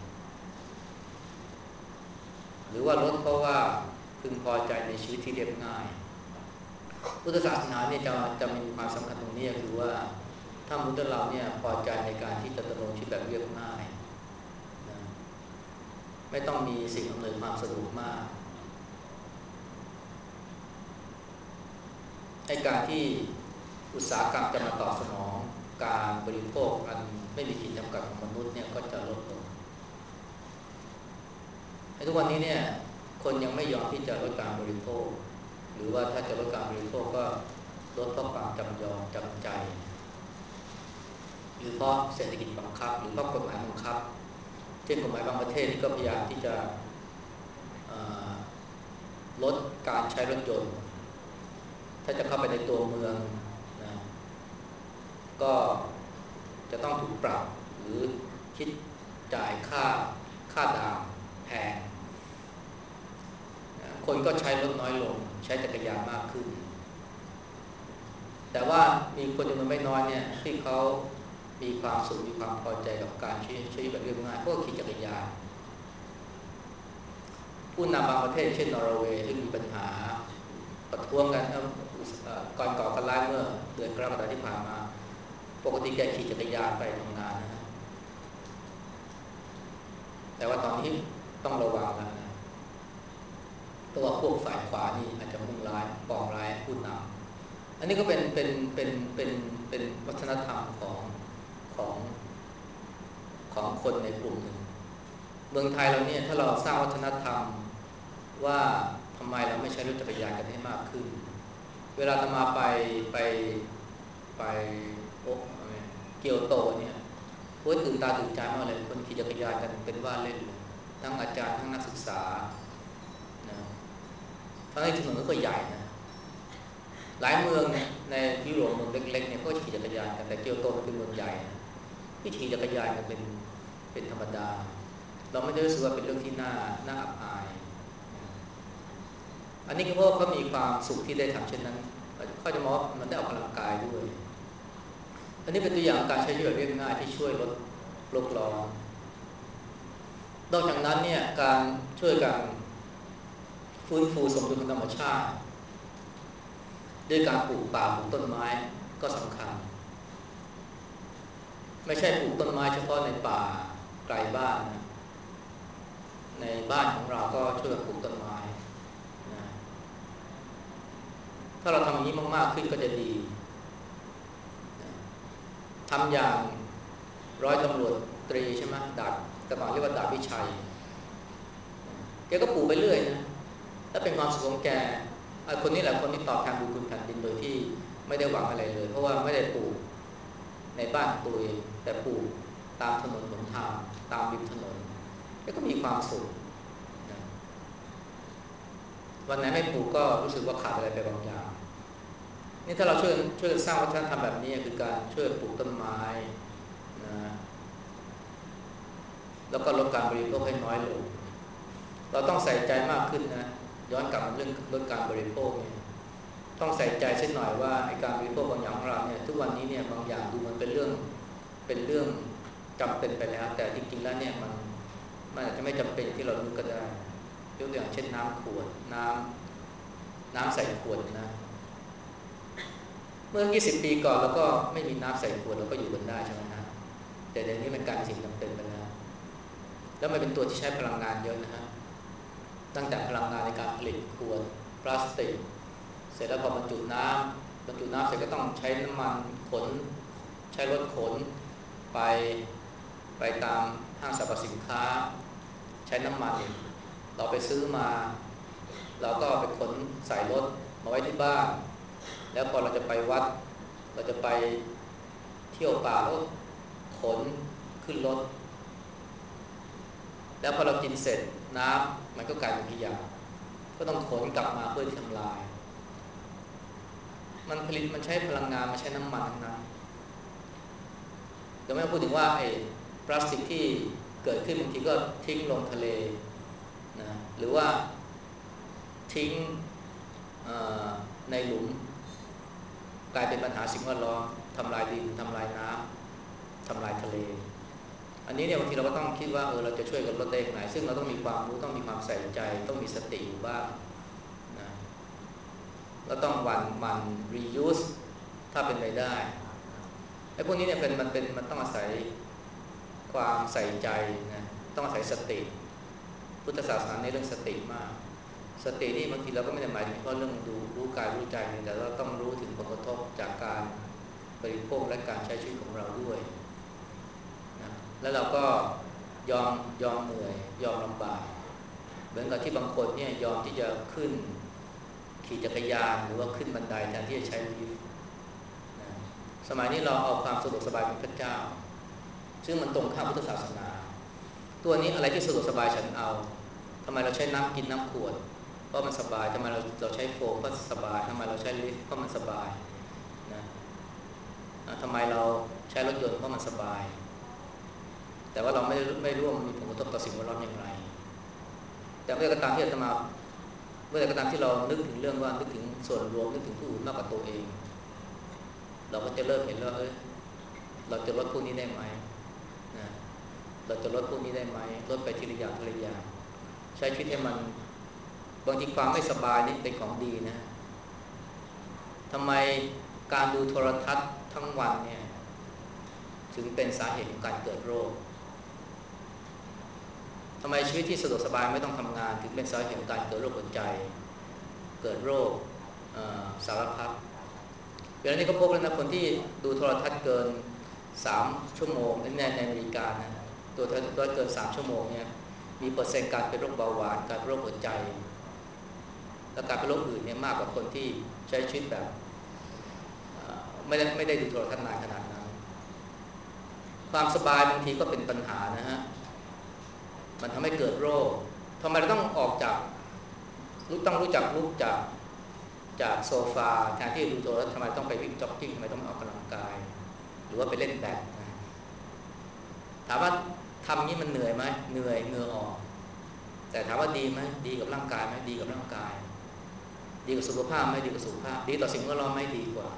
หรือว่าลดเพราะว่าพึงพอใจในชีวิตที่เรียบง่ายพุทธศาสนาเนี่ยจะจะมีความสำคัญตรงนี้คือว่าถ้ามนุษย์เราเนี่ยพอใจในการที่จะดำรงชีวิตแบบเรียบง่ายนะไม่ต้องมีสิ่งอำนวยความสะดวกมากให้การที่อุตสาหกรรมจะมาตอบสนองการบริโภคอันไม่มีขีดจำกัดของมนุษย์เนี่ยก็จะลดลงในทุกวันนี้เนี่ยคนยังไม่ยอมที่จะลดการบริโภคหรือว่าถ้าจะลดการบริโภคก็ลดเพราะความจำยอมจำใจหรือเพราะเศรษฐกิจบังคับหรือเพราะกฎหมายบังคับเช่นกฎหมายบางประเทศนี่ก็พยายามที่จะลดการใช้รถยนต์ถ้าจะเข้าไปในตัวเมืองนะก็จะต้องถูกปรับหรือคิดจ่ายค่าค่าด่านแพงคนก็ใช้รถน้อยลงใช้จักรยานมากขึ้นแต่ว่ามีคนจำนวนไม่น้อยเนี่ยที่เขามีความสุขมีความพอใจกับการใช้ชีวิตแบบเรียบง่ายพวกขี่จักรยานผู้นำบางประเทศเช่นนอร์เวย์ที่มีปัญหาประท้วงกันก่อนก่อการร้ายเมื่อเดือนกรกฎาคมที่ผ่านมาปกติแกขี่จักรยานไปทำงานนะแต่ว่าตอนนี้ต้องระวังแล้วนะเพราะว่าพวกฝ่ายขวานี่อาจจะมุ่งร้ายปองร้ายผู้นำอันนี้ก็เป็นเป็นเป็นเป็นเป็นวัฒนธรรมของของของคนในกลุ่มหนึ่งเมืองไทยเราเนี่ยถ้าเราสร้างวัฒนธรรมว่าทำไมเราไม่ใช้รถจักรยานกันให้มากขึ้นเวลาจะมาไปไปไปโอ๊ะเกียวโตเนี่ยโอ้ยตื่นตาตื่นใจมากเลยคนขี่จักรยานกันเป็นว่าเล่นเลยทั้งอาจารย์ทั้งนักศึกษานะทั้งในถนนก็ใหญ่นะหลายเมืองในยุโรปเมืองเล็กๆเนี่ยก็ขี่จักรยานกันแต่เกียวโตมันเป็นเมืองใหญ่นะที่ขี่จักรยานกันเป็นเป็นธรรมดาเราไม่ได้รู้สึกว่าเป็นเรื่องที่น่าน่าอับอายอันนี้ก็เพราะเขามีความสุขที่ได้ทำเช่นนั้นเขาจะมองว่ามันได้ออกกำลังกายด้วยอันนี้เป็นตัวอย่างการใช้ชีวิตเรียบง่ายที่ช่วยลดโลกร้อนนอกจากนั้นเนี่ยการช่วยกันฟื้นฟูสมดุลธรรมชาติด้วยการปลูกป่าปลูกต้นไม้ก็สำคัญไม่ใช่ปลูกต้นไม้เฉพาะในป่าไกลบ้านนะในบ้านของเราก็ช่วยกันปลูกต้นไม้นะถ้าเราทำอย่างนี้มากๆขึ้นก็จะดีนะทำอย่างร้อยตำรวจตรีใช่ไหมดาบแต่ก่อนเรียกว่าดาบวิชัยแกก็ปลูกไปเรื่อยนะแล้วเป็นความสุขของแกคนนี้แหละคนที่ตอบแทนบุญคุณแผ่นดินโดยที่ไม่ได้หวังอะไรเลยเพราะว่าไม่ได้ปลูกในบ้านตัวเองแต่ปลูกตามถนนหนทางตามริมถนนแล้วก็มีความสุขนะวันไหนไม่ปลูกก็รู้สึกว่าขาดอะไรไปบางอย่างนี่ถ้าเราช่วยช่วยสร้างวัฒนธรรมแบบนี้คือการช่วยปลูกต้นไม้นะแล้วก็ลดการบริโภคให้น้อยลงเราต้องใส่ใจมากขึ้นนะย้อนกลับมาเรื่องลดการบริโภคเนี่ยต้องใส่ใจเช่นหน่อยว่าไอ้การบริโภคบางอย่างของเราเนี่ยทุกวันนี้เนี่ยบางอย่างดูมันเป็นเรื่องเป็นเรื่องจำเป็นไปแล้วแต่จริงๆแล้วเนี่ยมันมันอาจจะไม่จำเป็นที่เรานึกก็ได้ยกตัวอย่างเช่นน้ำขวดน้ำน้ำใส่ขวดนะเมื่อยี่สิบปีก่อนเราก็ไม่มีน้ำใส่ขวดเราก็อยู่กันได้ใช่ไหมฮะแต่เดี๋ยวนี้มันกลายเป็นสิ่งจำเป็นไปแล้วแล้วมันเป็นตัวที่ใช้พลังงานเยอะนะฮะตั้งแต่พลังงานในการผลิตขวดพลาสติกเสร็จแล้วพอบรรจุน้ำบรรจุน้ำเสร็จก็ต้องใช้น้ำมันขนใช้รถขนไปไปตามห้างสรรพสินค้าใช้น้ำมันเราไปซื้อมาเราก็ไปขนใส่รถมาไว้ที่บ้านแล้วพอเราจะไปวัดเราจะไปเที่ยวป่าก็ขนขึ้นรถแล้วพอเรากินเสร็จน้ำมันก็กลายเป็นขยะก็ต้องขนกลับมาเพื่อที่ทำลายมันผลิตมันใช้พลังงานมันใช้น้ำมันทั้งนั้นเดี๋ยวไม่ต้องพูดถึงว่าไอ้พลาสติกที่เกิดขึ้นบางทีก็ทิ้งลงทะเลนะหรือว่าทิ้งในหลุมกลายเป็นปัญหาสิ่งแวดล้อมทำลายดินทำลายน้ำทำลายทะเลอันนี้เนี่ยบางทีเราก็ต้องคิดว่าเออเราจะช่วยกันลดได้อย่างไรซึ่งเราต้องมีความรู้ต้องมีความใส่ใจต้องมีสติอยู่บ้างนะเราต้องหมั่นหมั่น reuse ถ้าเป็นไปได้ไอ้พวกนี้เนี่ยเป็นมันเป็นมันต้องอาศัยความใส่ใจนะต้องอาศัยสติพุทธศาสนาในเรื่องสติมากสตินี่บางทีเราก็ไม่ได้หมายถึงเพราะเรื่องดูรู้กายรู้ใจแต่เราต้องรู้ถึงผลกระทบจากการบริโภคและการใช้ชีวิตของเราด้วยนะแล้วเราก็ยอมยอมเหนื่อยยอมลำบากเหมือนกับที่บางคนเนี่ยยอมที่จะขึ้นขี่จักรยานหรือว่าขึ้นบันไดแทนที่จะใช้ลิฟต์นะสมัยนี้เราเอาความสะดวกสบายเป็นพระเจ้าซึ่งมันตรงข้ามพุทธศาสนาตัวนี้อะไรที่สะดวกสบายฉันเอาทำไมเราใช้น้ำกินน้ำขวดเพราะมันสบายทำไมเราเราใช้โฟมเพราะสบายทำไมเราใช้ลิฟต์เพราะมันสบายนะทำไมเราใช้รถยนต์เพราะมันสบายแต่ว่าเราไม่ไม่รู้ว่ามันมีผลกระทบต่อสิ่งแวดล้อมอย่างไรแต่เมื่อก็ตามที่อาตมาเมื่อก็ตามที่เรานึกถึงเรื่องว่านึกถึงส่วนรวมนึกถึงผู้อื่นมากกว่าตัวเองเราก็จะเริ่มเห็นแล้วเอ้ยเราจะลดพวกนี้ได้ไหมนะเราจะลดพวกนี้ได้ไหมลดไปทีละอย่างทีละอย่างใช้ชีวิตให้มันบางทีความไม่สบายนี่เป็นของดีนะทำไมการดูโทรทัศน์ทั้งวันเนี่ยถึงเป็นสาเหตุของการเกิดโรคทำไมชีวิตที่สะดวกสบายไม่ต้องทำงานถึงเป็นสาเหตุของการเกิดโรคหัวใจเกิดโรคสารพัดเดี๋ยวนี้ก็พบแล้วนะคนที่ดูโทรทัศน์เกินสามชั่วโมงในในอเมริกานะตัวโทรทัศน์เกินสามชั่วโมงเนี่ยมีเปอร์เซ็นต์การเป็นโรคเบาหวานการเป็นโรคหัวใจและการเป็นโรคอื่นเนี่ยมากกว่าคนที่ใช้ชีวิตแบบไม่ได้ไม่ได้ดูโทรทัศน์นานขนาดนั้นความสบายบางทีก็เป็นปัญหานะฮะมันทำให้เกิดโรคทำไมเราต้องออกจากรู้ต้องรู้จักลุกจากจากโซฟาแทนที่ดูโทรทัศน์ทำไมต้องไปวิ่งจ็อกกิ้งทำไมต้องออกกำลังกายหรือว่าไปเล่นแบดถามว่าทำนี้มันเหนื่อยไหมเหนื่อยเหงื่อออกแต่ถามว่าดีไหมดีกับร่างกายไหมดีกับร่างกายดีกับสุขภาพไหมดีกับสุขภาพดีต่อสิ่งแวดล้อมไหมดีกว่า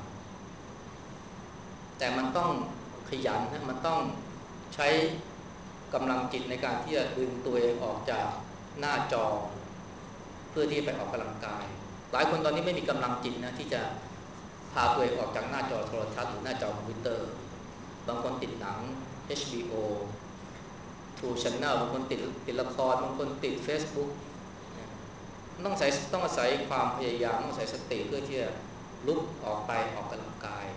แต่มันต้องขยันนะมันต้องใช้กำลังจิตในการที่จะดึงตัวเองออกจากหน้าจอเพื่อที่ไปออกกำลังกายหลายคนตอนนี้ไม่มีกำลังจิตนะที่จะพาตัวเองออกจากหน้าจอโทรทัศน์หรือหน้าจอคอมพิวเตอร์บางคนติดหนัง เอช บี โอ True Channel บางคนติดติดละครบางคนติด Facebook ต้องใช้ต้องอาศัยความพยายามต้องอาศัยสติเพื่อที่จะลุกออกไปออกกำลังกาย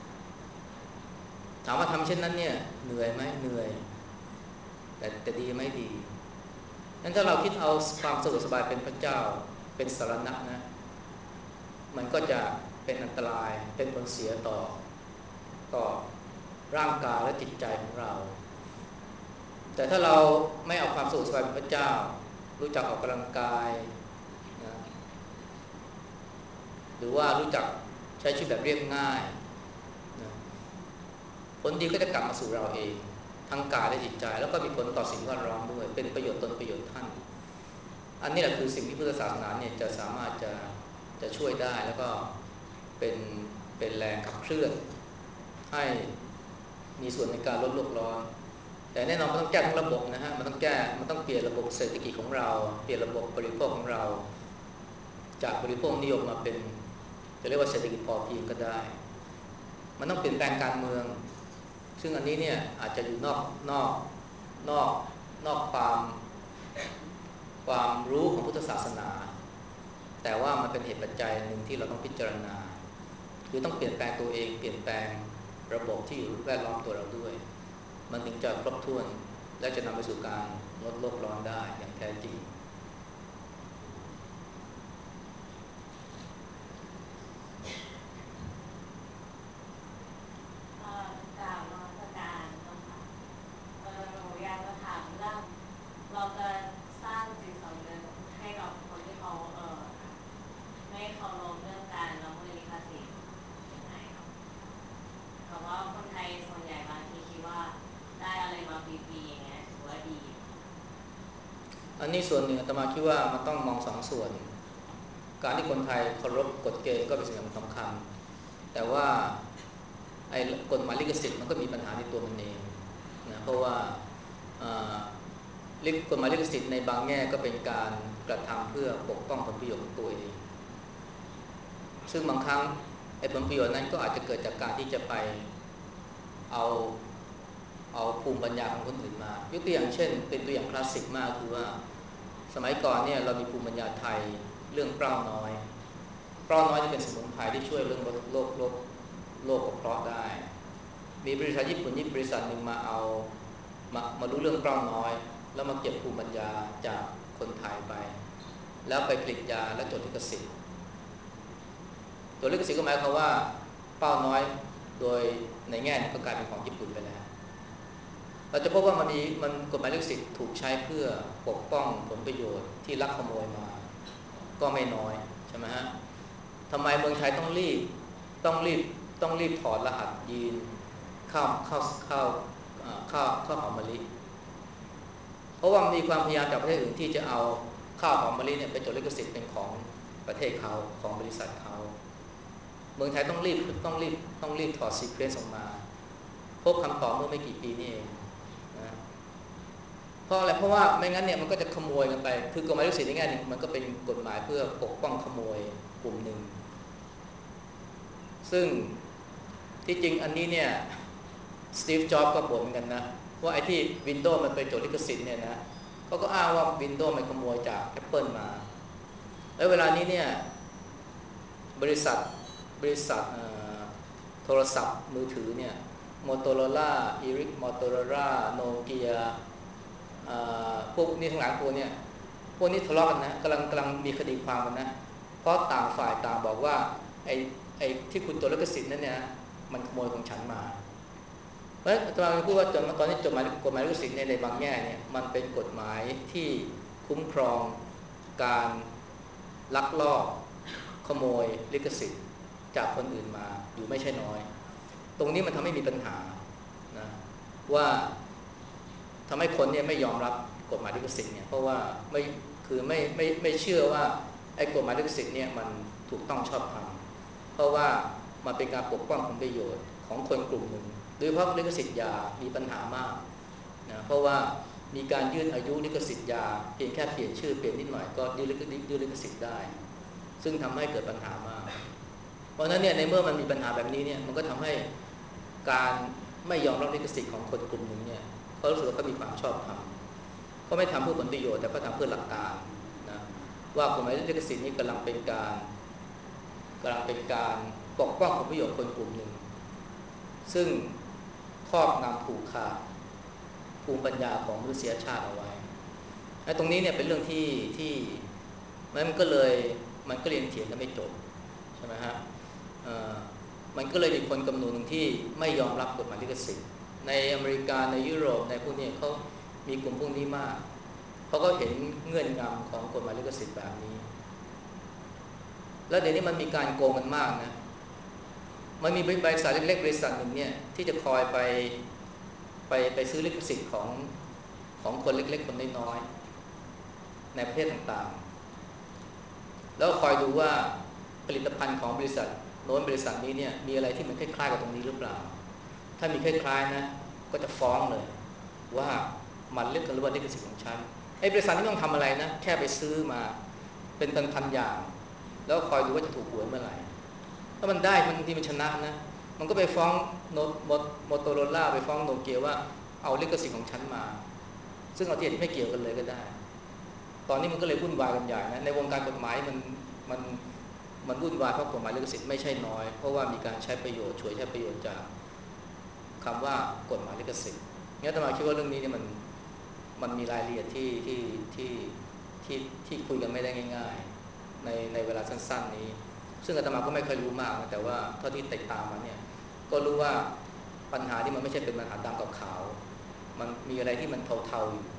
ถามว่าทำเช่นนั้นเนี่ยเหนื่อยไหมเหนื่อยแต่แต่ดีไม่ดีงั้นถ้าเราคิดเอาความสะดวกสบายเป็นพระเจ้าเป็นสารณะนะมันก็จะเป็นอันตรายเป็นผลเสียต่อต่อร่างกายและจิตใจของเราแต่ถ้าเราไม่เอาความสะดวกสบายเป็นพระเจ้ารู้จักออกกำลังกายนะหรือว่ารู้จักใช้ชีวิตแบบเรียบง่ายนะผลดีก็จะกลับมาสู่เราเองแททั้งกายและจิตใจแล้วก็มีผลต่อสิ่งแวดล้อมด้วยเป็นประโยชน์ตนประโยชน์ท่านอันนี้แหละคือสิ่งที่พุทธศาสนาเนี่ยจะสามารถจะจะช่วยได้แล้วก็เป็นเป็นแรงขับเคลื่อนให้มีส่วนในการลดโลกร้อนแต่แน่นอนมันต้องแก้ทั้งระบบนะฮะมันต้องแก้มันต้องเปลี่ยนระบบเศรษฐกิจของเราเปลี่ยนระบบบริโภคของเราจากบริโภคนิยมมาเป็นจะเรียกว่าเศรษฐกิจพอเพียงก็ได้มันต้องเปลี่ยนแปลงการเมืองซึ่งอันนี้เนี่ยอาจจะอยู่นอกนอกนอกนอกความความรู้ของพุทธศาสนาแต่ว่ามันเป็นเหตุปัจจัยหนึ่งที่เราต้องพิจารณาคือต้องเปลี่ยนแปลงตัวเองเปลี่ยนแปลงระบบที่อยู่แวดล้อมตัวเราด้วยมันถึงจะครบถ้วนและจะนำไปสู่การลดโลกร้อนได้อย่างแท้จริงเราจะสร้างจิตสำนึกให้กับคนที่เขาเออไม่เคารพเรื่องการละเมิดลิขสิทธิ์ยังไงครับเพราะว่าคนไทยส่วนใหญ่บางทีคิดว่าได้อะไรมาฟรีๆอย่างเงี้ยถือว่าดีอันนี้ส่วนหนึ่งอาตมาคิดว่ามันต้องมองสองส่วนการที่คนไทยเคารพกฎเกณฑ์ก็เป็นสิ่งสำคัญแต่ว่าไอ้กฎหมายลิขสิทธิ์มันก็มีปัญหาในตัวมันเองนะเพราะว่ากฎหมายลิขสิทธิ์ในบางแง่ก็เป็นการกระทำเพื่อปกป้องผลประโยชน์ของตัวเองซึ่งบางครั้งไอ้ผลประโยชน์นั้นก็อาจจะเกิดจากการที่จะไปเอาเอาภูมิปัญญาของคนอื่นมายกตัวอย่างเช่นเป็นตัวอย่างคลาสสิกมากคือว่าสมัยก่อนเนี่ยเรามีภูมิปัญญาไทยเรื่องเปล้าน้อยเปล้าน้อยจะเป็นสมุนไพรที่ช่วยเรื่องลดโรคโรคโรคกระเพาะได้มีบริษัทญี่ปุ่นญี่ปุ่นบริษัทหนึ่งมาเอามามารู้เรื่องเปล้าน้อยแล้วมาเก็บภูมิปัญญาจากคนไทยไปแล้วไปผลิตยาและจดลิขสิทธิ์ตัวลิขสิทธิ์ก็หมายความว่าเปล้าน้อยโดยในแง่นี้ก็กลายเป็นของญี่ปุ่นไปแล้วเราจะพบว่ามันมีมันกฎหมายลิขสิทธิ์ถูกใช้เพื่อปกป้องผลประโยชน์ที่ลักขโมยมาก็ไม่น้อยใช่ไหมฮะทำไมเมืองไทยต้องรีบต้องรีบต้องรีบถอดรหัสยีนเข้าเข้าเข้าเข้าเข้าหอมมะลิเพราะว่ามีความพยายามจากประเทศอื่นที่จะเอาข้าวหอมมะลิเนี่ยไปจดลิขสิทธิ์เป็นของประเทศเขาของบริษัทเขาเมืองไทยต้องรีบต้องรีบต้องรีบถอดซีเควนซ์ออกมาพบคำตอบเมื่อไม่กี่ปีนี่เองนะเพราะอะไรเพราะว่าไม่งั้นเนี่ยมันก็จะขโมยกันไปคือกฎหมายลิขสิทธิ์ในแง่นึงมันก็เป็นกฎหมายเพื่อปกป้องขโมยกลุ่มหนึ่งซึ่งที่จริงอันนี้เนี่ยสตีฟจ็อบส์ก็บ่นเหมือนกันนะว่าไอ้ที่ Windows มันไปจดลิขสิทธิ์เนี่ยนะเขาก็อ้างว่า Windows มันขโมยจาก Apple มาแล้วเวลานี้เนี่ยบริษัทบริษัทโทรศัพท์มือถือเนี่ย Motorola Eric Motorola Nokia พวกนี้ทั้งหลายพวกเนี่ยพวกนี้ทะเลาะกันนะกำลังกำลังมีคดีความกันนะเพราะต่างฝ่ายต่างบอกว่าไอ้ไอ้ที่คุณจดลิขสิทธิ์นั่นเนี่ยมันขโมยของฉันมาเพราะฉะนั้นอาจารย์พูดว่าจนตอนนี้จดหมายกฎหมายลิขสิทธิ์ในบางแง่เนี่ยมันเป็นกฎหมายที่คุ้มครองการลักลอบขโมยลิขสิทธิ์จากคนอื่นมาอยู่ไม่ใช่น้อยตรงนี้มันทำให้มีปัญหานะว่าทำให้คนเนี่ยไม่ยอมรับกฎหมายลิขสิทธิ์เนี่ยเพราะว่าไม่คือไม่ไม่ไม่เชื่อว่าไอ้กฎหมายลิขสิทธิ์เนี่ยมันถูกต้องชอบธรรมเพราะว่ามันเป็นการปกป้องผลประโยชน์ของคนกลุ่มหนึ่งโดยเฉพาะลิขสิทธิ์ยามีปัญหามากนะเพราะว่ามีการยืดอายุลิขสิทธิ์ยาเพียงแค่เปลี่ยนชื่อเปลี่ยนนิดหน่อยก็ยืดลิขสิทธิ์ได้ซึ่งทำให้เกิดปัญหามากเพราะฉะนั้นเนี่ยในเมื่อมันมีปัญหาแบบนี้เนี่ยมันก็ทำให้การไม่ยอมรับลิขสิทธิ์ของคนกลุ่มหนึ่งเนี่ยเขารู้สึกว่าเขามีความชอบธรรมเขาไม่ทำเพื่อผลประโยชน์แต่เขาทำเพื่อหลักการนะว่ากฎหมายลิขสิทธิ์นี้กำลังเป็นการกำลังเป็นการปกป้องผลประโยชน์คนกลุ่มหนึ่งซึ่งครอบงำผูกขาดภูมิปัญญาของมนุษยชาติเอาไว้ไอ้ตรงนี้เนี่ยเป็นเรื่องที่ที่มันก็เลยมันก็เรียนเถียงกันไม่จบใช่ไหมฮะมันก็เลยมีคนจำนวนหนึ่งที่ไม่ยอมรับกฎหมายลิขสิทธิ์ในอเมริกาในยุโรปในพวกนี้เขามีกลุ่มพวกนี้มากเพราะเขาเห็นเงื่อนงำของกฎหมายลิขสิทธิ์แบบนี้แล้วเดี๋ยวนี้มันมีการโกงกันมากนะมันมีบริษัทเล็กๆบริษัทหนึ่งเนี่ยที่จะคอยไปไปไปซื้อลิขสิทธิ์ของของคนเล็กๆคนน้อยๆในประเทศต่างๆแล้วคอยดูว่าผลิตภัณฑ์ของบริษัทโน้นบริษัทนี้เนี่ยมีอะไรที่มันคล้ายๆกับตรงนี้หรือเปล่าถ้ามีคล้ายๆนะก็จะฟ้องเลยว่ามันเล่นกันหรือว่าลิขสิทธิ์ของฉันไอ้บริษัทนี้ต้องทำอะไรนะแค่ไปซื้อมาเป็นพันๆอย่างแล้วคอยดูว่าจะถูกหวยเมื่อไหร่ถ้ามันได้บางทีมันชนะนะมันก็ไปฟ้องโนโมโตโรล่าไปฟ้องโนเกียว่าเอาลิขสิทธิ์ของฉันมาซึ่งเอาที่ไม่เกี่ยวกันเลยก็ได้ตอนนี้มันก็เลยวุ่นวายกันใหญ่นะในวงการกฎหมายมันมันมันวุ่นวายเพราะกฎหมายลิขสิทธิ์ไม่ใช่น้อยเพราะว่ามีการใช้ประโยชน์ช่วยใช้ประโยชน์จากคำว่ากฎหมายลิขสิทธิ์เนี่ยอาตมาคิดว่าเรื่องนี้เนี่ยมันมันมีรายละเอียดที่ที่ที่ที่ที่คุยกันไม่ได้ง่ายๆในในเวลาสั้นๆนี้ซึ่งอาตมาก็ไม่เคยรู้มากนะแต่ว่าเท่าที่ติดตามมาเนี่ยก็รู้ว่าปัญหาที่มันไม่ใช่เป็นปัญหาดำกับขาวมันมีอะไรที่มันเทาๆอยู่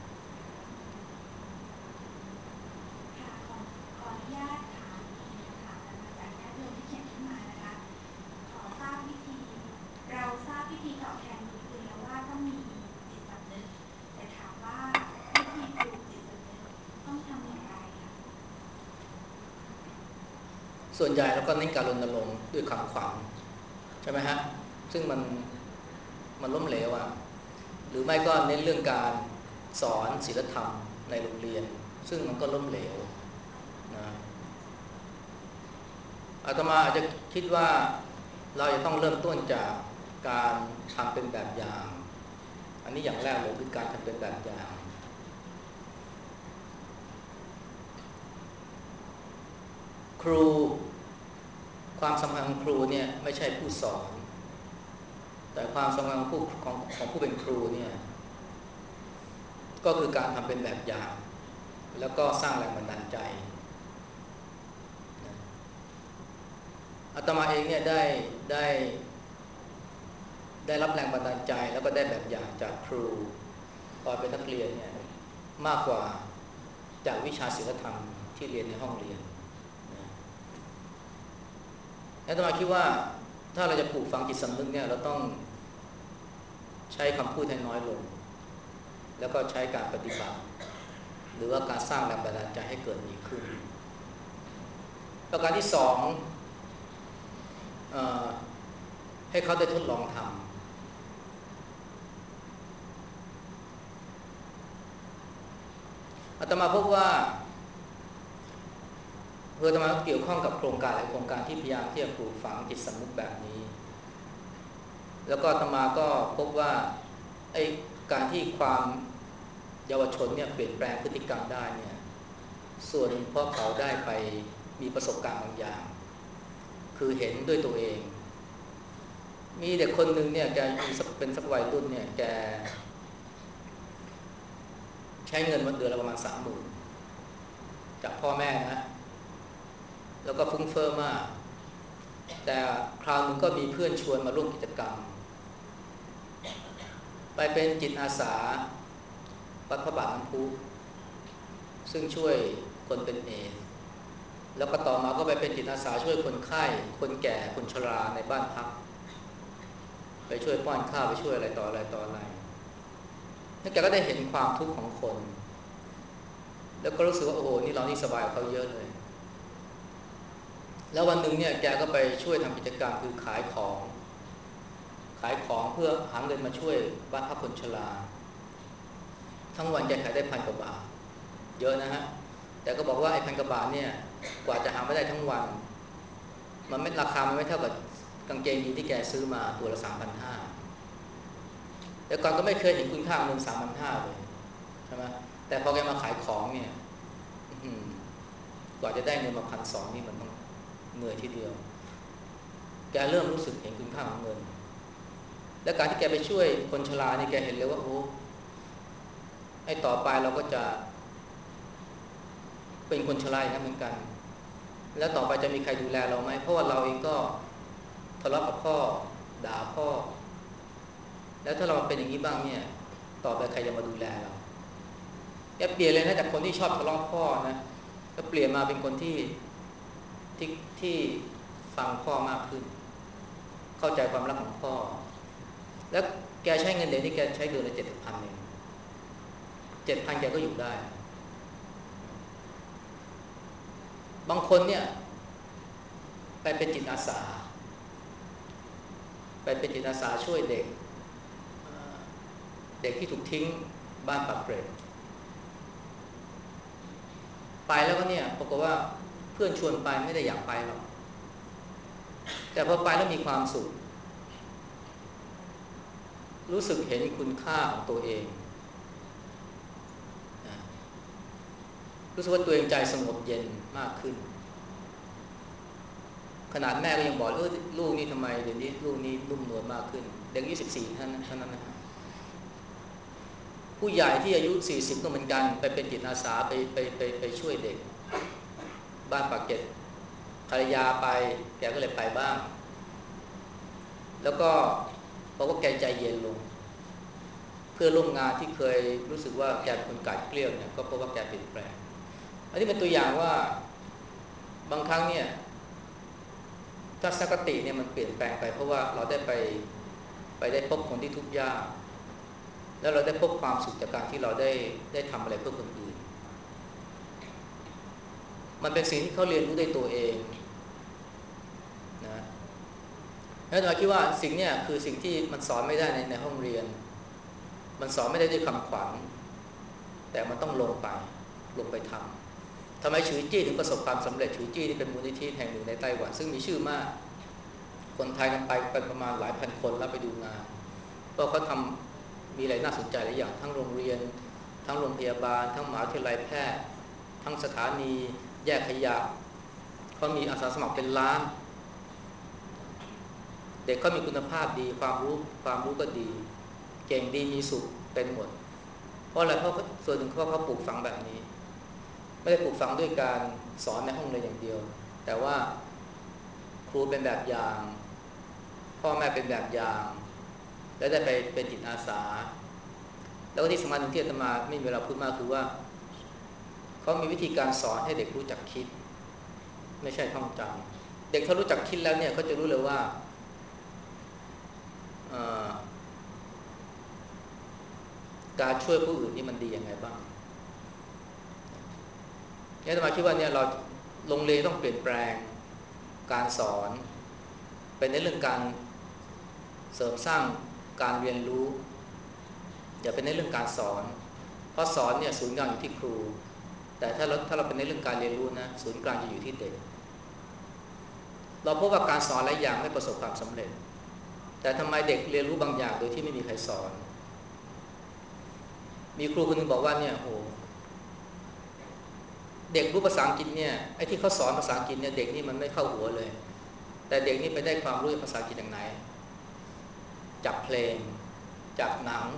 ค่ะขอขออนุญาตถามอีกหนึ่งคำถามนะคะจากญาติโยมที่เขียนขึ้นมานะคะขอทราบวิธีเราทราบวิธีตอบแทนบุญคุณแล้วว่าต้องมีจิตสำนึกแต่ถามว่าวิธีปลูกจิตสำนึกต้องทำอย่างไรคะส่วนใหญ่แล้วก็เน้นการรณรงค์ด้วยคำขวัญใช่ไหมฮะซึ่งมันมันล้มเหลวอ่ะหรือไม่ก็เน้นเรื่องการสอนศีลธรรมในโรงเรียนซึ่งมันก็ล้มเหลวนะอาตมาอาจจะคิดว่าเราจะต้องเริ่มต้นจากการทำเป็นแบบอย่างอันนี้อย่างแรกเลยคือการทำเป็นแบบอย่างครูความสำคัญของครูเนี่ยไม่ใช่ผู้สอนแต่ความสำคัญของผู้ของของผู้เป็นครูเนี่ยก็คือการทำเป็นแบบอย่างแล้วก็สร้างแรงบันดาลใจอาตมาเองเนี่ยได้ได้ได้รับแรงบันดาลใจแล้วก็ได้แบบอย่างจากครูตอนเป็นนักเรียนเนี่ยมากกว่าจากวิชาศิลธรรมที่เรียนในห้องเรียนอาตมาคิดว่าถ้าเราจะปลูกฝังจิตสำนึกเนี่ยเราต้องใช้คำพูดให้น้อยลงแล้วก็ใช้การปฏิบัติหรือว่าการสร้างแรงบันดาลใจให้เกิดมีขึ้นประการที่สองเอ่อให้เขาได้ทดลองทำอาตมาพบว่าเพื่ออาตมาเกี่ยวข้องกับโครงการหลายโครงการที่พยายามที่จะปลูกฝังจิตสำนึกแบบนี้แล้วก็อาตมาก็พบว่าไอ้การที่ความเยาวชนเนี่ยเปลี่ยนแปลงพฤติกรรมได้เนี่ยส่วนหนึ่งเพราะเขาได้ไปมีประสบการณ์บางอย่างคือเห็นด้วยตัวเองมีเด็กคนหนึ่งเนี่ยแกเป็นสักวัยรุ่นเนี่ยแกใช้เงินวันเดือนละประมาณสามหมื่นจากพ่อแม่นะแล้วก็ฟุ้งเฟ้อมากแต่คราวนึงก็มีเพื่อนชวนมาร่วมกิจกรรมไปเป็นจิตอาสาวัดพระบาทน้ำพุซึ่งช่วยคนเป็นเอดส์แล้วก็ต่อมาก็ไปเป็นจิตอาสาช่วยคนไข้คนแก่คนชราในบ้านพักไปช่วยป้อนข้าวไปช่วยอะไรต่ออะไรต่ออะไรแล้วแกก็ได้เห็นความทุกข์ของคนแล้วก็รู้สึกว่าโอ้โหนี่เรานี่สบายกว่าเขาเยอะเลยแล้ววันหนึ่งเนี่ยแกก็ไปช่วยทำกิจกรรมคือขายของขายของเพื่อหาเงินมาช่วยบ้านพักคนชราทั้งวันแกขายได้พันกว่าบาทเยอะนะฮะแต่ก็บอกว่าไอ้พันกว่าบาทเนี่ยกว่าจะหาไม่ได้ทั้งวันมันไม่ราคามันไม่เท่ากับกางเกงยีนที่แกซื้อมาตัวละ สามพันห้าร้อย แต่ก่อนก็ไม่เคยเห็นคุณค่าเงิน สามพันห้าร้อย เลยใช่ไหมแต่พอแกมาขายของเนี่ยกว่าจะได้เงินมา หนึ่งพันสองร้อย นี่มันต้องเหนื่อยทีเดียวแกเริ่มรู้สึกเห็นคุณค่าของเงินและการที่แกไปช่วยคนชรานี่แกเห็นเลยว่าโอ้ไอ้ต่อไปเราก็จะเป็นคนชราอย่างนั้นเหมือนกันแล้วต่อไปจะมีใครดูแลเราไหมเพราะว่าเราเองก็ทะเลาะกับพ่อด่าพ่อแล้วถ้าเราเป็นอย่างนี้บ้างเนี่ยต่อไปใครจะมาดูแลเราแกเปลี่ยนเลยนะจากคนที่ชอบทะเลาะพ่อนะก็เปลี่ยนมาเป็นคนที่ที่ที่ฟังพ่อมากขึ้นเข้าใจความรักของพ่อแล้วแกใช้เงินเดือนนี่แกใช้เดือนละเจ็ดพันเองเจ็ดพันแกก็อยู่ได้บางคนเนี่ยไปเป็นจิตอาสาไปเป็นจิตอาสาช่วยเด็กเด็กที่ถูกทิ้งบ้านปากเกร็ดไปแล้วก็เนี่ยปรากฏว่าเพื่อนชวนไปไม่ได้อยากไปหรอกแต่พอไปแล้วมีความสุขรู้สึกเห็นคุณค่าของตัวเองรู้สึกว่าตัวเองใจสงบเย็นมากขึ้นขนาดแม่ก็ยังบอกเออลูกนี่ทำไมเดี๋ยวนี้ลูกนี่นุ่มนวลมากขึ้นเด็กอายุสิบสี่เท่านั้นเท่านั้นนะผู้ใหญ่ที่อายุสี่สิบก็เหมือนกันไปเป็นจิตอาสาไปไปไปไปช่วยเด็กบ้านปากเกร็ดภรรยาไปแกก็เลยไปบ้างแล้วก็เพราะว่าแกใจเย็นลงเพื่อร่วมงานที่เคยรู้สึกว่าแกเป็นคนกัดเกลี้ยวเนี่ยก็เพราะว่าแกเปลี่ยนแปลงอันนี้เป็นตัวอย่างว่าบางครั้งเนี่ยทัศนคติเนี่ยมันเปลี่ยนแปลงไปเพราะว่าเราได้ไปไปได้พบคนที่ทุกข์ยากแล้วเราได้พบความสุขจากการที่เราได้ได้ทำอะไรเพื่อคนอื่นมันเป็นสิ่งที่เขาเรียนรู้ด้วยตัวเองนะแล้วเราคิดว่าสิ่งนี้คือสิ่งที่มันสอนไม่ได้ในในห้องเรียนมันสอนไม่ได้ด้วยคำขวัญแต่มันต้องลงไปลงไปทำทำไมฉุยจี้ถึงประสบความสำเร็จฉุยจี้ที่เป็นมูลนิธิแห่งหนึ่งในไต้หวันซึ่งมีชื่อมากคนไทยกันไปเป็นประมาณหลายพันคนแล้วไปดูงานเพราะเขาทำมีอะไรน่าสนใจหลายอย่างทั้งโรงเรียนทั้งโรงพยาบาลทั้งมหาวิทยาลัยแพทย์ทั้งสถานีแยกขยะเขามีอาสาสมัครเป็นล้านเด็กเขามีคุณภาพดีความรู้ความรู้ก็ดีเก่งดีมีสุขเป็นหมดเพราะอะไรเพราะส่วนหนึ่งเขาเขาปลูกฝังแบบนี้ไม่ได้ปลูกฝังด้วยการสอนในห้องเรียนอย่างเดียวแต่ว่าครูเป็นแบบอย่างพ่อแม่เป็นแบบอย่างแล้วได้ไปเป็นจิตอาสาแล้วที่สำคัญที่อาตมาไม่มีเวลาพูดมากคือว่าเขามีวิธีการสอนให้เด็กรู้จักคิดไม่ใช่ท่องจำเด็กเขารู้จักคิดแล้วเนี่ยเขาจะรู้เลยว่าการช่วยผู้อื่นนี่มันดียังไงบ้างเนี่ยอาตมาคิดว่าเนี่ยเราโรงเรียนต้องเปลี่ยนแปลงการสอนเป็นในเรื่องการเสริมสร้างการเรียนรู้อย่าเป็นในเรื่องการสอนเพราะสอนเนี่ยศูนย์กลางอยู่ที่ครูแต่ถ้าเราถ้าเราเป็นในเรื่องการเรียนรู้นะศูนย์กลางจะอยู่ที่เด็กเราพบว่าการสอนหลายอย่างไม่ประสบความสำเร็จแต่ทำไมเด็กเรียนรู้บางอย่างโดยที่ไม่มีใครสอนมีครูคนนึงบอกว่าเนี่ยโอ้เด็กรู้ภาษาอังกฤษเนี่ยไอ้ที่เขาสอนภาษาอังกฤษเนี่ยเด็กนี่มันไม่เข้าหัวเลยแต่เด็กนี่ไปได้ความรู้ภาษาอังกฤษจากไหนจากเพลงจากหนัง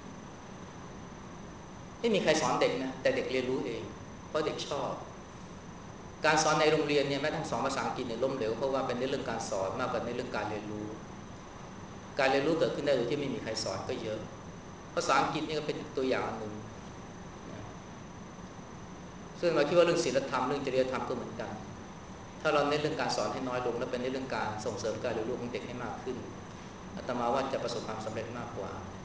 ไม่มีใครสอนเด็กนะแต่เด็กเรียนรู้เองเพราะเด็กชอบการสอนในโรงเรียนเนี่ยแม้ทั้งสอนภาษาอังกฤษเนี่ยล้มเหลวเพราะว่าเป็นในเรื่องการสอนมากกว่าในเรื่องการเรียนรู้การเรียนรู้เกิดขึ้นได้โดยที่ไม่มีใครสอนก็เยอะภาษาอังกฤษนี่ก็เป็นตัวอย่างหนึ่งซึ่งเราคิดว่าเรื่องศีลธรรมเรื่องจริยธรรมก็เหมือนกันถ้าเราเน้นเรื่องการสอนให้น้อยลงและเป็นในเรื่องการส่งเสริมการเรียนรู้ของเด็กให้มากขึ้นอาตมาว่าจะประสบความสำเร็จมากกว่า